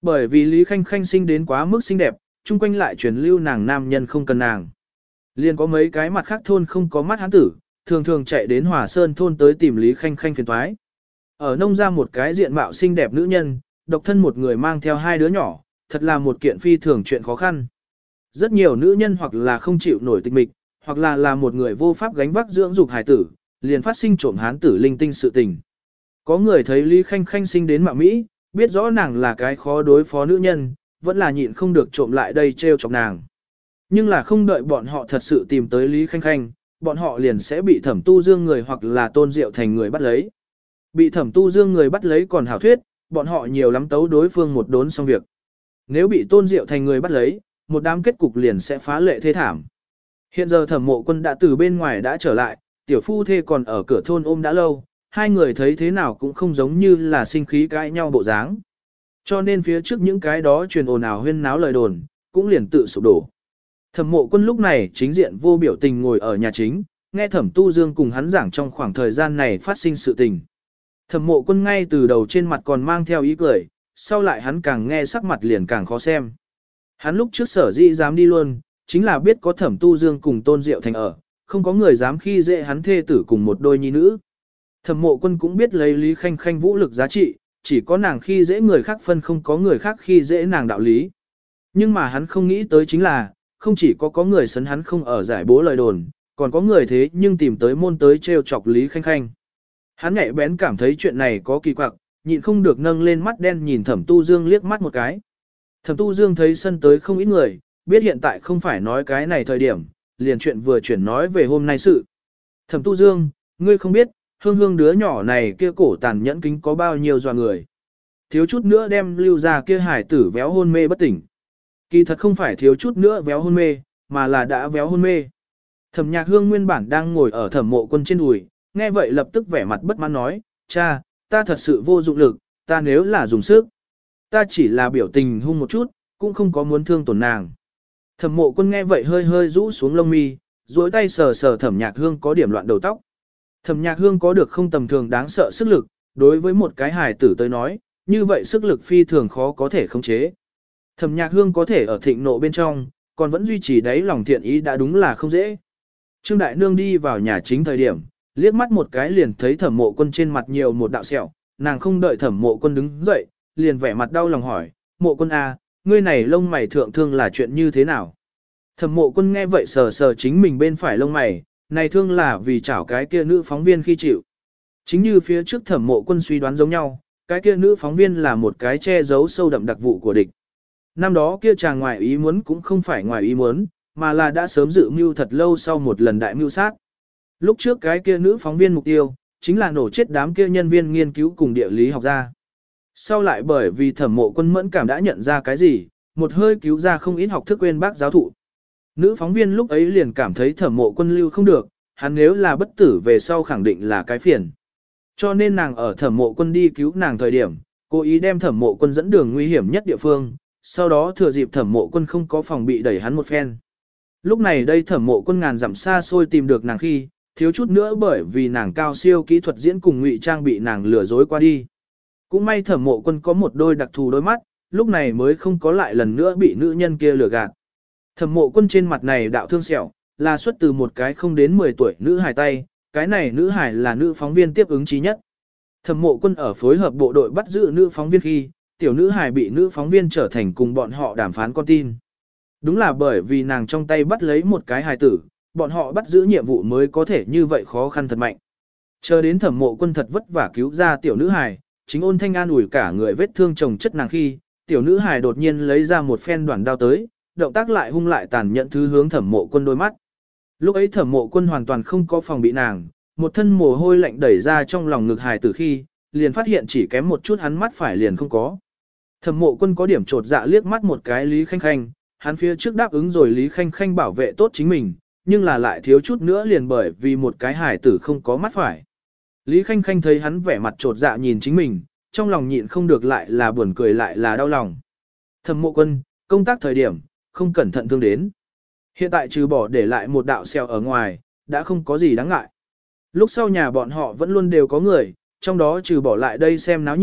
Bởi vì Lý Khanh Khanh sinh đến quá mức xinh đẹp, chung quanh lại truyền lưu nàng nam nhân không cần nàng. Liền có mấy cái mặt khác thôn không có mắt hán tử, thường thường chạy đến Hòa Sơn thôn tới tìm Lý Khanh Khanh phiền toái. Ở nông ra một cái diện mạo xinh đẹp nữ nhân, độc thân một người mang theo hai đứa nhỏ, thật là một kiện phi thường chuyện khó khăn. Rất nhiều nữ nhân hoặc là không chịu nổi tịch mịch, hoặc là một người vô pháp gánh vác dưỡng dục hài tử, liền phát sinh trộm hán tử linh tinh sự tình. Có người thấy Lý Khanh Khanh sinh đến mạo Mỹ, biết rõ nàng là cái khó đối phó nữ nhân, vẫn là nhịn không được trộm lại đây trêu chọc nàng. Nhưng là không đợi bọn họ thật sự tìm tới Lý Khanh Khanh, bọn họ liền sẽ bị Thẩm Tu Dương người hoặc là Tôn Diệu Thành người bắt lấy. Bị Thẩm Tu Dương người bắt lấy còn hảo thuyết, bọn họ nhiều lắm tấu đối phương một đốn xong việc. Nếu bị Tôn Diệu Thành người bắt lấy, một đám kết cục liền sẽ phá lệ thê thảm. Hiện giờ Thẩm Mộ Quân đã từ bên ngoài đã trở lại, tiểu phu thê còn ở cửa thôn ôm đã lâu, hai người thấy thế nào cũng không giống như là sinh khí cãi nhau bộ dáng. Cho nên phía trước những cái đó truyền ồn ào huyên náo lời đồn, cũng liền tự sụp đổ. Thẩm Mộ Quân lúc này chính diện vô biểu tình ngồi ở nhà chính, nghe Thẩm Tu Dương cùng hắn giảng trong khoảng thời gian này phát sinh sự tình. Thẩm Mộ Quân ngay từ đầu trên mặt còn mang theo ý cười, sau lại hắn càng nghe sắc mặt liền càng khó xem. Hắn lúc trước sở dĩ dám đi luôn, chính là biết có Thẩm Tu Dương cùng Tôn Diệu Thành ở, không có người dám khi dễ hắn thê tử cùng một đôi nhi nữ. Thẩm Mộ Quân cũng biết lấy Lý Khanh Khanh vũ lực giá trị, chỉ có nàng khi dễ người khác phân không có người khác khi dễ nàng đạo lý. Nhưng mà hắn không nghĩ tới chính là, không chỉ có người sấn hắn không ở giải bố lời đồn, còn có người thế nhưng tìm tới môn tới trêu chọc Lý Khanh Khanh. Hắn nhạy bén cảm thấy chuyện này có kỳ quặc, nhịn không được nâng lên mắt đen nhìn Thẩm Tu Dương liếc mắt một cái. Thẩm Tu Dương thấy sân tới không ít người, biết hiện tại không phải nói cái này thời điểm, liền chuyện vừa chuyển nói về hôm nay sự. Thẩm Tu Dương, ngươi không biết, Hương Hương đứa nhỏ này kia cổ tàn nhẫn kính có bao nhiêu dọa người. Thiếu chút nữa đem lưu ra kia hải tử véo hôn mê bất tỉnh. Kỳ thật không phải thiếu chút nữa véo hôn mê, mà là đã véo hôn mê. Thẩm Nhạc Hương nguyên bản đang ngồi ở Thẩm Mộ Quân trên đùi, nghe vậy lập tức vẻ mặt bất mãn nói, cha, ta thật sự vô dụng lực, ta nếu là dùng sức. Ta chỉ là biểu tình hung một chút, cũng không có muốn thương tổn nàng. Thẩm Mộ Quân nghe vậy hơi hơi rũ xuống lông mi, duỗi tay sờ sờ Thẩm Nhạc Hương có điểm loạn đầu tóc. Thẩm Nhạc Hương có được không tầm thường đáng sợ sức lực, đối với một cái hài tử tới nói, như vậy sức lực phi thường khó có thể khống chế. Thẩm Nhạc Hương có thể ở thịnh nộ bên trong, còn vẫn duy trì đáy lòng thiện ý đã đúng là không dễ. Trương Đại Nương đi vào nhà chính thời điểm, liếc mắt một cái liền thấy Thẩm Mộ Quân trên mặt nhiều một đạo sẹo, nàng không đợi Thẩm Mộ Quân đứng dậy, liền vẻ mặt đau lòng hỏi, Mộ Quân à, ngươi này lông mày thượng thương là chuyện như thế nào? Thẩm Mộ Quân nghe vậy sờ sờ chính mình bên phải lông mày, này thương là vì chảo cái kia nữ phóng viên khi chịu. Chính như phía trước Thẩm Mộ Quân suy đoán giống nhau, cái kia nữ phóng viên là một cái che giấu sâu đậm đặc vụ của địch. Năm đó kia chàng ngoài ý muốn cũng không phải ngoài ý muốn, mà là đã sớm dự mưu thật lâu sau một lần đại mưu sát. Lúc trước cái kia nữ phóng viên mục tiêu, chính là nổ chết đám kia nhân viên nghiên cứu cùng địa lý học gia. Sau lại bởi vì Thẩm Mộ Quân mẫn cảm đã nhận ra cái gì, một hơi cứu ra không ít học thức quên bác giáo thụ. Nữ phóng viên lúc ấy liền cảm thấy Thẩm Mộ Quân lưu không được, hắn nếu là bất tử về sau khẳng định là cái phiền. Cho nên nàng ở Thẩm Mộ Quân đi cứu nàng thời điểm, cố ý đem Thẩm Mộ Quân dẫn đường nguy hiểm nhất địa phương, sau đó thừa dịp Thẩm Mộ Quân không có phòng bị đẩy hắn một phen. Lúc này đây Thẩm Mộ Quân ngàn dặm xa xôi tìm được nàng khi, thiếu chút nữa bởi vì nàng cao siêu kỹ thuật diễn cùng ngụy trang bị nàng lừa dối qua đi. Cũng may Thẩm Mộ Quân có một đôi đặc thù đôi mắt, lúc này mới không có lại lần nữa bị nữ nhân kia lừa gạt. Thẩm Mộ Quân trên mặt này đạo thương sẹo, là xuất từ một cái không đến 10 tuổi nữ hài tay, cái này nữ hài là nữ phóng viên tiếp ứng trí nhất. Thẩm Mộ Quân ở phối hợp bộ đội bắt giữ nữ phóng viên khi, tiểu nữ hài bị nữ phóng viên trở thành cùng bọn họ đàm phán con tin. Đúng là bởi vì nàng trong tay bắt lấy một cái hài tử, bọn họ bắt giữ nhiệm vụ mới có thể như vậy khó khăn thật mạnh. Chờ đến Thẩm Mộ Quân thật vất vả cứu ra tiểu nữ hài, chính ôn thanh an ủi cả người vết thương chồng chất nàng khi, tiểu nữ hài đột nhiên lấy ra một phen đoạn đao tới, động tác lại hung lại tàn nhẫn thứ hướng Thẩm Mộ Quân đôi mắt. Lúc ấy Thẩm Mộ Quân hoàn toàn không có phòng bị nàng, một thân mồ hôi lạnh đẩy ra trong lòng ngực hài tử khi, liền phát hiện chỉ kém một chút hắn mắt phải liền không có. Thẩm Mộ Quân có điểm trột dạ liếc mắt một cái Lý Khanh Khanh, hắn phía trước đáp ứng rồi Lý Khanh Khanh bảo vệ tốt chính mình, nhưng là lại thiếu chút nữa liền bởi vì một cái hài tử không có mắt phải. Lý Khanh Khanh thấy hắn vẻ mặt trột dạ nhìn chính mình, trong lòng nhịn không được lại là buồn cười lại là đau lòng. Thẩm Mộ Quân, công tác thời điểm, không cẩn thận thương đến. Hiện tại trừ bỏ để lại một đạo sẹo ở ngoài, đã không có gì đáng ngại. Lúc sau nhà bọn họ vẫn luôn đều có người, trong đó trừ bỏ lại đây xem náo nhiệt,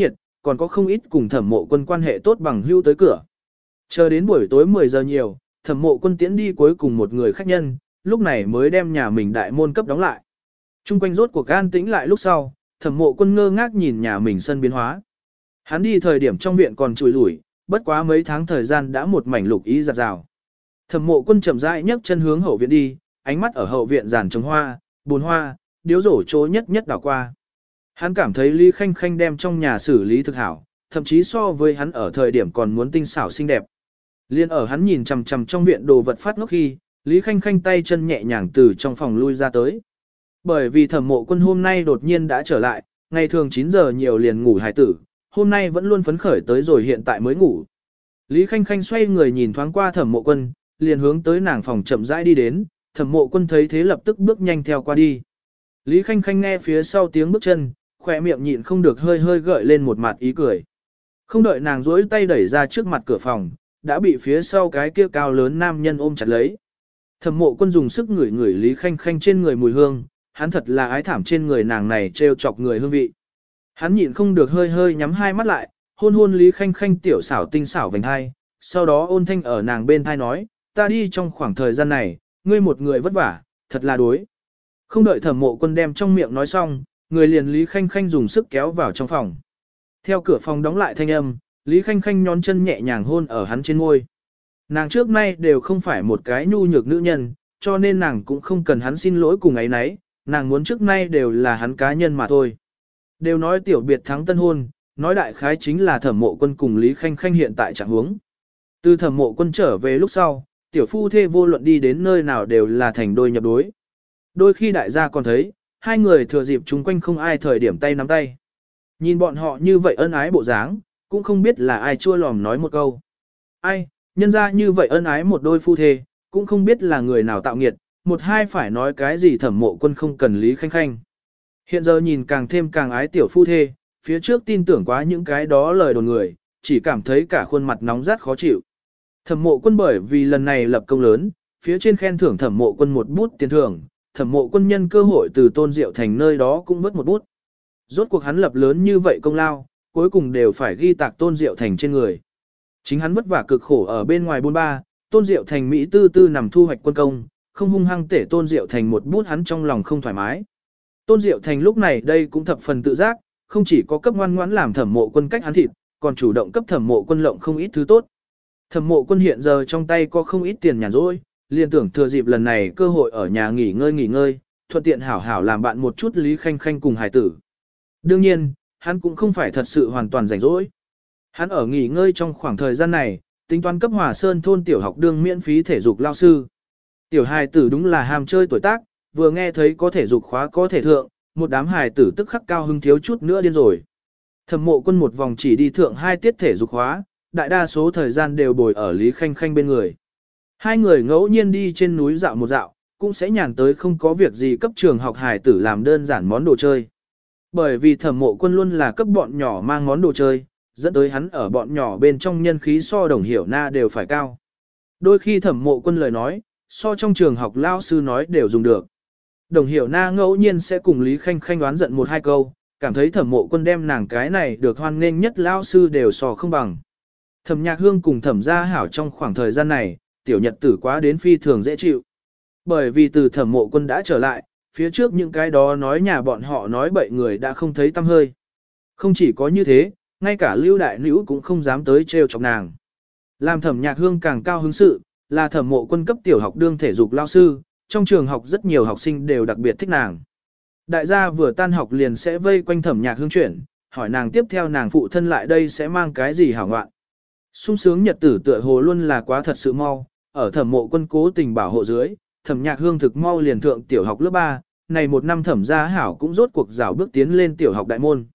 còn có không ít cùng Thẩm Mộ Quân quan hệ tốt bằng hữu tới cửa. Chờ đến buổi tối 10 giờ nhiều, Thẩm Mộ Quân tiễn đi cuối cùng một người khách nhân, lúc này mới đem nhà mình đại môn cấp đóng lại. Trung quanh rốt cuộc an tĩnh lại lúc sau, Thẩm Mộ Quân ngơ ngác nhìn nhà mình sân biến hóa. Hắn đi thời điểm trong viện còn chùi lủi, bất quá mấy tháng thời gian đã một mảnh lục ý giặt rào. Thẩm Mộ Quân chậm rãi nhấc chân hướng hậu viện đi, ánh mắt ở hậu viện giàn trồng hoa, bồn hoa, điếu rổ chỗ nhất nhất đảo qua. Hắn cảm thấy Lý Khanh Khanh đem trong nhà xử lý thực hảo, thậm chí so với hắn ở thời điểm còn muốn tinh xảo xinh đẹp. Liên ở hắn nhìn chằm chằm trong viện đồ vật phát ngốc khi, Lý Khanh Khanh tay chân nhẹ nhàng từ trong phòng lui ra tới. Bởi vì Thẩm Mộ Quân hôm nay đột nhiên đã trở lại, ngày thường 9 giờ nhiều liền ngủ hài tử, hôm nay vẫn luôn phấn khởi tới rồi hiện tại mới ngủ. Lý Khanh Khanh xoay người nhìn thoáng qua Thẩm Mộ Quân, liền hướng tới nàng phòng chậm rãi đi đến, Thẩm Mộ Quân thấy thế lập tức bước nhanh theo qua đi. Lý Khanh Khanh nghe phía sau tiếng bước chân, khỏe miệng nhịn không được hơi hơi gợi lên một mặt ý cười. Không đợi nàng duỗi tay đẩy ra trước mặt cửa phòng, đã bị phía sau cái kia cao lớn nam nhân ôm chặt lấy. Thẩm Mộ Quân dùng sức ngửi ngửi Lý Khanh Khanh trên người mùi hương, hắn thật là ái thảm trên người nàng này trêu chọc người hương vị. Hắn nhịn không được hơi hơi nhắm hai mắt lại, hôn hôn Lý Khanh Khanh tiểu xảo tinh xảo vành hai, sau đó ôn thanh ở nàng bên thai nói, ta đi trong khoảng thời gian này, ngươi một người vất vả, thật là đối. Không đợi Thẩm Mộ Quân đem trong miệng nói xong, người liền Lý Khanh Khanh dùng sức kéo vào trong phòng. Theo cửa phòng đóng lại thanh âm, Lý Khanh Khanh nhón chân nhẹ nhàng hôn ở hắn trên môi. Nàng trước nay đều không phải một cái nhu nhược nữ nhân, cho nên nàng cũng không cần hắn xin lỗi cùng ấy nấy, nàng muốn trước nay đều là hắn cá nhân mà thôi. Đều nói tiểu biệt thắng tân hôn, nói đại khái chính là Thẩm Mộ Quân cùng Lý Khanh Khanh hiện tại trạng huống. Từ Thẩm Mộ Quân trở về lúc sau, tiểu phu thê vô luận đi đến nơi nào đều là thành đôi nhập đối. Đôi khi đại gia còn thấy, hai người thừa dịp chung quanh không ai thời điểm tay nắm tay. Nhìn bọn họ như vậy ân ái bộ dáng, cũng không biết là ai chua lòm nói một câu. Ai, nhân ra như vậy ân ái một đôi phu thê, cũng không biết là người nào tạo nghiệt, một hai phải nói cái gì Thẩm Mộ Quân không cần Lý Khanh Khanh. Hiện giờ nhìn càng thêm càng ái tiểu phu thê, phía trước tin tưởng quá những cái đó lời đồn người, chỉ cảm thấy cả khuôn mặt nóng rát khó chịu. Thẩm Mộ Quân bởi vì lần này lập công lớn, phía trên khen thưởng Thẩm Mộ Quân một bút tiền thưởng, Thẩm Mộ Quân nhân cơ hội từ Tôn Diệu Thành nơi đó cũng vớt một bút. Rốt cuộc hắn lập lớn như vậy công lao, cuối cùng đều phải ghi tạc Tôn Diệu Thành trên người. Chính hắn vất vả cực khổ ở bên ngoài bôn ba, Tôn Diệu Thành Mỹ tư tư nằm thu hoạch quân công, không hung hăng tể Tôn Diệu Thành một bút hắn trong lòng không thoải mái. Tôn Diệu Thành lúc này đây cũng thập phần tự giác, không chỉ có cấp ngoan ngoãn làm Thẩm Mộ Quân cách hắn thịt, còn chủ động cấp Thẩm Mộ Quân lộng không ít thứ tốt. Thẩm Mộ Quân hiện giờ trong tay có không ít tiền nhàn rỗi, liền tưởng thừa dịp lần này cơ hội ở nhà nghỉ ngơi, thuận tiện hảo hảo làm bạn một chút Lý Khanh Khanh cùng hải tử. Đương nhiên, hắn cũng không phải thật sự hoàn toàn rảnh rỗi. Hắn ở nghỉ ngơi trong khoảng thời gian này, tính toán cấp Hòa Sơn thôn tiểu học đương miễn phí thể dục lao sư. Tiểu hài tử đúng là ham chơi tuổi tác, vừa nghe thấy có thể dục khóa có thể thượng, một đám hài tử tức khắc cao hứng thiếu chút nữa điên rồi. Thẩm Mộ Quân một vòng chỉ đi thượng 2 tiết thể dục khóa, đại đa số thời gian đều bồi ở Lý Khanh Khanh bên người. Hai người ngẫu nhiên đi trên núi dạo một dạo, cũng sẽ nhàn tới không có việc gì cấp trường học hài tử làm đơn giản món đồ chơi. Bởi vì Thẩm Mộ Quân luôn là cấp bọn nhỏ mang món đồ chơi, dẫn tới hắn ở bọn nhỏ bên trong nhân khí so Đồng Hiểu Na đều phải cao. Đôi khi Thẩm Mộ Quân lời nói, so trong trường học lao sư nói đều dùng được. Đồng Hiểu Na ngẫu nhiên sẽ cùng Lý Khanh Khanh đoán giận một hai câu, cảm thấy Thẩm Mộ Quân đem nàng cái này được hoan nghênh nhất lao sư đều so không bằng. Thẩm Nhạc Hương cùng Thẩm Gia Hảo trong khoảng thời gian này, tiểu nhật tử quá đến phi thường dễ chịu. Bởi vì từ Thẩm Mộ Quân đã trở lại, phía trước những cái đó nói nhà bọn họ nói bậy người đã không thấy tăm hơi. Không chỉ có như thế, ngay cả Lưu Đại Nữ cũng không dám tới trêu chọc nàng. Làm Thẩm Nhạc Hương càng cao hứng sự, là Thẩm Mộ Quân cấp tiểu học đương thể dục lao sư, trong trường học rất nhiều học sinh đều đặc biệt thích nàng. Đại gia vừa tan học liền sẽ vây quanh Thẩm Nhạc Hương chuyển, hỏi nàng tiếp theo nàng phụ thân lại đây sẽ mang cái gì hảo ngoạn. Sung sướng nhật tử tựa hồ luôn là quá thật sự mau, ở Thẩm Mộ Quân cố tình bảo hộ dưới, Thẩm Nhạc Hương thực mau liền thượng tiểu học lớp 3, này một năm Thẩm Gia Hảo cũng rốt cuộc rảo bước tiến lên tiểu học đại môn.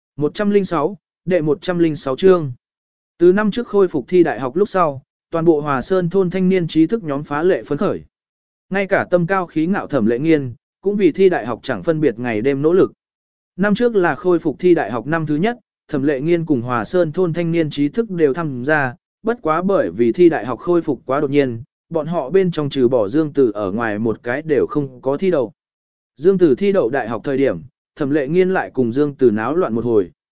106, đệ 106 chương. Từ năm trước khôi phục thi đại học lúc sau, toàn bộ Hòa Sơn thôn thanh niên trí thức nhóm phá lệ phấn khởi. Ngay cả tâm cao khí ngạo Thẩm Lệ Nghiên, cũng vì thi đại học chẳng phân biệt ngày đêm nỗ lực. Năm trước là khôi phục thi đại học năm thứ nhất, Thẩm Lệ Nghiên cùng Hòa Sơn thôn thanh niên trí thức đều tham gia, bất quá bởi vì thi đại học khôi phục quá đột nhiên, bọn họ bên trong trừ bỏ Dương Tử ở ngoài một cái đều không có thi đậu. Dương Tử thi đậu đại học thời điểm, Thẩm Lệ Nghiên lại cùng Dương Tử náo loạn một hồi.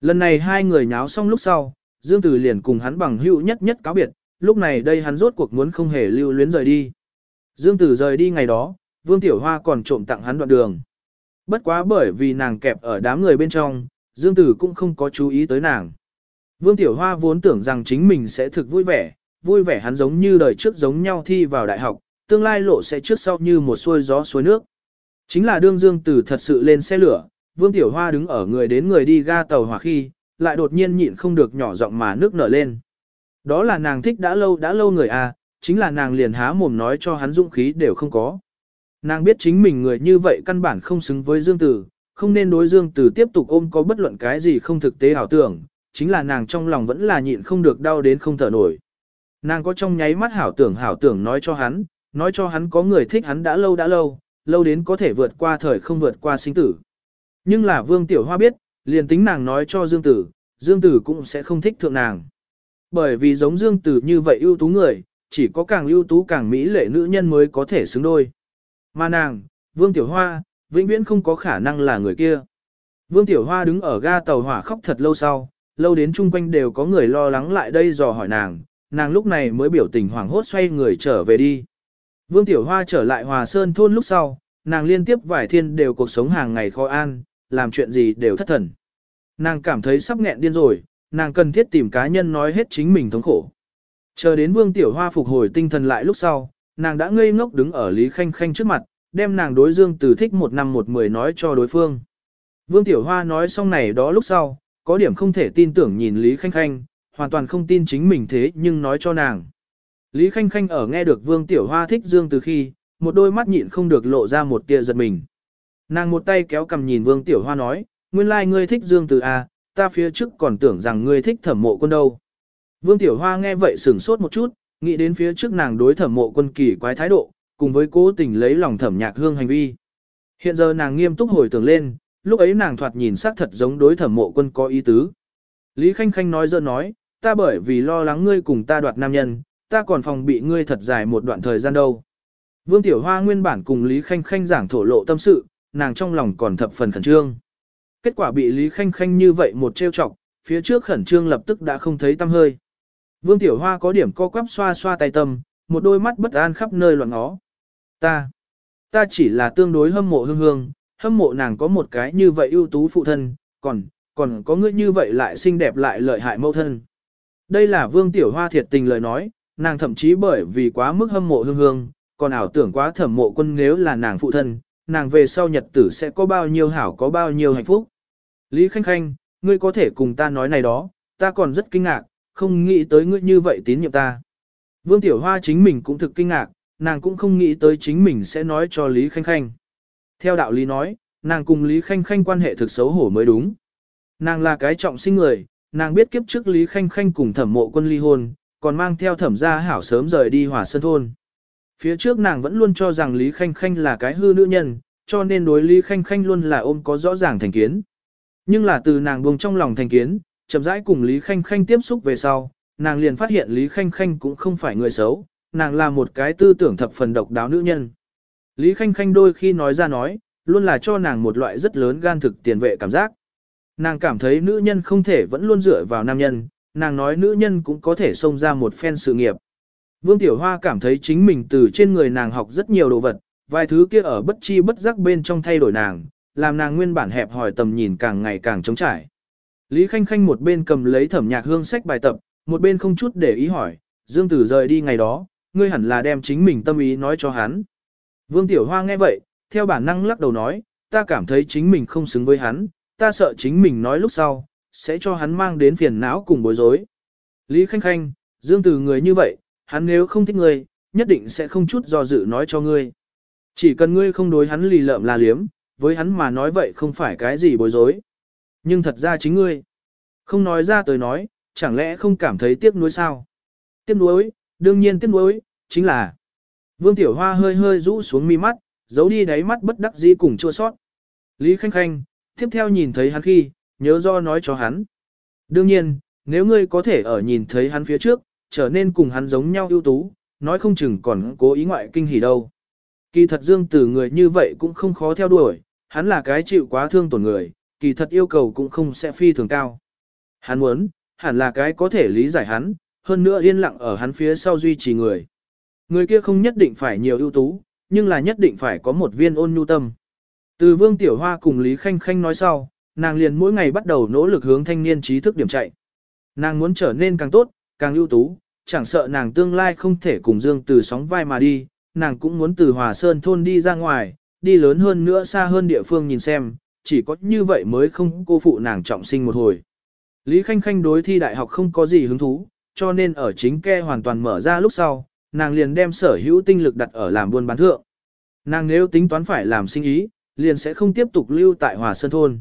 Lần này hai người nháo xong lúc sau, Dương Tử liền cùng hắn bằng hữu nhất nhất cáo biệt, lúc này đây hắn rốt cuộc muốn không hề lưu luyến rời đi. Dương Tử rời đi ngày đó, Vương Tiểu Hoa còn trộm tặng hắn đoạn đường. Bất quá bởi vì nàng kẹp ở đám người bên trong, Dương Tử cũng không có chú ý tới nàng. Vương Tiểu Hoa vốn tưởng rằng chính mình sẽ thực vui vẻ hắn giống như đời trước giống nhau thi vào đại học, tương lai lộ sẽ trước sau như một xuôi gió suối nước. Chính là đương Dương Tử thật sự lên xe lửa, Vương Tiểu Hoa đứng ở người đến người đi ga tàu hỏa khi, lại đột nhiên nhịn không được nhỏ giọng mà nước nở lên. Đó là nàng thích đã lâu người à, chính là nàng liền há mồm nói cho hắn dũng khí đều không có. Nàng biết chính mình người như vậy căn bản không xứng với Dương Tử, không nên đối Dương Tử tiếp tục ôm có bất luận cái gì không thực tế ảo tưởng, chính là nàng trong lòng vẫn là nhịn không được đau đến không thở nổi. Nàng có trong nháy mắt hảo tưởng nói cho hắn có người thích hắn đã lâu đến có thể vượt qua thời không vượt qua sinh tử. Nhưng là Vương Tiểu Hoa biết, liền tính nàng nói cho Dương Tử cũng sẽ không thích thượng nàng. Bởi vì giống Dương Tử như vậy ưu tú người, chỉ có càng ưu tú càng mỹ lệ nữ nhân mới có thể xứng đôi. Mà nàng, Vương Tiểu Hoa, vĩnh viễn không có khả năng là người kia. Vương Tiểu Hoa đứng ở ga tàu hỏa khóc thật lâu sau, lâu đến chung quanh đều có người lo lắng lại đây dò hỏi nàng lúc này mới biểu tình hoảng hốt xoay người trở về đi. Vương Tiểu Hoa trở lại Hòa Sơn thôn lúc sau, nàng liên tiếp vài thiên đều cuộc sống hàng ngày khó an, làm chuyện gì đều thất thần. Nàng cảm thấy sắp nghẹn điên rồi, nàng cần thiết tìm cá nhân nói hết chính mình thống khổ. Chờ đến Vương Tiểu Hoa phục hồi tinh thần lại lúc sau, nàng đã ngây ngốc đứng ở Lý Khanh Khanh trước mặt, đem nàng đối Dương Tử thích 1 năm 1 10 nói cho đối phương. Vương Tiểu Hoa nói xong này đó lúc sau, có điểm không thể tin tưởng nhìn Lý Khanh Khanh, hoàn toàn không tin chính mình thế nhưng nói cho nàng. Lý Khanh Khanh ở nghe được Vương Tiểu Hoa thích Dương Tử khi, một đôi mắt nhịn không được lộ ra một tia giật mình. Nàng một tay kéo cầm nhìn Vương Tiểu Hoa nói, nguyên lai ngươi thích Dương Tử à, ta phía trước còn tưởng rằng ngươi thích Thẩm Mộ Quân đâu. Vương Tiểu Hoa nghe vậy sửng sốt một chút, nghĩ đến phía trước nàng đối Thẩm Mộ Quân kỳ quái thái độ, cùng với cố tình lấy lòng Thẩm Nhạc Hương hành vi. Hiện giờ nàng nghiêm túc hồi tưởng lên, lúc ấy nàng thoạt nhìn xác thật giống đối Thẩm Mộ Quân có ý tứ. Lý Khanh Khanh nói giỡn nói, ta bởi vì lo lắng ngươi cùng ta đoạt nam nhân, ta còn phòng bị ngươi thật dài một đoạn thời gian đâu. Vương Tiểu Hoa nguyên bản cùng Lý Khanh Khanh giảng thổ lộ tâm sự, nàng trong lòng còn thập phần khẩn trương. Kết quả bị Lý Khanh Khanh như vậy một trêu chọc, phía trước khẩn trương lập tức đã không thấy tăm hơi. Vương Tiểu Hoa có điểm co quắp xoa xoa tay tâm, một đôi mắt bất an khắp nơi loạn ngó. Ta chỉ là tương đối hâm mộ Hương, hâm mộ nàng có một cái như vậy ưu tú phụ thân, còn có ngươi như vậy lại xinh đẹp lại lợi hại mẫu thân. Đây là Vương Tiểu Hoa thiệt tình lời nói, nàng thậm chí bởi vì quá mức hâm mộ Hương, còn ảo tưởng quá Thẩm Mộ Quân nếu là nàng phụ thân, nàng về sau nhật tử sẽ có bao nhiêu hảo có bao nhiêu hạnh phúc. Lý Khanh Khanh, ngươi có thể cùng ta nói này đó, ta còn rất kinh ngạc, không nghĩ tới ngươi như vậy tín nhiệm ta. Vương Tiểu Hoa chính mình cũng thực kinh ngạc, nàng cũng không nghĩ tới chính mình sẽ nói cho Lý Khanh Khanh. Theo đạo lý nói, nàng cùng Lý Khanh Khanh quan hệ thực xấu hổ mới đúng. Nàng là cái trọng sinh người, nàng biết kiếp trước Lý Khanh Khanh cùng Thẩm Mộ Quân ly hôn, còn mang theo Thẩm gia hảo sớm rời đi Hòa Sơn thôn. Phía trước nàng vẫn luôn cho rằng Lý Khanh Khanh là cái hư nữ nhân, cho nên đối Lý Khanh Khanh luôn là ôm có rõ ràng thành kiến. Nhưng là từ nàng buông trong lòng thành kiến, chậm rãi cùng Lý Khanh Khanh tiếp xúc về sau, nàng liền phát hiện Lý Khanh Khanh cũng không phải người xấu, nàng là một cái tư tưởng thập phần độc đáo nữ nhân. Lý Khanh Khanh đôi khi nói ra nói, luôn là cho nàng một loại rất lớn gan thực tiền vệ cảm giác. Nàng cảm thấy nữ nhân không thể vẫn luôn dựa vào nam nhân, nàng nói nữ nhân cũng có thể xông ra một phen sự nghiệp. Vương Tiểu Hoa cảm thấy chính mình từ trên người nàng học rất nhiều đồ vật, vài thứ kia ở bất chi bất giác bên trong thay đổi nàng, làm nàng nguyên bản hẹp hòi tầm nhìn càng ngày càng trống trải. Lý Khanh Khanh một bên cầm lấy Thẩm Nhạc Hương sách bài tập, một bên không chút để ý hỏi, Dương Tử rời đi ngày đó, ngươi hẳn là đem chính mình tâm ý nói cho hắn. Vương Tiểu Hoa nghe vậy, theo bản năng lắc đầu nói, ta cảm thấy chính mình không xứng với hắn, ta sợ chính mình nói lúc sau, sẽ cho hắn mang đến phiền não cùng bối rối. Lý Khanh Khanh, Dương Tử người như vậy, hắn nếu không thích ngươi, nhất định sẽ không chút do dự nói cho ngươi. Chỉ cần ngươi không đối hắn lì lợm là liếm, với hắn mà nói vậy không phải cái gì bối rối. Nhưng thật ra chính ngươi, không nói ra tới nói, chẳng lẽ không cảm thấy tiếc nuối sao? Tiếc nuối, đương nhiên tiếc nuối, chính là... Vương Tiểu Hoa hơi hơi rũ xuống mi mắt, giấu đi đáy mắt bất đắc dĩ cùng chua sót. Lý Khanh Khanh, tiếp theo nhìn thấy hắn khi, nhớ do nói cho hắn. Đương nhiên, nếu ngươi có thể ở nhìn thấy hắn phía trước, trở nên cùng hắn giống nhau ưu tú, nói không chừng còn cố ý ngoại kinh hỉ đâu. Kỳ thật Dương Tử người như vậy cũng không khó theo đuổi, hắn là cái chịu quá thương tổn người, kỳ thật yêu cầu cũng không sẽ phi thường cao. Hắn muốn, hẳn là cái có thể lý giải hắn, hơn nữa yên lặng ở hắn phía sau duy trì người. Người kia không nhất định phải nhiều ưu tú, nhưng là nhất định phải có một viên ôn nhu tâm. Từ Vương Tiểu Hoa cùng Lý Khanh Khanh nói sau, nàng liền mỗi ngày bắt đầu nỗ lực hướng thanh niên trí thức điểm chạy. Nàng muốn trở nên càng tốt, càng ưu tú, chẳng sợ nàng tương lai không thể cùng Dương Từ sóng vai mà đi, nàng cũng muốn từ Hòa Sơn thôn đi ra ngoài, đi lớn hơn nữa xa hơn địa phương nhìn xem, chỉ có như vậy mới không cô phụ nàng trọng sinh một hồi. Lý Khanh Khanh đối thi đại học không có gì hứng thú, cho nên ở chính ke hoàn toàn mở ra lúc sau, nàng liền đem sở hữu tinh lực đặt ở làm buôn bán thượng. Nàng nếu tính toán phải làm sinh ý, liền sẽ không tiếp tục lưu tại Hòa Sơn thôn.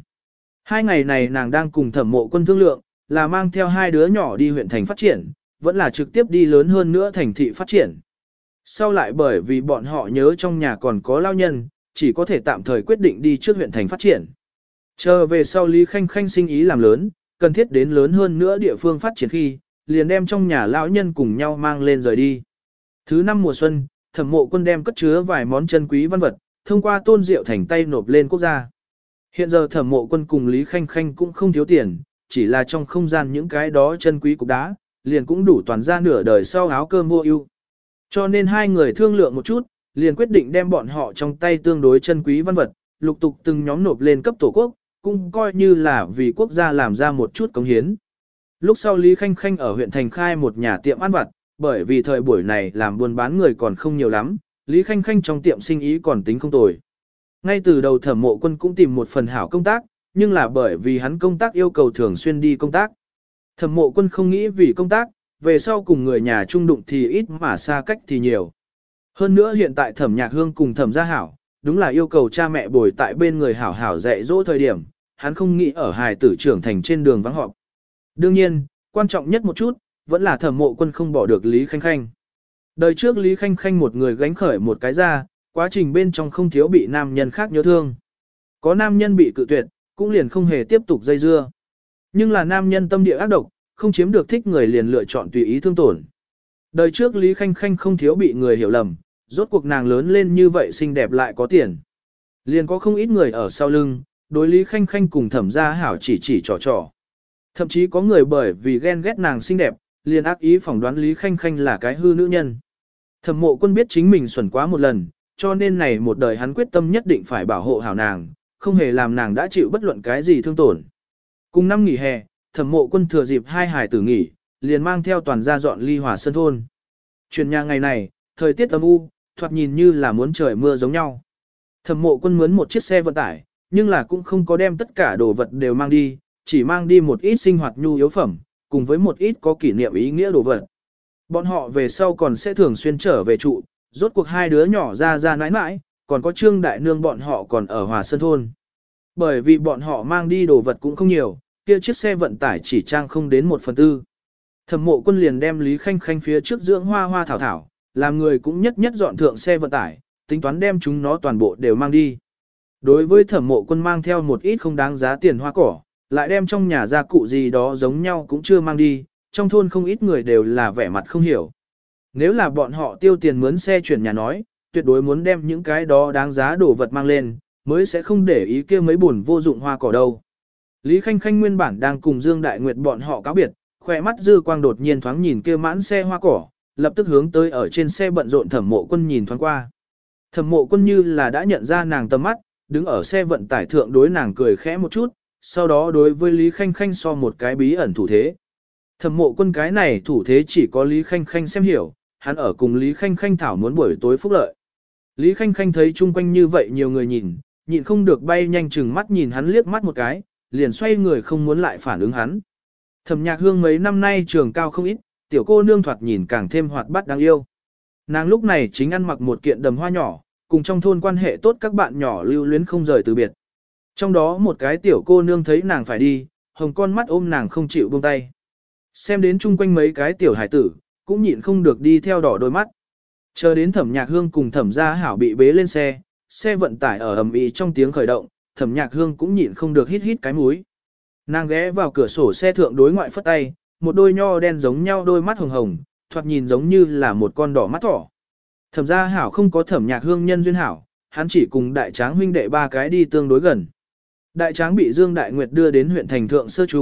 2 ngày này nàng đang cùng Thẩm Mộ Quân thương lượng, là mang theo 2 đứa nhỏ đi huyện thành phát triển, vẫn là trực tiếp đi lớn hơn nữa thành thị phát triển. Sau lại bởi vì bọn họ nhớ trong nhà còn có lao nhân, chỉ có thể tạm thời quyết định đi trước huyện thành phát triển. Chờ về sau Lý Khanh Khanh sinh ý làm lớn, cần thiết đến lớn hơn nữa địa phương phát triển khi, liền đem trong nhà lão nhân cùng nhau mang lên rời đi. Thứ 5 mùa xuân, Thẩm Mộ Quân đem cất chứa vài món chân quý văn vật, thông qua Tôn Diệu Thành tay nộp lên quốc gia. Hiện giờ Thẩm Mộ Quân cùng Lý Khanh Khanh cũng không thiếu tiền, chỉ là trong không gian những cái đó chân quý cục đá, liền cũng đủ toàn ra nửa đời sau áo cơm mua ưu. Cho nên hai người thương lượng một chút, liền quyết định đem bọn họ trong tay tương đối chân quý văn vật, lục tục từng nhóm nộp lên cấp tổ quốc, cũng coi như là vì quốc gia làm ra một chút cống hiến. Lúc sau Lý Khanh Khanh ở huyện thành khai một nhà tiệm ăn vặt, bởi vì thời buổi này làm buôn bán người còn không nhiều lắm, Lý Khanh Khanh trong tiệm sinh ý còn tính không tồi. Ngay từ đầu Thẩm Mộ Quân cũng tìm một phần hảo công tác, nhưng là bởi vì hắn công tác yêu cầu thường xuyên đi công tác. Thẩm Mộ Quân không nghĩ vì công tác, về sau cùng người nhà chung đụng thì ít mà xa cách thì nhiều. Hơn nữa hiện tại Thẩm Nhạc Hương cùng Thẩm Gia Hảo, đúng là yêu cầu cha mẹ bồi tại bên người hảo hảo dạy dỗ thời điểm, hắn không nghĩ ở hài tử trưởng thành trên đường vắng họp. Đương nhiên, quan trọng nhất một chút, vẫn là Thẩm Mộ Quân không bỏ được Lý Khanh Khanh. Đời trước Lý Khanh Khanh một người gánh khởi một cái ra, quá trình bên trong không thiếu bị nam nhân khác nhớ thương. Có nam nhân bị cự tuyệt, cũng liền không hề tiếp tục dây dưa. Nhưng là nam nhân tâm địa ác độc, không chiếm được thích người liền lựa chọn tùy ý thương tổn. Đời trước Lý Khanh Khanh không thiếu bị người hiểu lầm, rốt cuộc nàng lớn lên như vậy xinh đẹp lại có tiền. Liền có không ít người ở sau lưng, đối Lý Khanh Khanh cùng Thẩm Gia Hảo chỉ trò trò. Thậm chí có người bởi vì ghen ghét nàng xinh đẹp, liền ác ý phỏng đoán Lý Khanh Khanh là cái hư nữ nhân. Thẩm Mộ Quân biết chính mình xuẩn quá một lần, cho nên này một đời hắn quyết tâm nhất định phải bảo hộ hảo nàng, không hề làm nàng đã chịu bất luận cái gì thương tổn. Cùng năm nghỉ hè, Thẩm Mộ Quân thừa dịp 2 hài tử nghỉ, liền mang theo toàn gia dọn ly Hòa Sơn thôn. Chuyển nhà ngày này, thời tiết âm u, thoạt nhìn như là muốn trời mưa giống nhau. Thẩm Mộ Quân mướn một chiếc xe vận tải, nhưng là cũng không có đem tất cả đồ vật đều mang đi, chỉ mang đi một ít sinh hoạt nhu yếu phẩm, cùng với một ít có kỷ niệm ý nghĩa đồ vật. Bọn họ về sau còn sẽ thường xuyên trở về trụ, rốt cuộc 2 đứa nhỏ ra nãi nãi, còn có Trương Đại Nương bọn họ còn ở Hòa Sơn thôn. Bởi vì bọn họ mang đi đồ vật cũng không nhiều, kia chiếc xe vận tải chỉ trang không đến 1/4. Thẩm Mộ Quân liền đem Lý Khanh Khanh phía trước dưỡng hoa thảo thảo, làm người cũng nhất dọn thượng xe vận tải, tính toán đem chúng nó toàn bộ đều mang đi. Đối với Thẩm Mộ Quân mang theo một ít không đáng giá tiền hoa cỏ, lại đem trong nhà gia cụ gì đó giống nhau cũng chưa mang đi, trong thôn không ít người đều là vẻ mặt không hiểu. Nếu là bọn họ tiêu tiền mướn xe chuyển nhà nói, tuyệt đối muốn đem những cái đó đáng giá đồ vật mang lên, mới sẽ không để ý kia mấy buồn vô dụng hoa cỏ đâu. Lý Khanh Khanh nguyên bản đang cùng Dương Đại Nguyệt bọn họ cáo biệt, khỏe mắt dư quang đột nhiên thoáng nhìn kia mãn xe hoa cỏ, lập tức hướng tới ở trên xe bận rộn Thẩm Mộ Quân nhìn thoáng qua. Thẩm Mộ Quân như là đã nhận ra nàng tầm mắt, đứng ở xe vận tải thượng đối nàng cười khẽ một chút, sau đó đối với Lý Khanh Khanh so một cái bí ẩn thủ thế. Thẩm Mộ Quân cái này thủ thế chỉ có Lý Khanh Khanh xem hiểu, hắn ở cùng Lý Khanh Khanh thảo muốn buổi tối phúc lợi. Lý Khanh Khanh thấy chung quanh như vậy nhiều người nhìn, nhịn không được bay nhanh chừng mắt nhìn hắn liếc mắt một cái, liền xoay người không muốn lại phản ứng hắn. Thẩm Nhạc Hương mấy năm nay trường cao không ít, tiểu cô nương thoạt nhìn càng thêm hoạt bát đáng yêu. Nàng lúc này chính ăn mặc một kiện đầm hoa nhỏ, cùng trong thôn quan hệ tốt các bạn nhỏ lưu luyến không rời từ biệt. Trong đó một cái tiểu cô nương thấy nàng phải đi, hồng con mắt ôm nàng không chịu buông tay. Xem đến chung quanh mấy cái tiểu hải tử, cũng nhịn không được đi theo đỏ đôi mắt. Chờ đến Thẩm Nhạc Hương cùng Thẩm Gia Hảo bị bế lên xe, xe vận tải ở ầm ĩ trong tiếng khởi động, Thẩm Nhạc Hương cũng nhịn không được hít cái mũi. Nàng ghé vào cửa sổ xe thượng đối ngoại phất tay, một đôi nho đen giống nhau đôi mắt hồng hồng, thoạt nhìn giống như là một con đỏ mắt thỏ. Thẩm Gia Hảo không có Thẩm Nhạc Hương nhân duyên hảo, hắn chỉ cùng Đại Tráng huynh đệ 3 cái đi tương đối gần. Đại Tráng bị Dương Đại Nguyệt đưa đến huyện thành thượng sơ trung,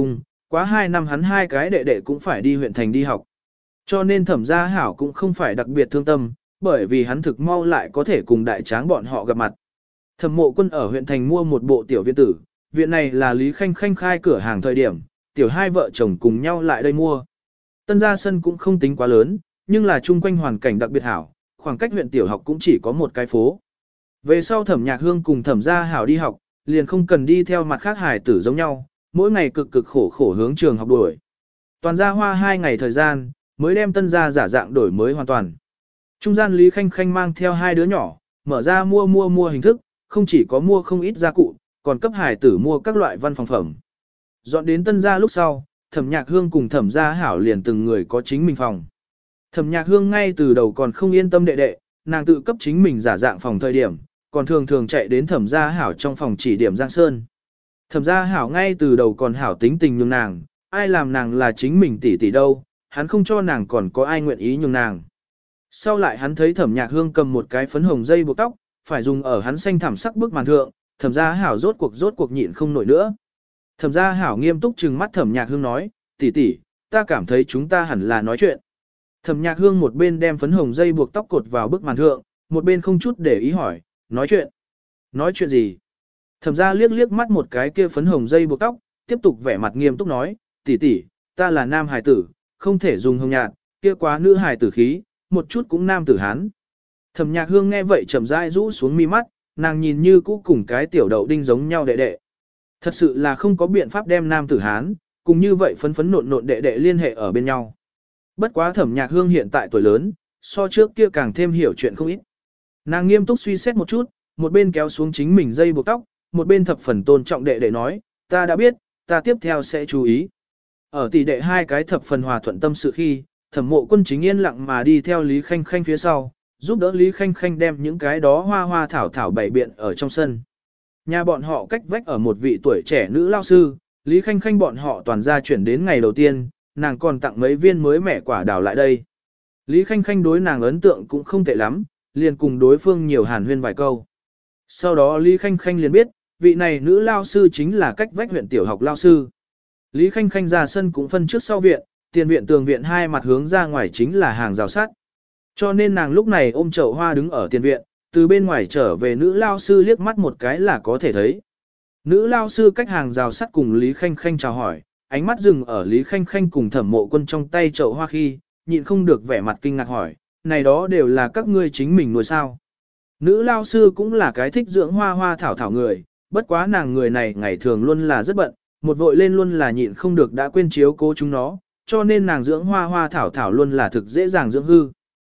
Quá 2 năm hắn hai cái đệ đệ cũng phải đi huyện thành đi học. Cho nên Thẩm Gia Hảo cũng không phải đặc biệt thương tâm, bởi vì hắn thực mau lại có thể cùng đại tráng bọn họ gặp mặt. Thẩm Mộ Quân ở huyện thành mua một bộ tiểu viện tử, viện này là Lý Khanh Khanh khai cửa hàng thời điểm, tiểu hai vợ chồng cùng nhau lại đây mua. Tân gia sân cũng không tính quá lớn, nhưng là chung quanh hoàn cảnh đặc biệt hảo, khoảng cách huyện tiểu học cũng chỉ có một cái phố. Về sau Thẩm Nhạc Hương cùng Thẩm Gia Hảo đi học, liền không cần đi theo mặt khác hài tử giống nhau, mỗi ngày cực cực khổ khổ hướng trường học đuổi. Toàn gia hoa 2 ngày thời gian, mới đem tân gia giả dạng đổi mới hoàn toàn. Trung gian Lý Khanh Khanh mang theo 2 đứa nhỏ, mở ra mua hình thức, không chỉ có mua không ít gia cụ, còn cấp hài tử mua các loại văn phòng phẩm. Dọn đến tân gia lúc sau, Thẩm Nhạc Hương cùng Thẩm Gia Hảo liền từng người có chính mình phòng. Thẩm Nhạc Hương ngay từ đầu còn không yên tâm đệ đệ, nàng tự cấp chính mình giả dạng phòng thời điểm, còn thường thường chạy đến Thẩm Gia Hảo trong phòng chỉ điểm Giang Sơn. Thẩm Gia Hảo ngay từ đầu còn hảo tính tình nhường nàng, ai làm nàng là chính mình tỷ tỷ đâu, hắn không cho nàng còn có ai nguyện ý nhường nàng. Sau lại hắn thấy Thẩm Nhạc Hương cầm một cái phấn hồng dây buộc tóc, phải dùng ở hắn xanh thảm sắc bức màn thượng, Thẩm Gia Hảo rốt cuộc nhịn không nổi nữa. Thẩm Gia Hảo nghiêm túc trừng mắt Thẩm Nhạc Hương nói, tỷ tỷ, ta cảm thấy chúng ta hẳn là nói chuyện. Thẩm Nhạc Hương một bên đem phấn hồng dây buộc tóc cột vào bức màn thượng, một bên không chút để ý hỏi, nói chuyện? Nói chuyện gì? Thẩm Gia liếc mắt một cái kia phấn hồng dây buộc tóc, tiếp tục vẻ mặt nghiêm túc nói, tỷ tỷ, ta là nam hài tử, không thể dùng hồng nhạt, kia quá nữ hài tử khí, một chút cũng nam tử hán. Thẩm Nhạc Hương nghe vậy chậm rãi rũ xuống mi mắt, nàng nhìn như cũ cùng cái tiểu đậu đinh giống nhau đệ đệ. Thật sự là không có biện pháp đem nam tử hán, cùng như vậy phấn phấn nộn nộn đệ đệ liên hệ ở bên nhau. Bất quá Thẩm Nhạc Hương hiện tại tuổi lớn, so trước kia càng thêm hiểu chuyện không ít. Nàng nghiêm túc suy xét một chút, một bên kéo xuống chính mình dây buộc tóc, một bên thập phần tôn trọng đệ đệ nói, ta đã biết, ta tiếp theo sẽ chú ý. Ở tỷ đệ hai cái thập phần hòa thuận tâm sự khi, Thẩm Mộ Quân chính yên lặng mà đi theo Lý Khanh Khanh phía sau, giúp đỡ Lý Khanh Khanh đem những cái đó hoa hoa thảo thảo bày biện ở trong sân. Nhà bọn họ cách vách ở một vị tuổi trẻ nữ lao sư, Lý Khanh Khanh bọn họ toàn ra chuyển đến ngày đầu tiên, nàng còn tặng mấy viên mới mẻ quả đào lại đây. Lý Khanh Khanh đối nàng ấn tượng cũng không tệ lắm, liền cùng đối phương nhiều hàn huyên vài câu. Sau đó Lý Khanh Khanh liền biết, vị này nữ lao sư chính là cách vách huyện tiểu học lao sư. Lý Khanh Khanh ra sân cũng phân trước sau viện, tiền viện tường viện hai mặt hướng ra ngoài chính là hàng rào sắt. Cho nên nàng lúc này ôm chậu hoa đứng ở tiền viện, từ bên ngoài trở về nữ lao sư liếc mắt một cái là có thể thấy. Nữ lao sư cách hàng rào sắt cùng Lý Khanh Khanh chào hỏi, ánh mắt dừng ở Lý Khanh Khanh cùng Thẩm Mộ Quân trong tay chậu hoa khi, nhịn không được vẻ mặt kinh ngạc hỏi, này đó đều là các ngươi chính mình nuôi sao. Nữ lao sư cũng là cái thích dưỡng hoa hoa thảo thảo người, bất quá nàng người này ngày thường luôn là rất bận, một vội lên luôn là nhịn không được đã quên chiếu cố chúng nó, cho nên nàng dưỡng hoa hoa thảo thảo luôn là thực dễ dàng dưỡng hư.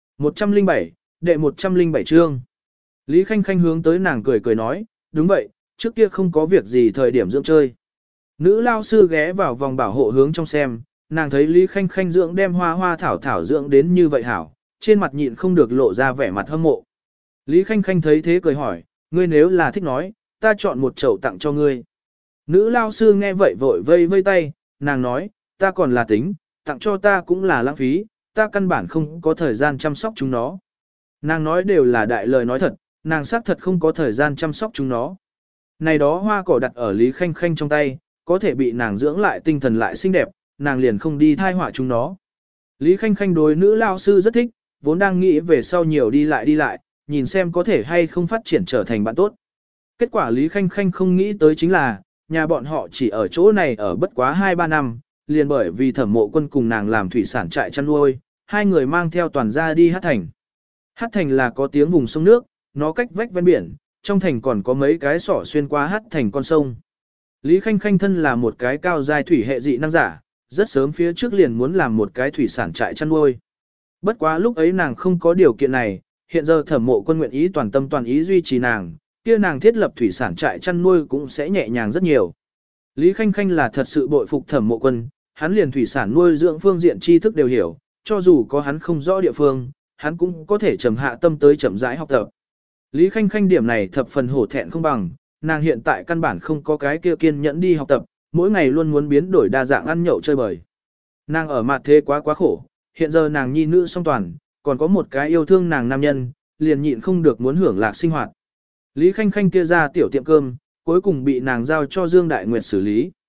107, đệ 107 chương. Lý Khanh Khanh hướng tới nàng cười cười nói, đúng vậy, trước kia không có việc gì thời điểm dưỡng chơi. Nữ lao sư ghé vào vòng bảo hộ hướng trong xem, nàng thấy Lý Khanh Khanh dưỡng đem hoa hoa thảo thảo dưỡng đến như vậy hảo, trên mặt nhịn không được lộ ra vẻ mặt hâm mộ. Lý Khanh Khanh thấy thế cười hỏi, ngươi nếu là thích nói, ta chọn một chậu tặng cho ngươi. Nữ lao sư nghe vậy vội vây vây tay, nàng nói, ta còn là tính, tặng cho ta cũng là lãng phí, ta căn bản không có thời gian chăm sóc chúng nó. Nàng nói đều là đại lời nói thật, nàng xác thật không có thời gian chăm sóc chúng nó. Này đó hoa cỏ đặt ở Lý Khanh Khanh trong tay, có thể bị nàng dưỡng lại tinh thần lại xinh đẹp, nàng liền không đi thai họa chúng nó. Lý Khanh Khanh đối nữ lao sư rất thích, vốn đang nghĩ về sau nhiều đi lại, nhìn xem có thể hay không phát triển trở thành bạn tốt. Kết quả Lý Khanh Khanh không nghĩ tới chính là, nhà bọn họ chỉ ở chỗ này ở bất quá 2-3 năm, liền bởi vì Thẩm Mộ Quân cùng nàng làm thủy sản trại chăn nuôi, hai người mang theo toàn gia đi Hát Thành. Hát Thành là có tiếng vùng sông nước, nó cách vách ven biển, trong thành còn có mấy cái sỏ xuyên qua Hát Thành con sông. Lý Khanh Khanh thân là một cái cao giai thủy hệ dị năng giả, rất sớm phía trước liền muốn làm một cái thủy sản trại chăn nuôi. Bất quá lúc ấy nàng không có điều kiện này, hiện giờ Thẩm Mộ Quân nguyện ý toàn tâm toàn ý duy trì nàng, kia nàng thiết lập thủy sản trại chăn nuôi cũng sẽ nhẹ nhàng rất nhiều. Lý Khanh Khanh là thật sự bội phục Thẩm Mộ Quân, hắn liền thủy sản nuôi dưỡng phương diện tri thức đều hiểu, cho dù có hắn không rõ địa phương, hắn cũng có thể trầm hạ tâm tới chậm rãi học tập. Lý Khanh Khanh điểm này thập phần hổ thẹn không bằng, nàng hiện tại căn bản không có cái kia kiên nhẫn đi học tập, mỗi ngày luôn muốn biến đổi đa dạng ăn nhậu chơi bời. Nàng ở mặt thế quá khổ, hiện giờ nàng nhi nữ song toàn, còn có một cái yêu thương nàng nam nhân, liền nhịn không được muốn hưởng lạc sinh hoạt. Lý Khanh Khanh kia ra tiểu tiệm cơm, cuối cùng bị nàng giao cho Dương Đại Nguyệt xử lý.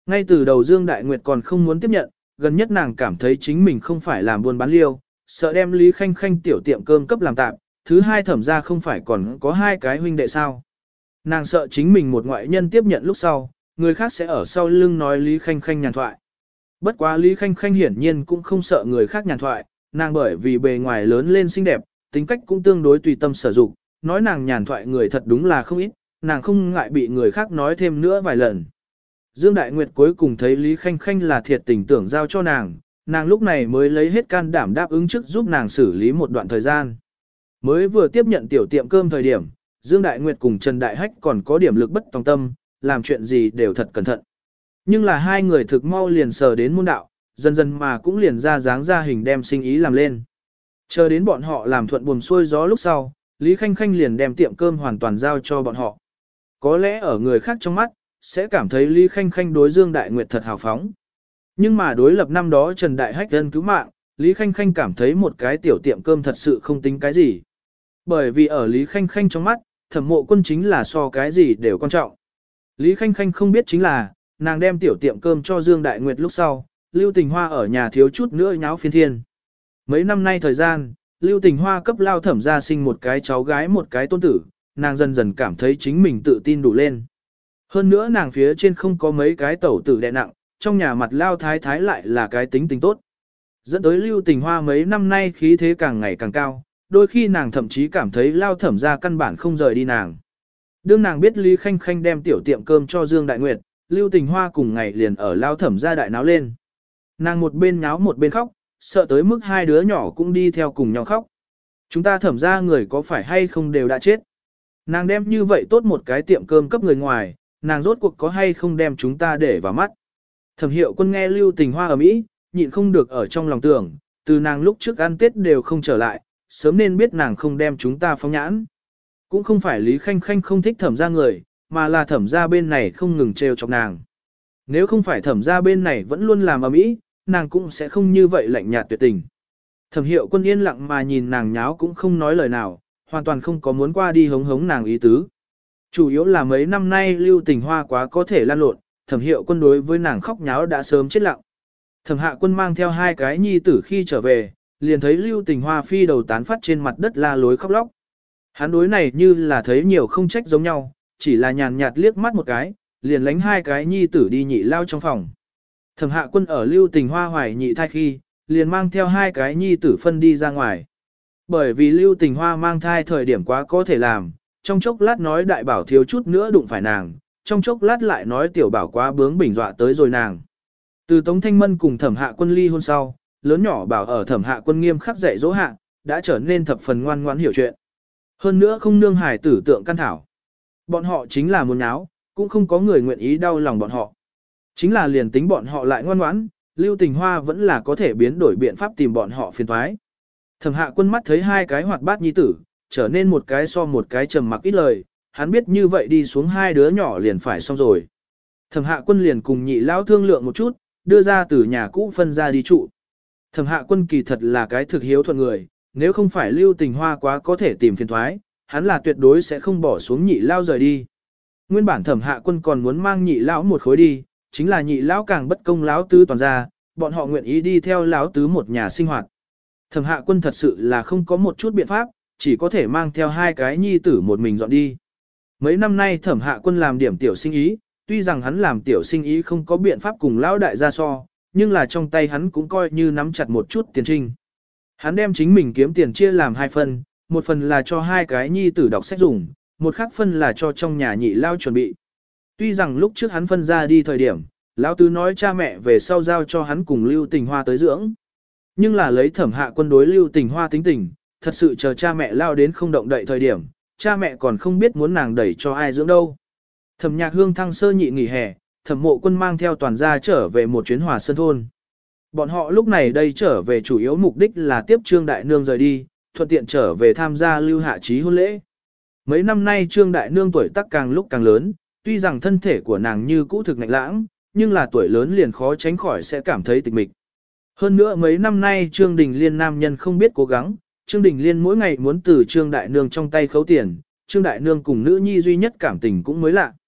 Ngay từ đầu Dương Đại Nguyệt còn không muốn tiếp nhận, gần nhất nàng cảm thấy chính mình không phải làm buôn bán liêu, sợ đem Lý Khanh Khanh tiểu tiệm cơm cấp làm tạm, thứ hai thẩm ra không phải còn có hai cái huynh đệ sao. Nàng sợ chính mình một ngoại nhân tiếp nhận lúc sau, người khác sẽ ở sau lưng nói Lý Khanh Khanh nhàn thoại. Bất quá Lý Khanh Khanh hiển nhiên cũng không sợ người khác nhàn thoại, nàng bởi vì bề ngoài lớn lên xinh đẹp, tính cách cũng tương đối tùy tâm sở dụng, nói nàng nhàn thoại người thật đúng là không ít, nàng không ngại bị người khác nói thêm nữa vài lần. Dương Đại Nguyệt cuối cùng thấy Lý Khanh Khanh là thiệt tình tưởng giao cho nàng lúc này mới lấy hết can đảm đáp ứng trước giúp nàng xử lý một đoạn thời gian. Mới vừa tiếp nhận tiểu tiệm cơm thời điểm, Dương Đại Nguyệt cùng Trần Đại Hách còn có điểm lực bất tòng tâm, làm chuyện gì đều thật cẩn thận. Nhưng là hai người thực mau liền sờ đến môn đạo, dần dần mà cũng liền ra dáng ra hình đem sinh ý làm lên. Chờ đến bọn họ làm thuận buồm xuôi gió lúc sau, Lý Khanh Khanh liền đem tiệm cơm hoàn toàn giao cho bọn họ. Có lẽ ở người khác trong mắt, sẽ cảm thấy Lý Khanh Khanh đối Dương Đại Nguyệt thật hào phóng. Nhưng mà đối lập năm đó Trần Đại Hách ân cứu mạng, Lý Khanh Khanh cảm thấy một cái tiểu tiệm cơm thật sự không tính cái gì. Bởi vì ở Lý Khanh Khanh trong mắt, Thẩm Mộ Quân chính là so cái gì đều quan trọng. Lý Khanh Khanh không biết chính là, nàng đem tiểu tiệm cơm cho Dương Đại Nguyệt lúc sau, Lưu Tình Hoa ở nhà thiếu chút nữa nháo phiên thiên. Mấy năm nay thời gian, Lưu Tình Hoa cấp lao Thẩm gia sinh một cái cháu gái một cái tôn tử, nàng dần dần cảm thấy chính mình tự tin đủ lên. Hơn nữa nàng phía trên không có mấy cái tẩu tử đè nặng, trong nhà mặt lao thái thái lại là cái tính tình tốt. Dẫn tới Lưu Tình Hoa mấy năm nay khí thế càng ngày càng cao, đôi khi nàng thậm chí cảm thấy lao Thẩm gia căn bản không rời đi nàng. Đương nàng biết Lý Khanh Khanh đem tiểu tiệm cơm cho Dương Đại Nguyệt, Lưu Tình Hoa cùng ngày liền ở lao Thẩm gia đại náo lên. Nàng một bên nháo một bên khóc, sợ tới mức hai đứa nhỏ cũng đi theo cùng nhau khóc. Chúng ta Thẩm gia người có phải hay không đều đã chết. Nàng đem như vậy tốt một cái tiệm cơm cấp người ngoài, nàng rốt cuộc có hay không đem chúng ta để vào mắt. Thẩm Hiệu Quân nghe Lưu Tình Hoa ở Mỹ, nhịn không được ở trong lòng tưởng, từ nàng lúc trước ăn Tết đều không trở lại, sớm nên biết nàng không đem chúng ta phóng nhãn. Cũng không phải Lý Khanh Khanh không thích Thẩm gia người, mà là Thẩm gia bên này không ngừng trêu chọc nàng. Nếu không phải Thẩm gia bên này vẫn luôn làm ở Mỹ, nàng cũng sẽ không như vậy lạnh nhạt tuyệt tình. Thẩm Hiệu Quân yên lặng mà nhìn nàng nháo cũng không nói lời nào, hoàn toàn không có muốn qua đi hống hống nàng ý tứ. Chủ yếu là mấy năm nay Lưu Tình Hoa quá có thể lan lộn, Thẩm Hiệu Quân đối với nàng khóc nháo đã sớm chết lặng. Thẩm Hạ Quân mang theo hai cái nhi tử khi trở về, liền thấy Lưu Tình Hoa phi đầu tán phát trên mặt đất la lối khóc lóc. Hắn đối này như là thấy nhiều không trách giống nhau, chỉ là nhàn nhạt liếc mắt một cái, liền lánh hai cái nhi tử đi nhị lao trong phòng. Thẩm Hạ Quân ở Lưu Tình Hoa hoài nhị thai khi, liền mang theo hai cái nhi tử phân đi ra ngoài. Bởi vì Lưu Tình Hoa mang thai thời điểm quá có thể làm, trong chốc lát nói đại bảo thiếu chút nữa đụng phải nàng, trong chốc lát lại nói tiểu bảo quá bướng bỉnh dọa tới rồi nàng. Từ Tống Thanh Mân cùng Thẩm Hạ Quân ly hôn sau, lớn nhỏ bảo ở Thẩm Hạ Quân nghiêm khắc dạy dỗ hạ, đã trở nên thập phần ngoan ngoãn hiểu chuyện. Hơn nữa không nương hài tử tượng căn thảo. Bọn họ chính là muốn nháo, cũng không có người nguyện ý đau lòng bọn họ. Chính là liền tính bọn họ lại ngoan ngoãn, Lưu Tình Hoa vẫn là có thể biến đổi biện pháp tìm bọn họ phiền toái. Thẩm Hạ Quân mắt thấy hai cái hoạt bát nhi tử, trở nên một cái so một cái trầm mặc ít lời, hắn biết như vậy đi xuống hai đứa nhỏ liền phải xong rồi. Thẩm Hạ Quân liền cùng nhị lão thương lượng một chút, đưa ra từ nhà cũ phân ra đi trụ. Thẩm Hạ Quân kỳ thật là cái thực hiếu thuận người, nếu không phải Lưu Tình Hoa quá có thể tìm phiền thoái, hắn là tuyệt đối sẽ không bỏ xuống nhị lão rời đi. Nguyên bản Thẩm Hạ Quân còn muốn mang nhị lão một khối đi, chính là nhị lão càng bất công lão tứ toàn ra, bọn họ nguyện ý đi theo lão tứ một nhà sinh hoạt. Thẩm Hạ Quân thật sự là không có một chút biện pháp, chỉ có thể mang theo hai cái nhi tử một mình dọn đi. Mấy năm nay Thẩm Hạ Quân làm điểm tiểu sinh ý, tuy rằng hắn làm tiểu sinh ý không có biện pháp cùng lão đại gia so, nhưng là trong tay hắn cũng coi như nắm chặt một chút tiền trinh. Hắn đem chính mình kiếm tiền chia làm hai phần, một phần là cho hai cái nhi tử đọc sách dùng, một khác phần là cho trong nhà nhị lao chuẩn bị. Tuy rằng lúc trước hắn phân ra đi thời điểm, lão tứ nói cha mẹ về sau giao cho hắn cùng Lưu Tình Hoa tới dưỡng. Nhưng là lấy Thẩm Hạ Quân đối Lưu Tình Hoa tính tình, thật sự chờ cha mẹ lao đến không động đậy thời điểm, cha mẹ còn không biết muốn nàng đẩy cho ai dưỡng đâu. Thẩm Nhạc Hương Thăng sơ nhị nghỉ hè, Thẩm Mộ Quân mang theo toàn gia trở về một chuyến Hòa Sơn thôn. Bọn họ lúc này đây trở về chủ yếu mục đích là tiếp Trương Đại Nương rời đi, thuận tiện trở về tham gia Lưu Hạ Chí hôn lễ. Mấy năm nay Trương Đại Nương tuổi tác càng lúc càng lớn, tuy rằng thân thể của nàng như cũ thực ngạnh lãng, nhưng là tuổi lớn liền khó tránh khỏi sẽ cảm thấy tịch mịch. Hơn nữa mấy năm nay Trương Đình Liên nam nhân không biết cố gắng, Trương Đình Liên mỗi ngày muốn từ Trương Đại Nương trong tay khấu tiền, Trương Đại Nương cùng nữ nhi duy nhất cảm tình cũng mới lạ.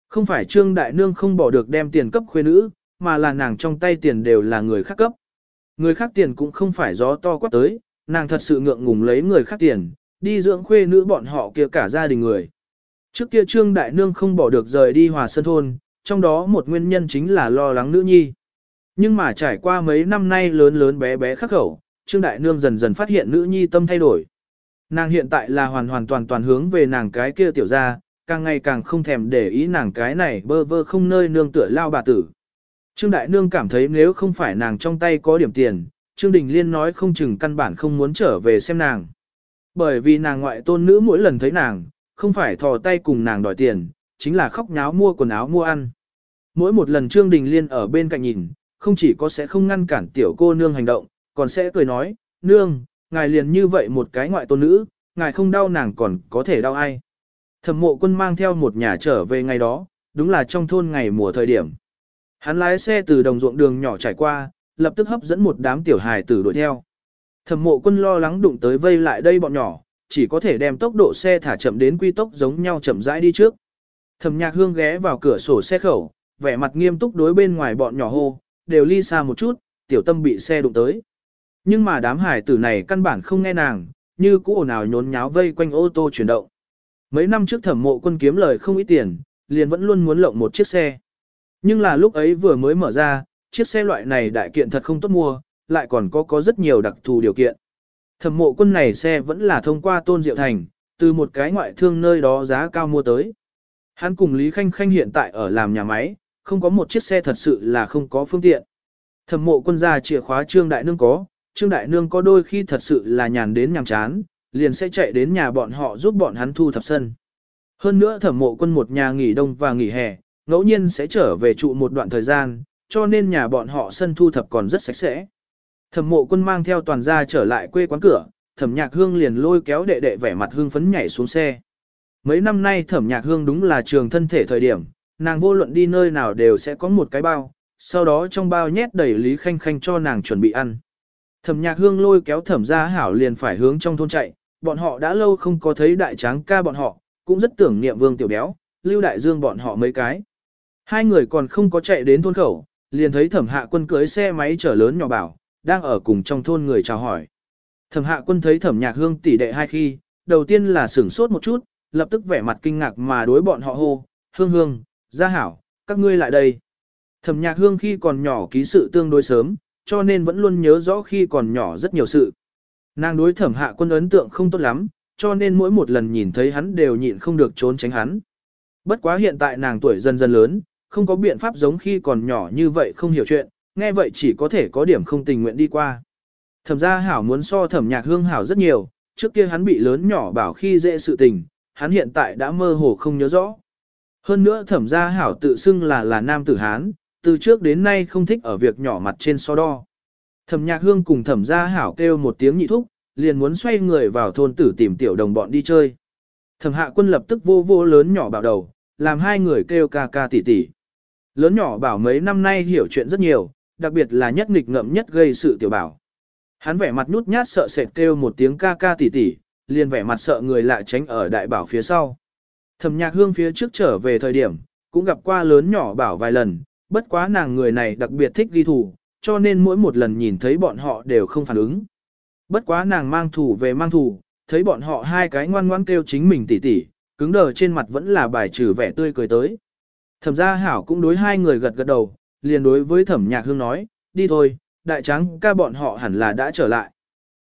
Không phải Trương Đại Nương không bỏ được đem tiền cấp khuê nữ, mà là nàng trong tay tiền đều là người khác cấp. Người khác tiền cũng không phải gió to quát tới, nàng thật sự ngượng ngùng lấy người khác tiền, đi dưỡng khuê nữ bọn họ kia cả gia đình người. Trước kia Trương Đại Nương không bỏ được rời đi Hòa Sơn Thôn, trong đó một nguyên nhân chính là lo lắng nữ nhi. Nhưng mà trải qua mấy năm nay lớn lớn bé bé khắc khẩu, Trương Đại Nương dần dần phát hiện nữ nhi tâm thay đổi. Nàng hiện tại là hoàn toàn hướng về nàng cái kia tiểu gia, càng ngày càng không thèm để ý nàng cái này bơ vơ không nơi nương tựa lao bà tử. Trương Đại Nương cảm thấy nếu không phải nàng trong tay có điểm tiền, Trương Đình Liên nói không chừng căn bản không muốn trở về xem nàng. Bởi vì nàng ngoại tôn nữ mỗi lần thấy nàng, không phải thò tay cùng nàng đòi tiền, chính là khóc nháo mua quần áo mua ăn. Mỗi một lần Trương Đình Liên ở bên cạnh nhìn, không chỉ có sẽ không ngăn cản tiểu cô nương hành động, còn sẽ cười nói, nương, ngài liền như vậy một cái ngoại tôn nữ, ngài không đau nàng còn có thể đau ai. Thẩm Mộ Quân mang theo một nhà trở về ngày đó, đúng là trong thôn ngày mùa thời điểm. Hắn lái xe từ đồng ruộng đường nhỏ trải qua, lập tức hấp dẫn một đám tiểu hài tử đuổi theo. Thẩm Mộ Quân lo lắng đụng tới vây lại đây bọn nhỏ, chỉ có thể đem tốc độ xe thả chậm đến quy tốc giống nhau chậm rãi đi trước. Thẩm Nhạc Hương ghé vào cửa sổ xe khẩu, vẻ mặt nghiêm túc đối bên ngoài bọn nhỏ hô, đều ly xa một chút, tiểu tâm bị xe đụng tới. Nhưng mà đám hải tử này căn bản không nghe nàng, như cũ ồn ào nhốn nháo vây quanh ô tô chuyển động. Mấy năm trước Thẩm Mộ Quân kiếm lời không ít tiền, liền vẫn luôn muốn lộng một chiếc xe. Nhưng là lúc ấy vừa mới mở ra, chiếc xe loại này đại kiện thật không tốt mua, lại còn có rất nhiều đặc thù điều kiện. Thẩm Mộ Quân này xe vẫn là thông qua Tôn Diệu Thành, từ một cái ngoại thương nơi đó giá cao mua tới. Hắn cùng Lý Khanh Khanh hiện tại ở làm nhà máy, không có một chiếc xe thật sự là không có phương tiện. Thẩm Mộ Quân ra chìa khóa Trương Đại Nương có, Trương Đại Nương có đôi khi thật sự là nhàn đến nhàm chán, liền sẽ chạy đến nhà bọn họ giúp bọn hắn thu thập sân. Hơn nữa Thẩm Mộ Quân một nhà nghỉ đông và nghỉ hè, ngẫu nhiên sẽ trở về trụ một đoạn thời gian, cho nên nhà bọn họ sân thu thập còn rất sạch sẽ. Thẩm Mộ Quân mang theo toàn gia trở lại quê quán cửa, Thẩm Nhạc Hương liền lôi kéo đệ đệ vẻ mặt hương phấn nhảy xuống xe. Mấy năm nay Thẩm Nhạc Hương đúng là trường thân thể thời điểm, nàng vô luận đi nơi nào đều sẽ có một cái bao, sau đó trong bao nhét đầy Lý Khanh Khanh cho nàng chuẩn bị ăn. Thẩm Nhạc Hương lôi kéo Thẩm Gia Hảo liền phải hướng trong thôn chạy, bọn họ đã lâu không có thấy đại tráng ca bọn họ, cũng rất tưởng niệm Vương Tiểu Béo, Lưu Đại Dương bọn họ mấy cái. Hai người còn không có chạy đến thôn khẩu, liền thấy Thẩm Hạ Quân cưới xe máy chở lớn nhỏ bảo, đang ở cùng trong thôn người chào hỏi. Thẩm Hạ Quân thấy Thẩm Nhạc Hương tỷ đệ hai khi, đầu tiên là sửng sốt một chút, lập tức vẻ mặt kinh ngạc mà đối bọn họ hô, Hương Hương, Gia Hảo, các ngươi lại đây. Thẩm Nhạc Hương khi còn nhỏ ký sự tương đối sớm, cho nên vẫn luôn nhớ rõ khi còn nhỏ rất nhiều sự. Nàng đối Thẩm Hạ Quân ấn tượng không tốt lắm, cho nên mỗi một lần nhìn thấy hắn đều nhịn không được trốn tránh hắn. Bất quá hiện tại nàng tuổi dần dần lớn, không có biện pháp giống khi còn nhỏ như vậy không hiểu chuyện, nghe vậy chỉ có thể có điểm không tình nguyện đi qua. Thẩm Gia Hảo muốn so Thẩm Nhạc Hương hảo rất nhiều, trước kia hắn bị lớn nhỏ bảo khi dễ sự tình, hắn hiện tại đã mơ hồ không nhớ rõ. Hơn nữa Thẩm Gia Hảo tự xưng là nam tử Hán, từ trước đến nay không thích ở việc nhỏ mặt trên so đo. Thẩm Nhạc Hương cùng Thẩm Gia Hảo kêu một tiếng nhị thúc, liền muốn xoay người vào thôn tử tìm tiểu đồng bọn đi chơi. Thẩm Hạ Quân lập tức vô vô lớn nhỏ bảo đầu, làm hai người kêu ca ca tỷ tỷ. Lớn nhỏ bảo mấy năm nay hiểu chuyện rất nhiều, đặc biệt là nhất nghịch ngợm nhất gây sự tiểu bảo. Hắn vẻ mặt nhút nhát sợ sệt kêu một tiếng ca ca tỷ tỷ, liền vẻ mặt sợ người lạ tránh ở đại bảo phía sau. Thẩm Nhạc Hương phía trước trở về thời điểm, cũng gặp qua lớn nhỏ bảo vài lần, bất quá nàng người này đặc biệt thích ghi thù, cho nên mỗi một lần nhìn thấy bọn họ đều không phản ứng. Bất quá nàng mang thù về mang thù, thấy bọn họ hai cái ngoan ngoãn kêu chính mình tỷ tỷ, cứng đờ trên mặt vẫn là bài trừ vẻ tươi cười tới. Thẩm Gia Hảo cũng đối hai người gật gật đầu, liền đối với Thẩm Nhạc Hương nói, đi thôi, đại tráng ca bọn họ hẳn là đã trở lại.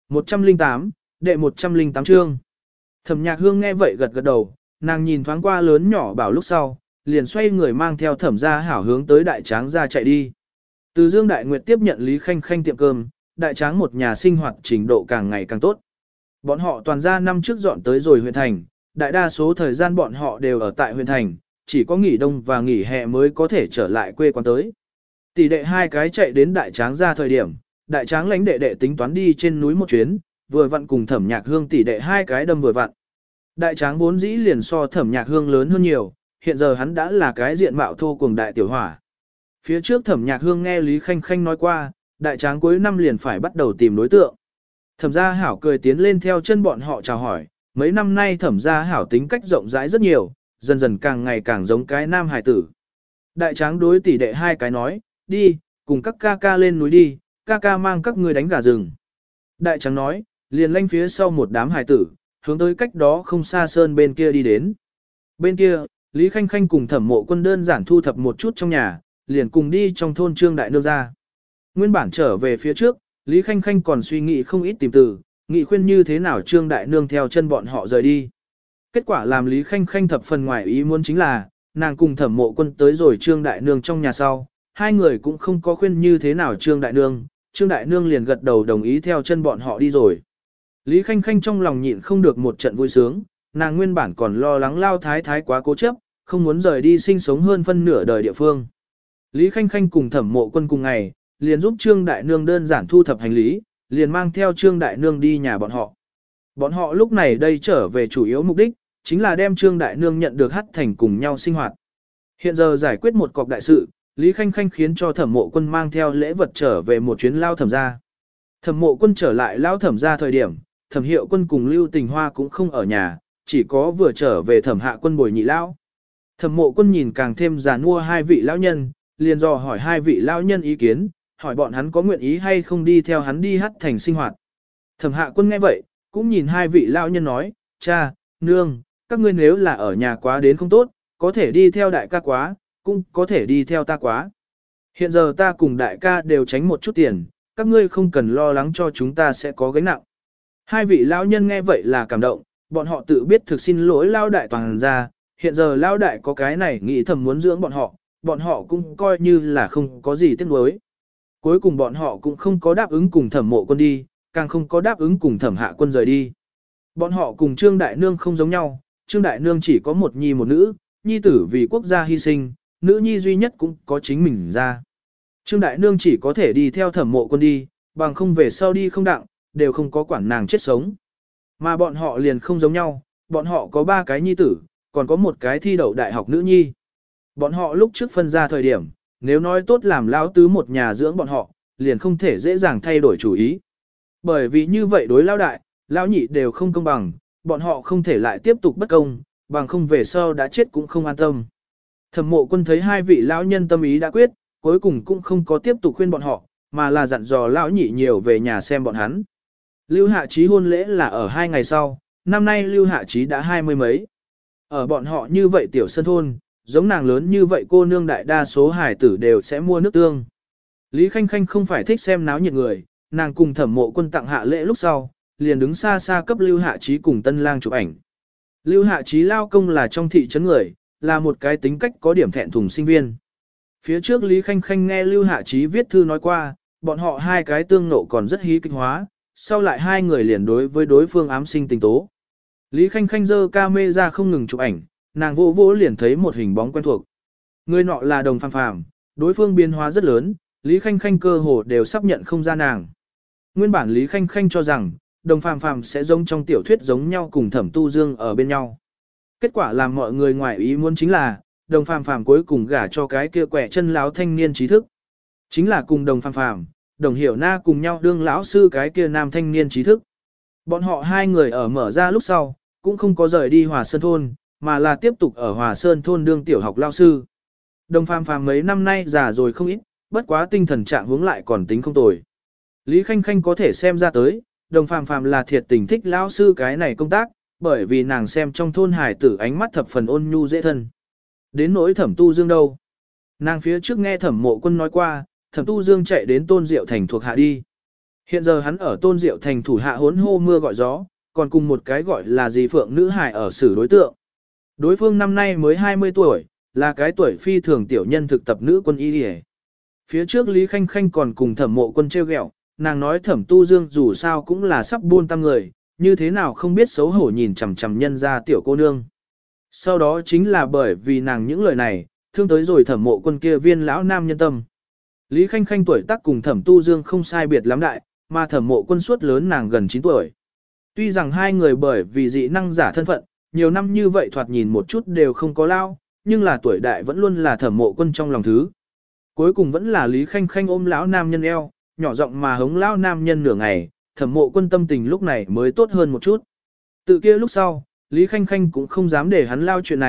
108, đệ 108 chương. Thẩm Nhạc Hương nghe vậy gật gật đầu, nàng nhìn thoáng qua lớn nhỏ bảo lúc sau, liền xoay người mang theo Thẩm Gia Hảo hướng tới đại tráng gia chạy đi. Từ Dương Đại Nguyệt tiếp nhận Lý Khanh Khanh tiệm cơm, đại tráng một nhà sinh hoạt trình độ càng ngày càng tốt. Bọn họ toàn ra năm trước dọn tới rồi huyện thành, đại đa số thời gian bọn họ đều ở tại huyện thành, chỉ có nghỉ đông và nghỉ hè mới có thể trở lại quê quán tới. Tỷ đệ hai cái chạy đến đại tráng ra thời điểm, đại tráng lãnh đệ đệ tính toán đi trên núi một chuyến, vừa vặn cùng Thẩm Nhạc Hương tỷ đệ hai cái đâm vừa vặn. Đại tráng vốn dĩ liền so Thẩm Nhạc Hương lớn hơn nhiều, hiện giờ hắn đã là cái diện mạo thô cuồng đại tiểu hỏa. Phía trước Thẩm Nhạc Hương nghe Lý Khanh Khanh nói qua, đại tráng cuối năm liền phải bắt đầu tìm đối tượng. Thẩm Gia Hảo cười tiến lên theo chân bọn họ chào hỏi, mấy năm nay Thẩm Gia Hảo tính cách rộng rãi rất nhiều, dần dần càng ngày càng giống cái nam hài tử. Đại tráng đối tỷ đệ hai cái nói, đi, cùng các ca ca lên núi đi, ca ca mang các ngươi đánh gà rừng. Đại tráng nói, liền lanh phía sau một đám hài tử, hướng tới cách đó không xa sơn bên kia đi đến. Bên kia, Lý Khanh Khanh cùng Thẩm Mộ Quân đơn giản thu thập một chút trong nhà, liền cùng đi trong thôn Trương Đại Nương ra. Nguyên bản trở về phía trước, Lý Khanh Khanh còn suy nghĩ không ít tìm từ, nghị khuyên như thế nào Trương Đại Nương theo chân bọn họ rời đi. Kết quả làm Lý Khanh Khanh thập phần ngoài ý muốn chính là, nàng cùng Thẩm Mộ Quân tới rồi Trương Đại Nương trong nhà sau, hai người cũng không có khuyên như thế nào Trương Đại Nương liền gật đầu đồng ý theo chân bọn họ đi rồi. Lý Khanh Khanh trong lòng nhịn không được một trận vui sướng, nàng nguyên bản còn lo lắng Lao Thái Thái quá cố chấp, không muốn rời đi sinh sống hơn phân nửa đời địa phương. Lý Khanh Khanh cùng Thẩm Mộ Quân cùng ngày, liền giúp Trương Đại Nương đơn giản thu thập hành lý, liền mang theo Trương Đại Nương đi nhà bọn họ. Bọn họ lúc này đây trở về chủ yếu mục đích, chính là đem Trương Đại Nương nhận được hắt thành cùng nhau sinh hoạt. Hiện giờ giải quyết một cọc đại sự, Lý Khanh Khanh khiến cho Thẩm Mộ Quân mang theo lễ vật trở về một chuyến Lao Thẩm gia. Thẩm Mộ Quân trở lại Lao Thẩm gia thời điểm, Thẩm Hiệu Quân cùng Lưu Tình Hoa cũng không ở nhà, chỉ có vừa trở về Thẩm Hạ Quân bồi nhị lão. Thẩm Mộ Quân nhìn càng thêm già nua hai vị lão nhân, liền dò hỏi hai vị lão nhân ý kiến, hỏi bọn hắn có nguyện ý hay không đi theo hắn đi hắt thành sinh hoạt. Thẩm Hạ Quân nghe vậy, cũng nhìn hai vị lão nhân nói, cha, nương, các ngươi nếu là ở nhà quá đến không tốt, có thể đi theo đại ca quá, cũng có thể đi theo ta quá. Hiện giờ ta cùng đại ca đều tránh một chút tiền, các ngươi không cần lo lắng cho chúng ta sẽ có gánh nặng. Hai vị lão nhân nghe vậy là cảm động, bọn họ tự biết thực xin lỗi Lao Đại toàn ra, hiện giờ Lao Đại có cái này nghĩ thầm muốn dưỡng bọn họ cũng coi như là không có gì tiếc nuối. Cuối cùng bọn họ cũng không có đáp ứng cùng Thẩm Mộ Quân đi, càng không có đáp ứng cùng Thẩm Hạ Quân rời đi. Bọn họ cùng Trương Đại Nương không giống nhau, Trương Đại Nương chỉ có một nhi một nữ, nhi tử vì quốc gia hy sinh, nữ nhi duy nhất cũng có chính mình ra. Trương Đại Nương chỉ có thể đi theo Thẩm Mộ Quân đi, bằng không về sau đi không đặng, đều không có quản nàng chết sống. Mà bọn họ liền không giống nhau, bọn họ có 3 cái nhi tử, còn có một cái thi đậu đại học nữ nhi. Bọn họ lúc trước phân ra thời điểm, nếu nói tốt làm lão tứ một nhà dưỡng bọn họ, liền không thể dễ dàng thay đổi chủ ý. Bởi vì như vậy đối lão đại, lão nhị đều không công bằng, bọn họ không thể lại tiếp tục bất công, bằng không về sau đã chết cũng không an tâm. Thẩm Mộ Quân thấy hai vị lão nhân tâm ý đã quyết, cuối cùng cũng không có tiếp tục khuyên bọn họ, mà là dặn dò lão nhị nhiều về nhà xem bọn hắn. Lưu Hạ Chí hôn lễ là ở 2 ngày sau, năm nay Lưu Hạ Chí đã 20 mấy. Ở bọn họ như vậy tiểu sân thôn, giống nàng lớn như vậy cô nương đại đa số hải tử đều sẽ mua nước tương. Lý Khanh Khanh không phải thích xem náo nhiệt người, nàng cùng Thẩm Mộ Quân tặng hạ lễ lúc sau, liền đứng xa xa cấp Lưu Hạ Chí cùng tân lang chụp ảnh. Lưu Hạ Chí lao công là trong thị trấn người, là một cái tính cách có điểm thẹn thùng sinh viên. Phía trước Lý Khanh Khanh nghe Lưu Hạ Chí viết thư nói qua, bọn họ hai cái tương nộ còn rất hí kịch hóa, sau lại hai người liền đối với đối phương ám sinh tình tố. Lý Khanh Khanh giơ camera không ngừng chụp ảnh, nàng vô vỗ liền thấy một hình bóng quen thuộc. Người nọ là Đồng Phàm Phàm, đối phương biến hóa rất lớn, Lý Khanh Khanh cơ hồ đều sắp nhận không ra nàng. Nguyên bản Lý Khanh Khanh cho rằng, Đồng Phàm Phàm sẽ giống trong tiểu thuyết giống nhau cùng Thẩm Tu Dương ở bên nhau. Kết quả làm mọi người ngoài ý muốn chính là, Đồng Phàm Phàm cuối cùng gả cho cái kia quẻ chân láo thanh niên trí thức. Chính là cùng Đồng Phàm Phàm, Đồng Hiểu Na cùng nhau đương lão sư cái kia nam thanh niên trí thức. Bọn họ hai người ở mở ra lúc sau, cũng không có rời đi Hòa Sơn thôn, mà là tiếp tục ở Hòa Sơn thôn đương tiểu học lao sư. Đồng Phàm Phàm mấy năm nay già rồi không ít, bất quá tinh thần trạng hướng lại còn tính không tồi. Lý Khanh Khanh có thể xem ra tới, Đồng Phàm Phàm là thiệt tình thích lão sư cái này công tác, bởi vì nàng xem trong thôn hải tử ánh mắt thập phần ôn nhu dễ thân. Đến nỗi Thẩm Tu Dương đâu? Nàng phía trước nghe Thẩm Mộ Quân nói qua, Thẩm Tu Dương chạy đến Tôn Diệu Thành thuộc hạ đi. Hiện giờ hắn ở Tôn Diệu Thành thủ hạ hốn hô mưa gọi gió, còn cùng một cái gọi là dì Phượng nữ hải ở xử đối tượng. Đối phương năm nay mới 20 tuổi, là cái tuổi phi thường tiểu nhân thực tập nữ quân y đi. Phía trước Lý Khanh Khanh còn cùng Thẩm Mộ Quân trêu ghẹo, nàng nói Thẩm Tu Dương dù sao cũng là sắp buôn tăng người, như thế nào không biết xấu hổ nhìn chằm chằm nhân ra tiểu cô nương. Sau đó chính là bởi vì nàng những lời này, thương tới rồi Thẩm Mộ Quân kia viên lão nam nhân tâm. Lý Khanh Khanh tuổi tác cùng Thẩm Tu Dương không sai biệt lắm đại, mà Thẩm Mộ Quân suốt lớn nàng gần 9 tuổi. Tuy rằng hai người bởi vì dị năng giả thân phận, nhiều năm như vậy thoạt nhìn một chút đều không có lao, nhưng là tuổi đại vẫn luôn là Thẩm Mộ Quân trong lòng thứ. Cuối cùng vẫn là Lý Khanh Khanh ôm lão nam nhân eo, nhỏ giọng mà hống lão nam nhân nửa ngày, Thẩm Mộ Quân tâm tình lúc này mới tốt hơn một chút. Từ kia lúc sau, Lý Khanh Khanh cũng không dám để hắn lao chuyện này,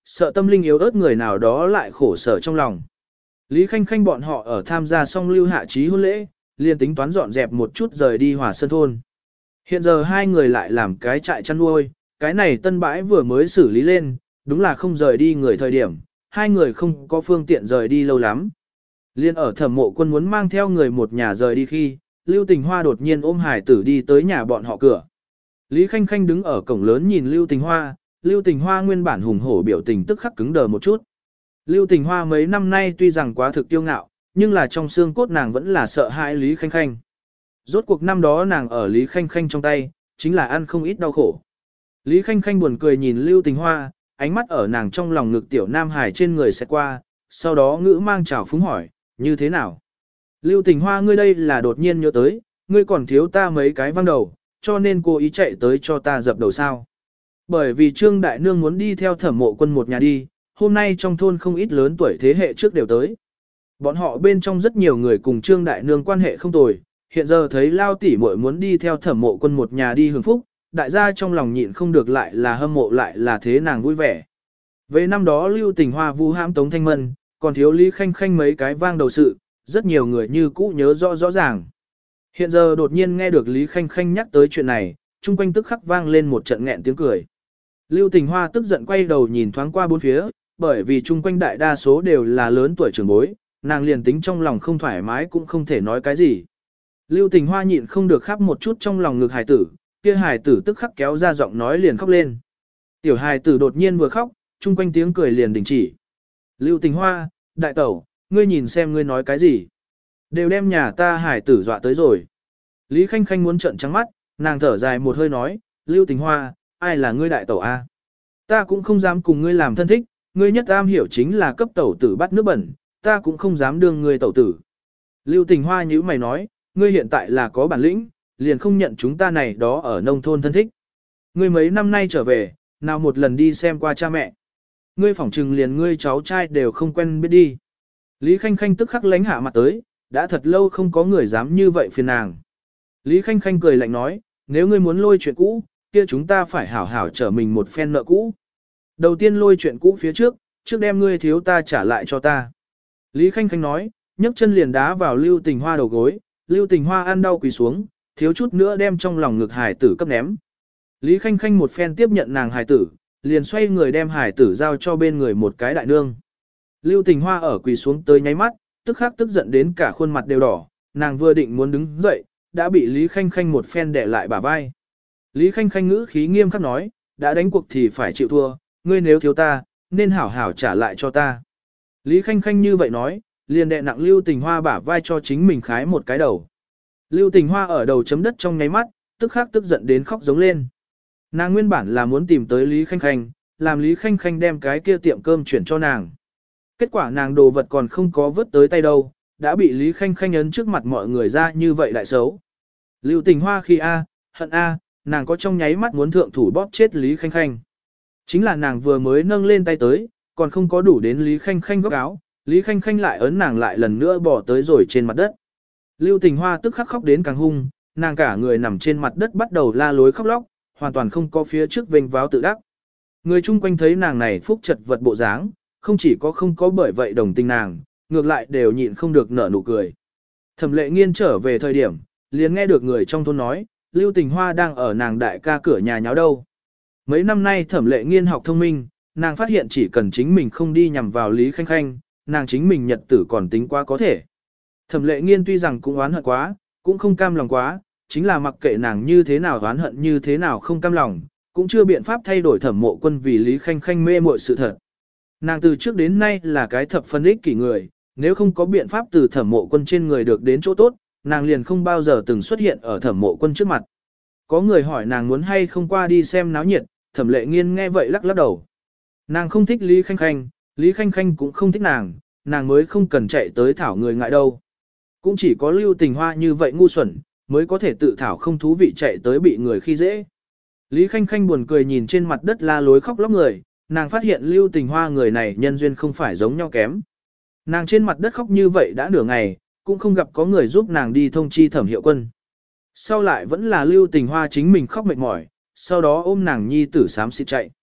sợ tâm linh yếu ớt người nào đó lại khổ sở trong lòng. Lý Khanh Khanh bọn họ ở tham gia xong lưu hạ trí hôn lễ, liền tính toán dọn dẹp một chút rời đi Hòa Sơn thôn. Hiện giờ hai người lại làm cái trại chăn nuôi, cái này tân bãi vừa mới xử lý lên, đúng là không rời đi người thời điểm, hai người không có phương tiện rời đi lâu lắm. Liên ở Thẩm Mộ Quân muốn mang theo người một nhà rời đi khi, Lưu Tình Hoa đột nhiên ôm hải tử đi tới nhà bọn họ cửa. Lý Khanh Khanh đứng ở cổng lớn nhìn Lưu Tình Hoa nguyên bản hùng hổ biểu tình tức khắc cứng đờ một chút. Lưu Tình Hoa mấy năm nay tuy rằng quá thực tiêu ngạo, nhưng là trong xương cốt nàng vẫn là sợ hãi Lý Khanh Khanh. Rốt cuộc năm đó nàng ở Lý Khanh Khanh trong tay, chính là ăn không ít đau khổ. Lý Khanh Khanh buồn cười nhìn Lưu Tình Hoa, ánh mắt ở nàng trong lòng ngực tiểu nam hải trên người sẽ qua, sau đó ngữ mang chào phúng hỏi, như thế nào? Lưu Tình Hoa ngươi đây là đột nhiên nhớ tới, ngươi còn thiếu ta mấy cái văng đầu, cho nên cô ý chạy tới cho ta dập đầu sao. Bởi vì Trương Đại Nương muốn đi theo Thẩm Mộ Quân một nhà đi, hôm nay trong thôn không ít lớn tuổi thế hệ trước đều tới. Bọn họ bên trong rất nhiều người cùng Trương Đại Nương quan hệ không tồi, hiện giờ thấy Lao tỷ muội muốn đi theo Thẩm Mộ Quân một nhà đi hưởng phúc, đại gia trong lòng nhịn không được lại là hâm mộ lại là thế nàng vui vẻ. Về năm đó Lưu Tình Hoa vu hãm Tống Thanh Mân, còn thiếu Lý Khanh Khanh mấy cái vang đầu sự, rất nhiều người như cũ nhớ rõ ràng. Hiện giờ đột nhiên nghe được Lý Khanh Khanh nhắc tới chuyện này, chung quanh tức khắc vang lên một trận nghẹn tiếng cười. Lưu Tình Hoa tức giận quay đầu nhìn thoáng qua bốn phía, bởi vì chung quanh đại đa số đều là lớn tuổi trưởng bối, nàng liền tính trong lòng không thoải mái cũng không thể nói cái gì. Lưu Tình Hoa nhịn không được khắp một chút trong lòng ngực hài tử, kia hài tử tức khắc kéo ra giọng nói liền khóc lên. Tiểu hài tử đột nhiên vừa khóc, chung quanh tiếng cười liền đình chỉ. Lưu Tình Hoa, đại tẩu, ngươi nhìn xem ngươi nói cái gì. Đều đem nhà ta hài tử dọa tới rồi. Lý Khanh Khanh muốn trợn trắng mắt, nàng thở dài một hơi nói, Lưu Tình Hoa, ai là ngươi đại tẩu a? Ta cũng không dám cùng ngươi làm thân thích, ngươi nhất am hiểu chính là cấp tẩu tử bắt nước bẩn, ta cũng không dám đương ngươi tẩu tử. Lưu Tình Hoa nhíu mày nói, ngươi hiện tại là có bản lĩnh, liền không nhận chúng ta này đó ở nông thôn thân thích. Ngươi mấy năm nay trở về, nào một lần đi xem qua cha mẹ. Ngươi phỏng trừng liền ngươi cháu trai đều không quen biết đi. Lý Khanh Khanh tức khắc lánh hạ mặt tới, đã thật lâu không có người dám như vậy phiền nàng. Lý Khanh Khanh cười lạnh nói, nếu ngươi muốn lôi chuyện cũ, kia chúng ta phải hảo hảo trở mình một phen nợ cũ. Đầu tiên lôi chuyện cũ phía trước đem ngươi thiếu ta trả lại cho ta. Lý Khanh Khanh nói, nhấc chân liền đá vào Lưu Tình Hoa đầu gối, Lưu Tình Hoa ăn đau quỳ xuống, thiếu chút nữa đem trong lòng ngực hài tử cấp ném. Lý Khanh Khanh một phen tiếp nhận nàng hài tử, liền xoay người đem hài tử giao cho bên người một cái đại nương. Lưu Tình Hoa ở quỳ xuống tới nháy mắt, tức khắc tức giận đến cả khuôn mặt đều đỏ, nàng vừa định muốn đứng dậy, đã bị Lý Khanh Khanh một phen đè lại bả vai. Lý Khanh Khanh ngữ khí nghiêm khắc nói, đã đánh cuộc thì phải chịu thua, ngươi nếu thiếu ta, nên hảo hảo trả lại cho ta. Lý Khanh Khanh như vậy nói, liền đè nặng Lưu Tình Hoa bả vai cho chính mình khái một cái đầu. Lưu Tình Hoa ở đầu chấm đất trong nháy mắt, tức khắc tức giận đến khóc giống lên. Nàng nguyên bản là muốn tìm tới Lý Khanh Khanh, làm Lý Khanh Khanh đem cái kia tiệm cơm chuyển cho nàng. Kết quả nàng đồ vật còn không có vớt tới tay đâu, đã bị Lý Khanh Khanh ấn trước mặt mọi người ra như vậy lại xấu. Lưu Tình Hoa khi hận nàng có trong nháy mắt muốn thượng thủ bóp chết Lý Khanh Khanh. Chính là nàng vừa mới nâng lên tay tới, còn không có đủ đến Lý Khanh Khanh góc áo, Lý Khanh Khanh lại ấn nàng lại lần nữa bỏ tới rồi trên mặt đất. Lưu Tình Hoa tức khắc khóc đến càng hung, nàng cả người nằm trên mặt đất bắt đầu la lối khóc lóc, hoàn toàn không có phía trước vênh váo tự đắc. Người chung quanh thấy nàng này phúc chật vật bộ dáng, không chỉ có không có bởi vậy đồng tình nàng, ngược lại đều nhịn không được nở nụ cười. Thẩm Lệ Nghiên trở về thời điểm, liền nghe được người trong thôn nói, Lưu Tình Hoa đang ở nàng đại ca cửa nhà nháo đâu. Mấy năm nay Thẩm Lệ Nghiên học thông minh, nàng phát hiện chỉ cần chính mình không đi nhằm vào Lý Khanh Khanh, nàng chính mình nhật tử còn tính quá có thể. Thẩm Lệ Nghiên tuy rằng cũng oán hận quá, cũng không cam lòng quá, chính là mặc kệ nàng như thế nào oán hận như thế nào không cam lòng, cũng chưa biện pháp thay đổi Thẩm Mộ Quân vì Lý Khanh Khanh mê muội sự thật. Nàng từ trước đến nay là cái thập phân ích kỷ người, nếu không có biện pháp từ Thẩm Mộ Quân trên người được đến chỗ tốt, nàng liền không bao giờ từng xuất hiện ở Thẩm Mộ Quân trước mặt. Có người hỏi nàng muốn hay không qua đi xem náo nhiệt, Thẩm Lệ Nghiên nghe vậy lắc lắc đầu. Nàng không thích Lý Khanh Khanh, Lý Khanh Khanh cũng không thích nàng mới không cần chạy tới thảo người ngại đâu. Cũng chỉ có Lưu Tình Hoa như vậy ngu xuẩn, mới có thể tự thảo không thú vị chạy tới bị người khi dễ. Lý Khanh Khanh buồn cười nhìn trên mặt đất la lối khóc lóc người, nàng phát hiện Lưu Tình Hoa người này nhân duyên không phải giống nhau kém. Nàng trên mặt đất khóc như vậy đã nửa ngày, cũng không gặp có người giúp nàng đi thông chi Thẩm Hiệu Quân. Sau lại vẫn là Lưu Tình Hoa chính mình khóc mệt mỏi, sau đó ôm nàng nhi tử xám xịt chạy.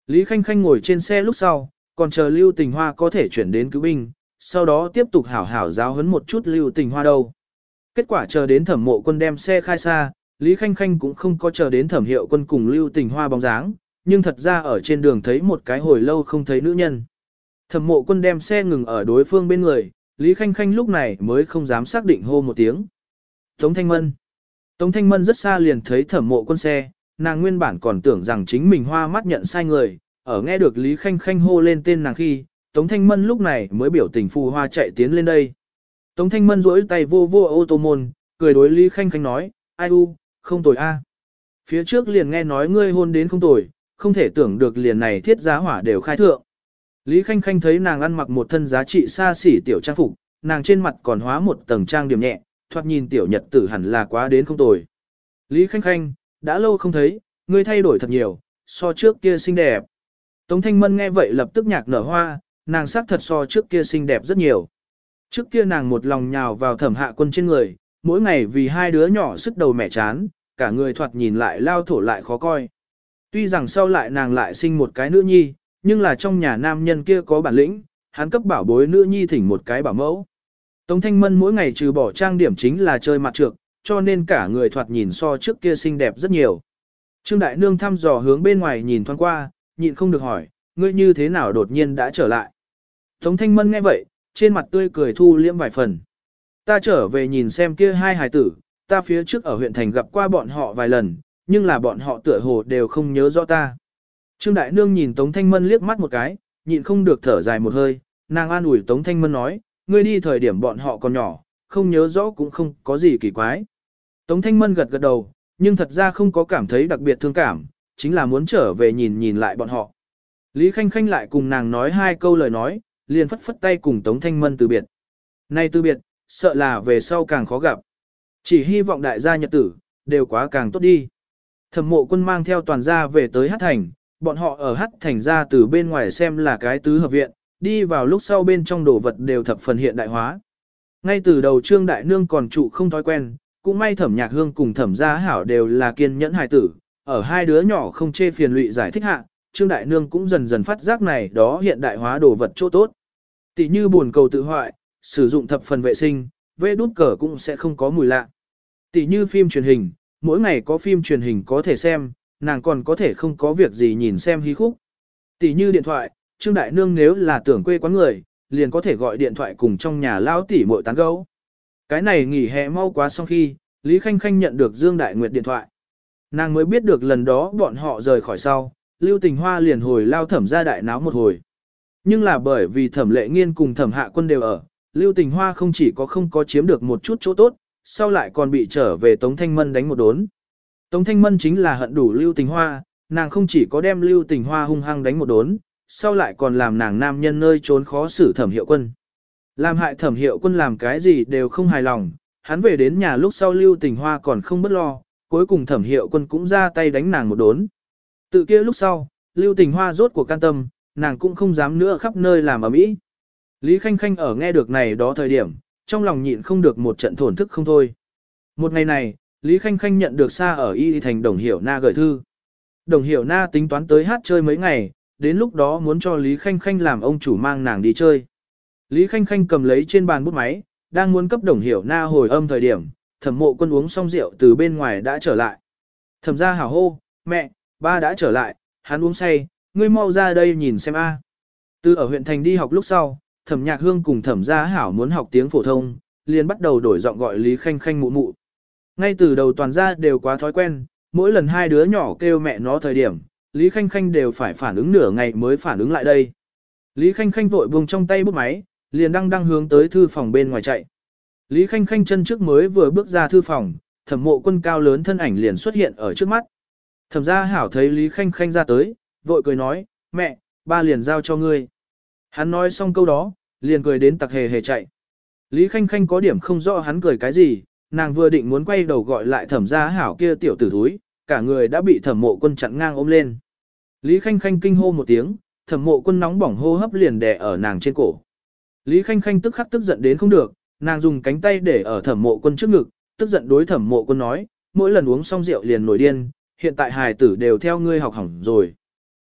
Lý Khanh Khanh ngồi trên xe lúc sau, còn chờ Lưu Tình Hoa có thể chuyển đến cứu binh, sau đó tiếp tục hảo hảo giáo huấn một chút Lưu Tình Hoa đâu. Kết quả chờ đến Thẩm Mộ Quân đem xe khai xa, Lý Khanh Khanh cũng không có chờ đến Thẩm Hiệu Quân cùng Lưu Tình Hoa bóng dáng, nhưng thật ra ở trên đường thấy một cái hồi lâu không thấy nữ nhân. Thẩm Mộ Quân đem xe ngừng ở đối phương bên người, Lý Khanh Khanh lúc này mới không dám xác định hô một tiếng. Tống Thanh Mân. Tống Thanh Mân rất xa liền thấy Thẩm Mộ Quân xe, nàng nguyên bản còn tưởng rằng chính mình hoa mắt nhận sai người, ở nghe được Lý Khanh Khanh hô lên tên nàng khi, Tống Thanh Mân lúc này mới biểu tình phù hoa chạy tiến lên đây. Tống Thanh Mân duỗi tay vô vô ô tô môn, cười đối Lý Khanh Khanh nói, ai u, không tồi a. Phía trước liền nghe nói ngươi hôn đến không tồi, không thể tưởng được liền này thiết giá hỏa đều khai thượng. Lý Khanh Khanh thấy nàng ăn mặc một thân giá trị xa xỉ tiểu trang phục, nàng trên mặt còn hóa một tầng trang điểm nhẹ, thoạt nhìn tiểu nhật tử hẳn là quá đến không tồi. Lý Khanh Khanh, đã lâu không thấy, ngươi thay đổi thật nhiều, so trước kia xinh đẹp. Tống Thanh Mân nghe vậy lập tức nhạc nở hoa, nàng sắc thật so trước kia xinh đẹp rất nhiều. Trước kia nàng một lòng nhào vào Thẩm Hạ Quân trên người, mỗi ngày vì hai đứa nhỏ sức đầu mẹ chán, cả người thoạt nhìn lại lao thổ lại khó coi. Tuy rằng sau lại nàng lại sinh một cái nữ nhi, nhưng là trong nhà nam nhân kia có bản lĩnh, hắn cấp bảo bối nữ nhi thỉnh một cái bảo mẫu. Tống Thanh Mân mỗi ngày trừ bỏ trang điểm chính là chơi mặt trược, cho nên cả người thoạt nhìn so trước kia xinh đẹp rất nhiều. Trương Đại Nương thăm dò hướng bên ngoài nhìn thoáng qua, nhịn không được hỏi, ngươi như thế nào đột nhiên đã trở lại. Tống Thanh Mân nghe vậy, trên mặt tươi cười thu liễm vài phần. Ta trở về nhìn xem kia hai hài tử, ta phía trước ở huyện thành gặp qua bọn họ vài lần, nhưng là bọn họ tựa hồ đều không nhớ rõ ta. Trương Đại Nương nhìn Tống Thanh Mân liếc mắt một cái, nhịn không được thở dài một hơi, nàng an ủi Tống Thanh Mân nói, ngươi đi thời điểm bọn họ còn nhỏ, không nhớ rõ cũng không có gì kỳ quái. Tống Thanh Mân gật gật đầu, nhưng thật ra không có cảm thấy đặc biệt thương cảm, chính là muốn trở về nhìn nhìn lại bọn họ. Lý Khanh Khanh lại cùng nàng nói hai câu lời nói, liền phất phất tay cùng Tống Thanh Mân từ biệt. Nay từ biệt, sợ là về sau càng khó gặp. Chỉ hy vọng đại gia nhật tử, đều quá càng tốt đi. Thẩm Mộ Quân mang theo toàn gia về tới Hát Thành, bọn họ ở Hát Thành ra từ bên ngoài xem là cái tứ hợp viện, đi vào lúc sau bên trong đồ vật đều thập phần hiện đại hóa. Ngay từ đầu Trương Đại Nương còn trụ không thói quen, cũng may Thẩm Nhạc Hương cùng Thẩm Gia Hảo đều là kiên nhẫn hài tử, ở hai đứa nhỏ không chê phiền lụy giải thích hạ, Trương Đại Nương cũng dần dần phát giác này đó hiện đại hóa đồ vật chỗ tốt. Tỷ như buồn cầu tự hoại, sử dụng thập phần vệ sinh, vê đút cờ cũng sẽ không có mùi lạ. Tỷ như phim truyền hình, mỗi ngày có phim truyền hình có thể xem, nàng còn có thể không có việc gì nhìn xem hí khúc. Tỷ như điện thoại, Trương Đại Nương nếu là tưởng quê quán người, liền có thể gọi điện thoại cùng trong nhà lão tỷ muội tán gẫu. Cái này nghỉ hè mau quá xong khi, Lý Khanh Khanh nhận được Dương Đại Nguyệt điện thoại. Nàng mới biết được lần đó bọn họ rời khỏi sau, Lưu Tình Hoa liền hồi lao Thẩm gia đại náo một hồi. Nhưng là bởi vì Thẩm Lệ Nghiên cùng Thẩm Hạ Quân đều ở, Lưu Tình Hoa không chỉ không có chiếm được một chút chỗ tốt, sau lại còn bị trở về Tống Thanh Mân đánh một đốn. Tống Thanh Mân chính là hận đủ Lưu Tình Hoa, nàng không chỉ có đem Lưu Tình Hoa hung hăng đánh một đốn, sau lại còn làm nàng nam nhân nơi trốn khó xử Thẩm Hiệu Quân. Làm hại Thẩm Hiệu Quân làm cái gì đều không hài lòng, hắn về đến nhà lúc sau Lưu Tình Hoa còn không bất lo, cuối cùng Thẩm Hiệu Quân cũng ra tay đánh nàng một đốn. Tự kia lúc sau, Lưu Tình Hoa rốt cuộc can tâm, nàng cũng không dám nữa khắp nơi làm ầm ĩ. Lý Khanh Khanh ở nghe được này đó thời điểm, trong lòng nhịn không được một trận thổn thức không thôi. Một ngày này, Lý Khanh Khanh nhận được xa ở Y Thành Đồng Hiểu Na gửi thư. Đồng Hiểu Na tính toán tới hát chơi mấy ngày, đến lúc đó muốn cho Lý Khanh Khanh làm ông chủ mang nàng đi chơi. Lý Khanh Khanh cầm lấy trên bàn bút máy, đang muốn cấp Đồng Hiểu Na hồi âm thời điểm, Thẩm Mộ Quân uống xong rượu từ bên ngoài đã trở lại. Thẩm gia hảo hô, mẹ, ba đã trở lại, hắn uống say, ngươi mau ra đây nhìn xem a. Từ ở huyện thành đi học lúc sau, Thẩm Nhạc Hương cùng Thẩm Gia Hảo muốn học tiếng phổ thông, liền bắt đầu đổi giọng gọi Lý Khanh Khanh mụ mụ. Ngay từ đầu toàn gia đều quá thói quen, mỗi lần hai đứa nhỏ kêu mẹ nó thời điểm, Lý Khanh Khanh đều phải phản ứng nửa ngày mới phản ứng lại đây. Lý Khanh Khanh vội buông trong tay bút máy, liền đang hướng tới thư phòng bên ngoài chạy. Lý Khanh Khanh chân trước mới vừa bước ra thư phòng, Thẩm Mộ Quân cao lớn thân ảnh liền xuất hiện ở trước mắt. Thẩm Gia Hảo thấy Lý Khanh Khanh ra tới, vội cười nói, mẹ, ba liền giao cho ngươi. Hắn nói xong câu đó, liền cười đến tặc hề hề chạy. Lý Khanh Khanh có điểm không rõ hắn cười cái gì, nàng vừa định muốn quay đầu gọi lại Thẩm Gia Hảo kia tiểu tử thúi, cả người đã bị Thẩm Mộ Quân chặn ngang ôm lên. Lý Khanh Khanh kinh hô một tiếng, Thẩm Mộ Quân nóng bỏng hô hấp liền đè ở nàng trên cổ. Lý Khanh Khanh tức khắc tức giận đến không được, nàng dùng cánh tay để ở Thẩm Mộ Quân trước ngực, tức giận đối Thẩm Mộ Quân nói, mỗi lần uống xong rượu liền nổi điên, hiện tại hài tử đều theo ngươi học hỏng rồi.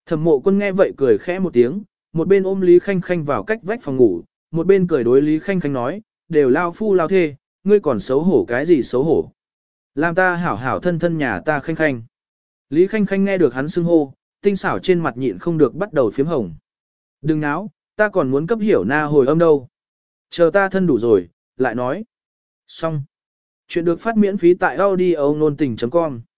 Thẩm Mộ Quân nghe vậy cười khẽ một tiếng, một bên ôm Lý Khanh Khanh vào cách vách phòng ngủ, một bên cười đối Lý Khanh Khanh nói, đều lao phu lao thê, ngươi còn xấu hổ cái gì xấu hổ. Làm ta hảo hảo thân thân nhà ta Khanh Khanh. Lý Khanh Khanh nghe được hắn xưng hô, tinh xảo trên mặt nhịn không được bắt đầu phiếm hồng. Đừng náo, ta còn muốn cấp hiểu na hồi âm đâu. Chờ ta thân đủ rồi, lại nói. Xong. Chuyện được phát miễn phí tại audio nôn tình.com